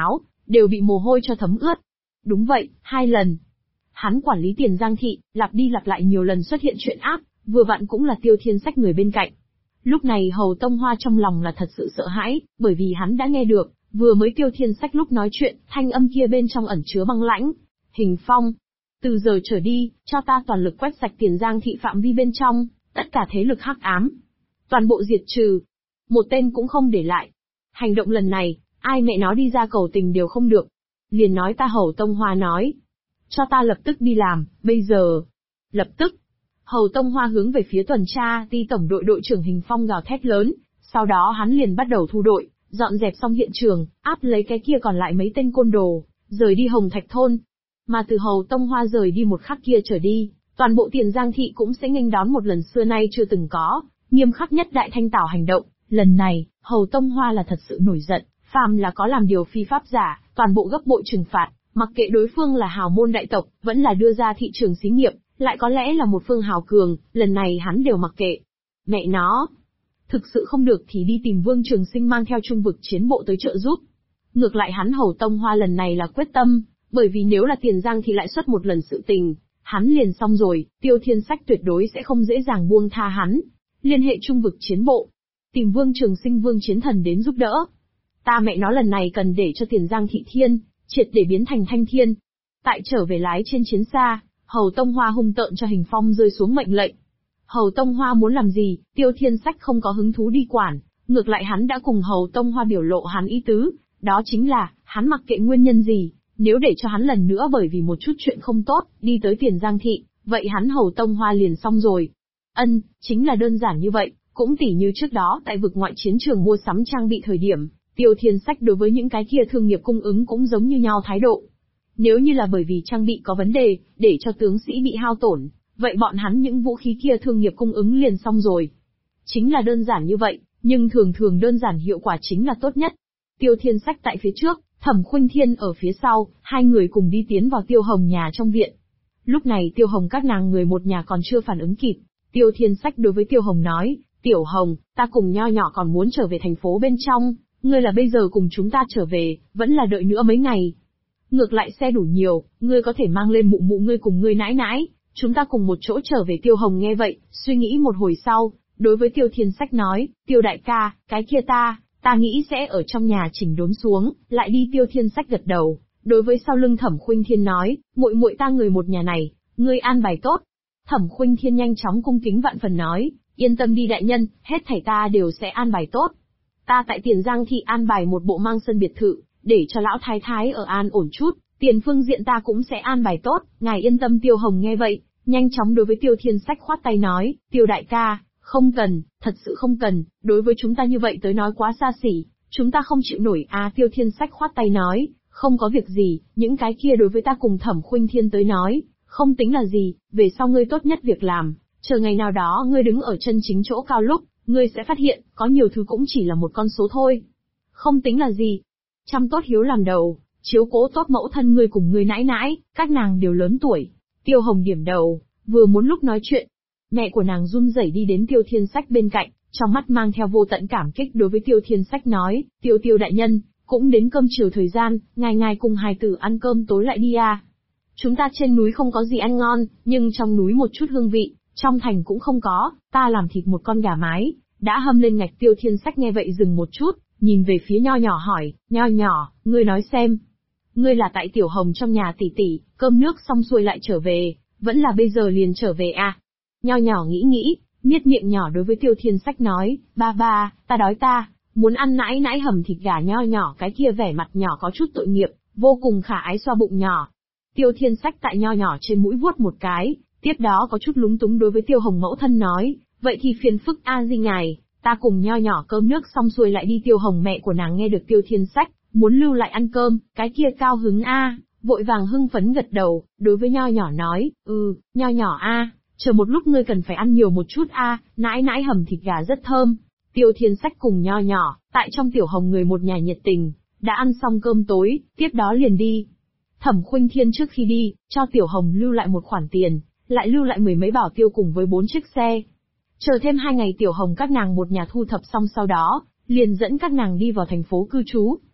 đều bị mồ hôi cho thấm ướt. Đúng vậy, 2 lần. Hắn quản lý Tiền Giang thị, lặp đi lặp lại nhiều lần xuất hiện chuyện ác, vừa vặn cũng là Tiêu Thiên Sách người bên cạnh. Lúc này Hầu Tông Hoa trong lòng là thật sự sợ hãi, bởi vì hắn đã nghe được, vừa mới Tiêu Thiên Sách lúc nói chuyện, thanh âm kia bên trong ẩn chứa băng lãnh. Hình Phong, từ giờ trở đi, cho ta toàn lực quét sạch Tiền Giang thị phạm vi bên trong, tất cả thế lực hắc ám. Toàn bộ diệt trừ. Một tên cũng không để lại. Hành động lần này, ai mẹ nó đi ra cầu tình đều không được. Liền nói ta Hầu Tông Hoa nói. Cho ta lập tức đi làm, bây giờ. Lập tức. Hầu Tông Hoa hướng về phía tuần tra ti tổng đội đội trưởng Hình Phong gào thét lớn, sau đó hắn liền bắt đầu thu đội, dọn dẹp xong hiện trường, áp lấy cái kia còn lại mấy tên côn đồ, rời đi Hồng Thạch thôn. Mà từ Hầu Tông Hoa rời đi một khắc kia trở đi, toàn bộ Tiền Giang thị cũng sẽ nghênh đón một lần xưa nay chưa từng có, nghiêm khắc nhất Đại Thanh Tảo hành động. Lần này, Hầu Tông Hoa là thật sự nổi giận, phàm là có làm điều phi pháp giả, toàn bộ gấp bội trừng phạt, mặc kệ đối phương là hào môn đại tộc, vẫn là đưa ra thị trường xí nghiệp, lại có lẽ là một phương hào cường, lần này hắn đều mặc kệ. Mẹ nó! Thực sự không được thì đi tìm Vương Trường Sinh mang theo trung vực chiến bộ tới trợ giúp. Ngược lại hắn Hầu Tông Hoa lần này là quyết tâm, bởi vì nếu là Tiền Giang thì lại xuất một lần sự tình, hắn liền xong rồi, Tiêu Thiên Sách tuyệt đối sẽ không dễ dàng buông tha hắn. Liên hệ trung vực chiến bộ, tìm Vương Trường Sinh Vương Chiến Thần đến giúp đỡ. Ta mẹ nó lần này cần để cho Tiền Giang thị thiên, triệt để biến thành thanh thiên. Tại trở về lái trên chiến xa, Hầu Tông Hoa hung tợn cho Hình Phong rơi xuống mệnh lệnh. Hầu Tông Hoa muốn làm gì, Tiêu Thiên Sách không có hứng thú đi quản, ngược lại hắn đã cùng Hầu Tông Hoa biểu lộ hắn ý tứ, đó chính là, hắn mặc kệ nguyên nhân gì, nếu để cho hắn lần nữa bởi vì một chút chuyện không tốt, đi tới Tiền Giang thị, vậy hắn Hầu Tông Hoa liền xong rồi. Chính là đơn giản như vậy, cũng tỉ như trước đó tại vực ngoại chiến trường mua sắm trang bị thời điểm, Tiêu Thiên Sách đối với những cái kia thương nghiệp cung ứng cũng giống như nhau thái độ. Nếu như là bởi vì trang bị có vấn đề, để cho tướng sĩ bị hao tổn, vậy bọn hắn những vũ khí kia thương nghiệp cung ứng liền xong rồi. Chính là đơn giản như vậy, nhưng thường thường đơn giản hiệu quả chính là tốt nhất. Tiêu Thiên Sách tại phía trước, Thẩm Khuynh Thiên ở phía sau, hai người cùng đi tiến vào Tiêu Hồng nhà trong viện. Lúc này Tiêu Hồng các nàng người một nhà còn chưa phản ứng kịp. Tiêu Thiên Sách đối với Tiêu Hồng nói, Tiểu Hồng, ta cùng Nho Nhỏ còn muốn trở về thành phố bên trong, ngươi là bây giờ cùng chúng ta trở về, vẫn là đợi nữa mấy ngày. Ngược lại xe đủ nhiều, ngươi có thể mang lên mụ mụ ngươi cùng ngươi nãi nãi, chúng ta cùng một chỗ trở về. Tiêu Hồng nghe vậy, suy nghĩ một hồi sau, đối với Tiêu Thiên Sách nói, Tiêu đại ca, cái kia ta nghĩ sẽ ở trong nhà chỉnh đốn xuống, lại đi. Tiêu Thiên Sách gật đầu, đối với sau lưng Thẩm Khuynh Thiên nói, muội muội ta người một nhà này, ngươi an bài tốt. Thẩm Khuynh Thiên nhanh chóng cung kính vạn phần nói, yên tâm đi đại nhân, hết thảy ta đều sẽ an bài tốt. Ta tại Tiền Giang thị an bài một bộ mang sân biệt thự, để cho lão thái thái ở an ổn chút, tiền phương diện ta cũng sẽ an bài tốt, ngài yên tâm. Tiêu Hồng nghe vậy, nhanh chóng đối với Tiêu Thiên Sách khoát tay nói, Tiêu đại ca, không cần, thật sự không cần, đối với chúng ta như vậy tới nói quá xa xỉ, chúng ta không chịu nổi. Tiêu Thiên Sách khoát tay nói, không có việc gì, những cái kia đối với ta cùng Thẩm Khuynh Thiên tới nói, không tính là gì, về sau ngươi tốt nhất việc làm, chờ ngày nào đó ngươi đứng ở chân chính chỗ cao lúc, ngươi sẽ phát hiện, có nhiều thứ cũng chỉ là một con số thôi. Không tính là gì. Chăm tốt hiếu làm đầu, chiếu cố tốt mẫu thân ngươi cùng ngươi nãi nãi, các nàng đều lớn tuổi. Tiêu Hồng điểm đầu, vừa muốn lúc nói chuyện, mẹ của nàng run rẩy đi đến Tiêu Thiên Sách bên cạnh, trong mắt mang theo vô tận cảm kích đối với Tiêu Thiên Sách nói, Tiêu đại nhân, cũng đến cơm chiều thời gian, ngài cùng hài tử ăn cơm tối lại đi à. Chúng ta trên núi không có gì ăn ngon, nhưng trong núi một chút hương vị, trong thành cũng không có, ta làm thịt một con gà mái, đã hâm lên ngạch. Tiêu Thiên Sách nghe vậy dừng một chút, nhìn về phía Nho Nhỏ hỏi, Nho Nhỏ, ngươi nói xem, ngươi là tại Tiểu Hồng trong nhà tỷ tỷ, cơm nước xong xuôi lại trở về, vẫn là bây giờ liền trở về à? Nho Nhỏ nghĩ, miết miệng nhỏ đối với Tiêu Thiên Sách nói, ba, ta đói, ta muốn ăn nãi nãi hầm thịt gà. Nho Nhỏ cái kia vẻ mặt nhỏ có chút tội nghiệp, vô cùng khả ái xoa bụng nhỏ. Tiêu Thiên Sách tại Nho Nhỏ trên mũi vuốt một cái, tiếp đó có chút lúng túng đối với Tiêu Hồng mẫu thân nói, vậy thì phiền phức di ngài, ta cùng Nho Nhỏ cơm nước xong xuôi lại đi. Tiêu Hồng mẹ của nàng nghe được Tiêu Thiên Sách muốn lưu lại ăn cơm, cái kia cao hứng vội vàng hưng phấn gật đầu, đối với Nho Nhỏ nói, Nho Nhỏ chờ một lúc ngươi cần phải ăn nhiều một chút nãi nãi hầm thịt gà rất thơm. Tiêu Thiên Sách cùng Nho Nhỏ, tại trong Tiểu Hồng người một nhà nhiệt tình, đã ăn xong cơm tối, tiếp đó liền đi. Thẩm Khuynh Thiên trước khi đi, cho Tiểu Hồng lưu lại một khoản tiền, lại lưu lại 10 mấy bảo tiêu cùng với 4 chiếc xe. Chờ thêm 2 ngày Tiểu Hồng các nàng một nhà thu thập xong sau đó, liền dẫn các nàng đi vào thành phố cư trú.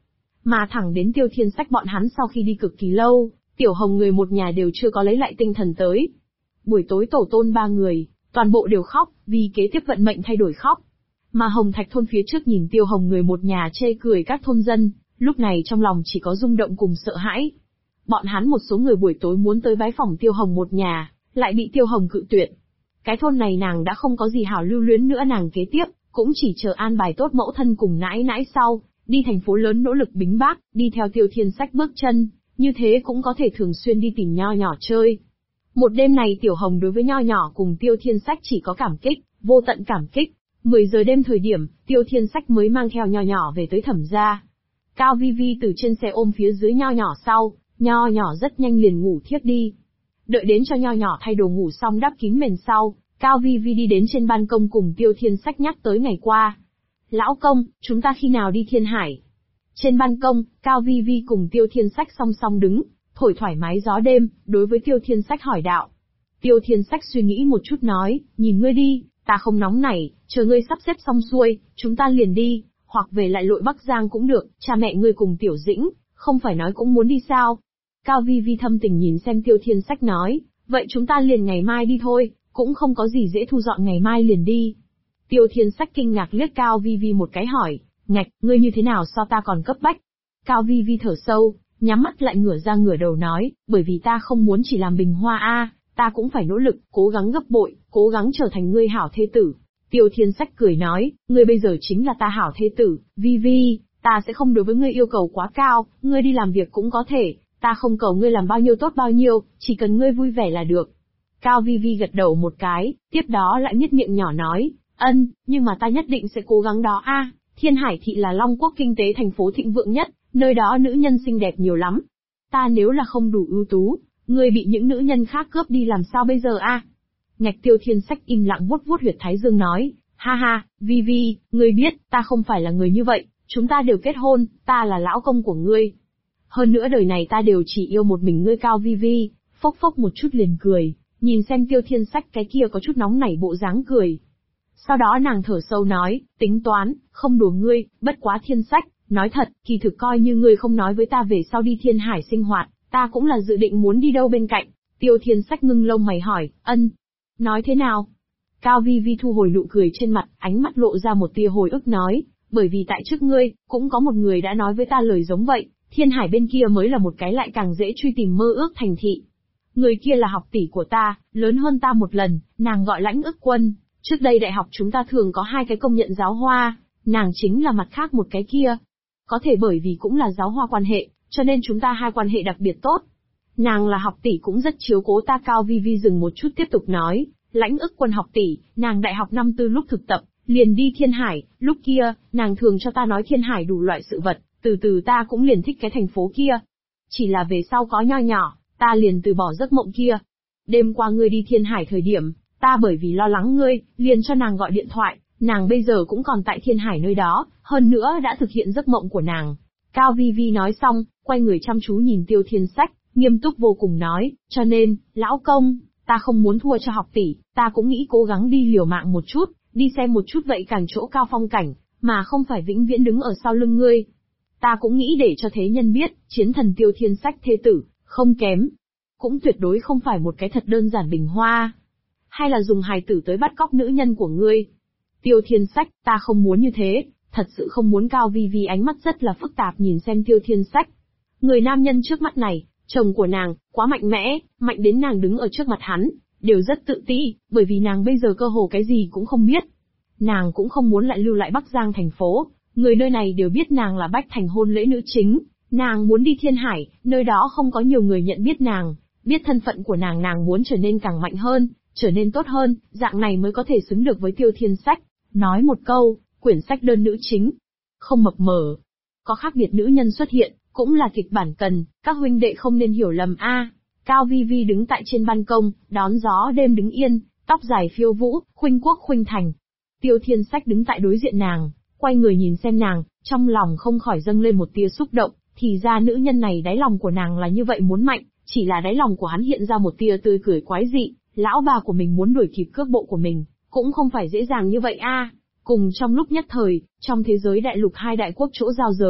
Mà thẳng đến Tiêu Thiên Sách bọn hắn sau khi đi cực kỳ lâu, Tiểu Hồng người một nhà đều chưa có lấy lại tinh thần tới. Buổi tối tổ tôn ba người, toàn bộ đều khóc, vì kế tiếp vận mệnh thay đổi khóc. Mà Hồng Thạch thôn phía trước nhìn Tiêu Hồng người một nhà chê cười các thôn dân, lúc này trong lòng chỉ có rung động cùng sợ hãi. Bọn hắn một số người buổi tối muốn tới bái phỏng Tiêu Hồng một nhà, lại bị Tiêu Hồng cự tuyệt. Cái thôn này nàng đã không có gì hảo lưu luyến nữa, nàng kế tiếp, cũng chỉ chờ an bài tốt mẫu thân cùng nãi nãi sau, đi thành phố lớn nỗ lực bính bác, đi theo Tiêu Thiên Sách bước chân, như thế cũng có thể thường xuyên đi tìm Nho Nhỏ chơi. Một đêm này Tiểu Hồng đối với Nho Nhỏ cùng Tiêu Thiên Sách chỉ có cảm kích, vô tận cảm kích. 10 giờ đêm thời điểm, Tiêu Thiên Sách mới mang theo Nho Nhỏ về tới Thẩm gia. Cao Vi Vi từ trên xe ôm phía dưới Nho Nhỏ sau, Nho Nhỏ rất nhanh liền ngủ thiếp đi. Đợi đến cho Nho Nhỏ thay đồ ngủ xong đắp kín mền sau, Cao Vi Vi đi đến trên ban công cùng Tiêu Thiên Sách nhắc tới ngày qua. Lão công, chúng ta khi nào đi Thiên Hải? Trên ban công, Cao Vi Vi cùng Tiêu Thiên Sách song song đứng, thổi thoải mái gió đêm, đối với Tiêu Thiên Sách hỏi đạo. Tiêu Thiên Sách suy nghĩ một chút nói, nhìn ngươi đi, ta không nóng nảy, chờ ngươi sắp xếp xong xuôi, chúng ta liền đi, hoặc về lại Lội Bắc Giang cũng được, cha mẹ ngươi cùng Tiểu Dĩnh, không phải nói cũng muốn đi sao? Cao Vi Vi thâm tình nhìn xem Tiêu Thiên Sách nói, vậy chúng ta liền ngày mai đi thôi, cũng không có gì dễ thu dọn, ngày mai liền đi. Tiêu Thiên Sách kinh ngạc liếc Cao Vi Vi một cái hỏi, ngạch, ngươi như thế nào so ta còn cấp bách? Cao Vi Vi thở sâu, nhắm mắt lại ngửa ra ngửa đầu nói, bởi vì ta không muốn chỉ làm bình hoa a, ta cũng phải nỗ lực, cố gắng gấp bội, cố gắng trở thành ngươi hảo thê tử. Tiêu Thiên Sách cười nói, ngươi bây giờ chính là ta hảo thê tử, Vi Vi, ta sẽ không đối với ngươi yêu cầu quá cao, ngươi đi làm việc cũng có thể, ta không cầu ngươi làm bao nhiêu tốt bao nhiêu, chỉ cần ngươi vui vẻ là được. Cao Vi Vi gật đầu một cái, tiếp đó lại nhếch miệng nhỏ nói, ân, nhưng mà ta nhất định sẽ cố gắng đó a. Thiên Hải thị là Long Quốc kinh tế thành phố thịnh vượng nhất, nơi đó nữ nhân xinh đẹp nhiều lắm. Ta nếu là không đủ ưu tú, ngươi bị những nữ nhân khác cướp đi làm sao bây giờ a? Ngạch Tiêu Thiên Sách im lặng vuốt vuốt huyệt thái dương nói, ha ha, Vi Vi, ngươi biết, ta không phải là người như vậy, chúng ta đều kết hôn, ta là lão công của ngươi. Hơn nữa đời này ta đều chỉ yêu một mình ngươi. Cao Vi Vi, phốc phốc một chút liền cười, nhìn xem Tiêu Thiên Sách cái kia có chút nóng nảy bộ dáng cười. Sau đó nàng thở sâu nói, tính toán, không đùa ngươi, bất quá Thiên Sách, nói thật, kỳ thực coi như ngươi không nói với ta về sau đi Thiên Hải sinh hoạt, ta cũng là dự định muốn đi đâu bên cạnh. Tiêu Thiên Sách ngưng lông mày hỏi, ân, nói thế nào? Cao Vi Vi thu hồi nụ cười trên mặt, ánh mắt lộ ra một tia hồi ức nói, bởi vì tại trước ngươi, cũng có một người đã nói với ta lời giống vậy, Thiên Hải bên kia mới là một cái lại càng dễ truy tìm mơ ước thành thị. Người kia là học tỷ của ta, lớn hơn ta một lần, nàng gọi Lãnh Ức Quân. Trước đây đại học chúng ta thường có 2 cái công nhận giáo hoa, nàng chính là mặt khác một cái kia. Có thể bởi vì cũng là giáo hoa quan hệ, cho nên chúng ta 2 quan hệ đặc biệt tốt. Nàng là học tỷ cũng rất chiếu cố ta. Cao Vi Vi dừng một chút tiếp tục nói, Lãnh Ức Quân học tỷ, nàng đại học năm tư lúc thực tập, liền đi Thiên Hải, lúc kia, nàng thường cho ta nói Thiên Hải đủ loại sự vật, từ từ ta cũng liền thích cái thành phố kia. Chỉ là về sau có Nho Nhỏ, ta liền từ bỏ giấc mộng kia. Đêm qua ngươi đi Thiên Hải thời điểm, ta bởi vì lo lắng ngươi, liền cho nàng gọi điện thoại, nàng bây giờ cũng còn tại Thiên Hải nơi đó, hơn nữa đã thực hiện giấc mộng của nàng. Cao Vi Vi nói xong, quay người chăm chú nhìn Tiêu Thiên Sách, nghiêm túc vô cùng nói, cho nên, lão công, ta không muốn thua cho học tỷ, ta cũng nghĩ cố gắng đi liều mạng một chút, đi xem một chút vậy càng chỗ cao phong cảnh, mà không phải vĩnh viễn đứng ở sau lưng ngươi. Ta cũng nghĩ để cho thế nhân biết, chiến thần Tiêu Thiên Sách thê tử, không kém. Cũng tuyệt đối không phải một cái thật đơn giản bình hoa. Hay là dùng hài tử tới bắt cóc nữ nhân của ngươi. Tiêu Thiên Sách, ta không muốn như thế, thật sự không muốn. Cao Vi Vi ánh mắt rất là phức tạp nhìn xem Tiêu Thiên Sách. Người nam nhân trước mắt này, chồng của nàng, quá mạnh mẽ, mạnh đến nàng đứng ở trước mặt hắn, đều rất tự ti, bởi vì nàng bây giờ cơ hồ cái gì cũng không biết. Nàng cũng không muốn lại lưu lại Bắc Giang thành phố, người nơi này đều biết nàng là Bách Thành hôn lễ nữ chính, nàng muốn đi Thiên Hải, nơi đó không có nhiều người nhận biết nàng, biết thân phận của nàng muốn trở nên càng mạnh hơn, trở nên tốt hơn, dạng này mới có thể xứng được với Tiêu Thiên Sách. Nói một câu, quyển sách đơn nữ chính, không mập mờ, có khác biệt nữ nhân xuất hiện, cũng là kịch bản cần, các huynh đệ không nên hiểu lầm a. Cao Vi Vi đứng tại trên ban công, đón gió đêm đứng yên, tóc dài phiêu vũ, khuynh quốc khuynh thành. Tiêu Thiên Sách đứng tại đối diện nàng, quay người nhìn xem nàng, trong lòng không khỏi dâng lên một tia xúc động, thì ra nữ nhân này đáy lòng của nàng là như vậy muốn mạnh, chỉ là đáy lòng của hắn hiện ra một tia tươi cười quái dị, lão bà của mình muốn đuổi kịp cước bộ của mình, cũng không phải dễ dàng như vậy a. Cùng trong lúc nhất thời, trong thế giới đại lục 2 đại quốc chỗ giao giới,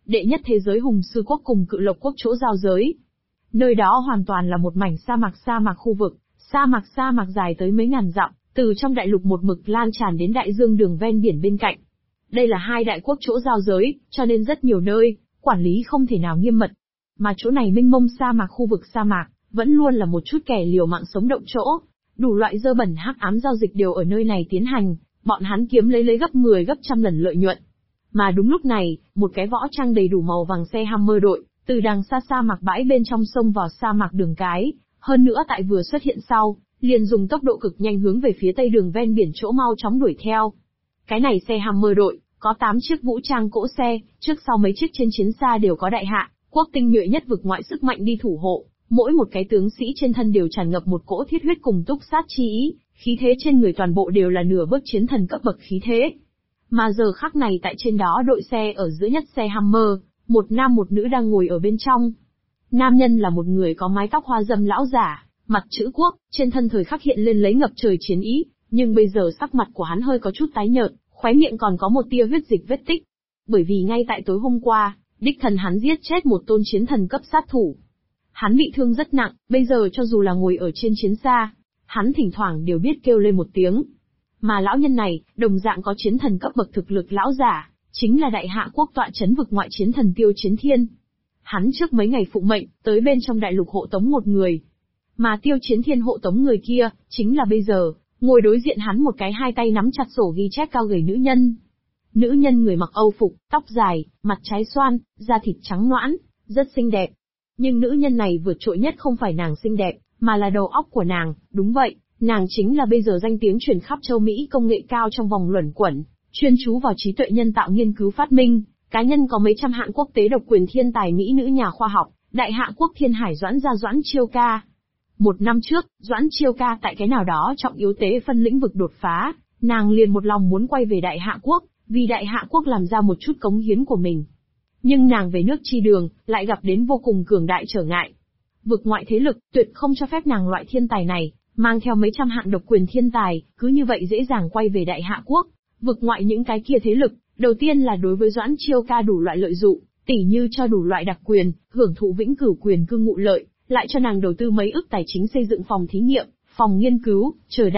đệ nhất thế giới hùng sư quốc cùng cự lộc quốc chỗ giao giới. Nơi đó hoàn toàn là một mảnh sa mạc khu vực, sa mạc dài tới mấy ngàn dặm, từ trong đại lục một mực lan tràn đến đại dương đường ven biển bên cạnh. Đây là hai đại quốc chỗ giao giới, cho nên rất nhiều nơi, quản lý không thể nào nghiêm mật. Mà chỗ này mênh mông khu vực sa mạc, vẫn luôn là một chút kẻ liều mạng sống động chỗ. Đủ loại dơ bẩn hắc ám giao dịch đều ở nơi này tiến hành, bọn hắn kiếm lấy gấp 10 gấp trăm lần lợi nhuận. Mà đúng lúc này, một cái võ trang đầy đủ màu vàng xe Hammer đội, từ đằng xa sa mạc bãi bên trong sông vào sa mạc đường cái, hơn nữa tại vừa xuất hiện sau, liền dùng tốc độ cực nhanh hướng về phía tây đường ven biển chỗ mau chóng đuổi theo. Cái này xe Hammer đội, có 8 chiếc vũ trang cỗ xe, trước sau mấy chiếc trên chiến xa đều có đại hạ, quốc tinh nhuệ nhất vực ngoại sức mạnh đi thủ hộ, mỗi một cái tướng sĩ trên thân đều tràn ngập một cỗ thiết huyết cùng túc sát chi ý, khí thế trên người toàn bộ đều là nửa bước chiến thần cấp bậc khí thế. Mà giờ khắc này tại trên đó đội xe ở giữa nhất xe Hammer, một nam một nữ đang ngồi ở bên trong. Nam nhân là một người có mái tóc hoa râm lão giả, mặt chữ quốc, trên thân thời khắc hiện lên lấy ngập trời chiến ý, nhưng bây giờ sắc mặt của hắn hơi có chút tái nhợt, khóe miệng còn có một tia huyết dịch vết tích. Bởi vì ngay tại tối hôm qua, đích thần hắn giết chết một tôn chiến thần cấp sát thủ. Hắn bị thương rất nặng, bây giờ cho dù là ngồi ở trên chiến xa, hắn thỉnh thoảng đều biết kêu lên một tiếng. Mà lão nhân này, đồng dạng có chiến thần cấp bậc thực lực lão giả, chính là đại hạ quốc tọa chấn vực ngoại chiến thần Tiêu Chiến Thiên. Hắn trước mấy ngày phụng mệnh, tới bên trong đại lục hộ tống một người. Mà Tiêu Chiến Thiên hộ tống người kia, chính là bây giờ, ngồi đối diện hắn một cái hai tay nắm chặt sổ ghi chép cao gầy nữ nhân. Nữ nhân người mặc âu phục, tóc dài, mặt trái xoan, da thịt trắng nõn, rất xinh đẹp. Nhưng nữ nhân này vượt trội nhất không phải nàng xinh đẹp, mà là đầu óc của nàng, đúng vậy, nàng chính là bây giờ danh tiếng truyền khắp châu Mỹ công nghệ cao trong vòng luẩn quẩn, chuyên chú vào trí tuệ nhân tạo nghiên cứu phát minh, cá nhân có mấy trăm hạng quốc tế độc quyền thiên tài Mỹ nữ nhà khoa học, đại hạ quốc thiên hải Doãn gia Doãn Chiêu Ca. Một năm trước, Doãn Chiêu Ca tại cái nào đó trọng yếu tế phân lĩnh vực đột phá, nàng liền một lòng muốn quay về đại hạ quốc, vì đại hạ quốc làm ra một chút cống hiến của mình. Nhưng nàng về nước chi đường, lại gặp đến vô cùng cường đại trở ngại. Vực ngoại thế lực, tuyệt không cho phép nàng loại thiên tài này, mang theo mấy trăm hạng độc quyền thiên tài, cứ như vậy dễ dàng quay về đại hạ quốc. Vực ngoại những cái kia thế lực, đầu tiên là đối với Doãn Chiêu Ca đủ loại lợi dụng, tỉ như cho đủ loại đặc quyền, hưởng thụ vĩnh cửu quyền cư ngụ lợi, lại cho nàng đầu tư mấy ức tài chính xây dựng phòng thí nghiệm, phòng nghiên cứu, chờ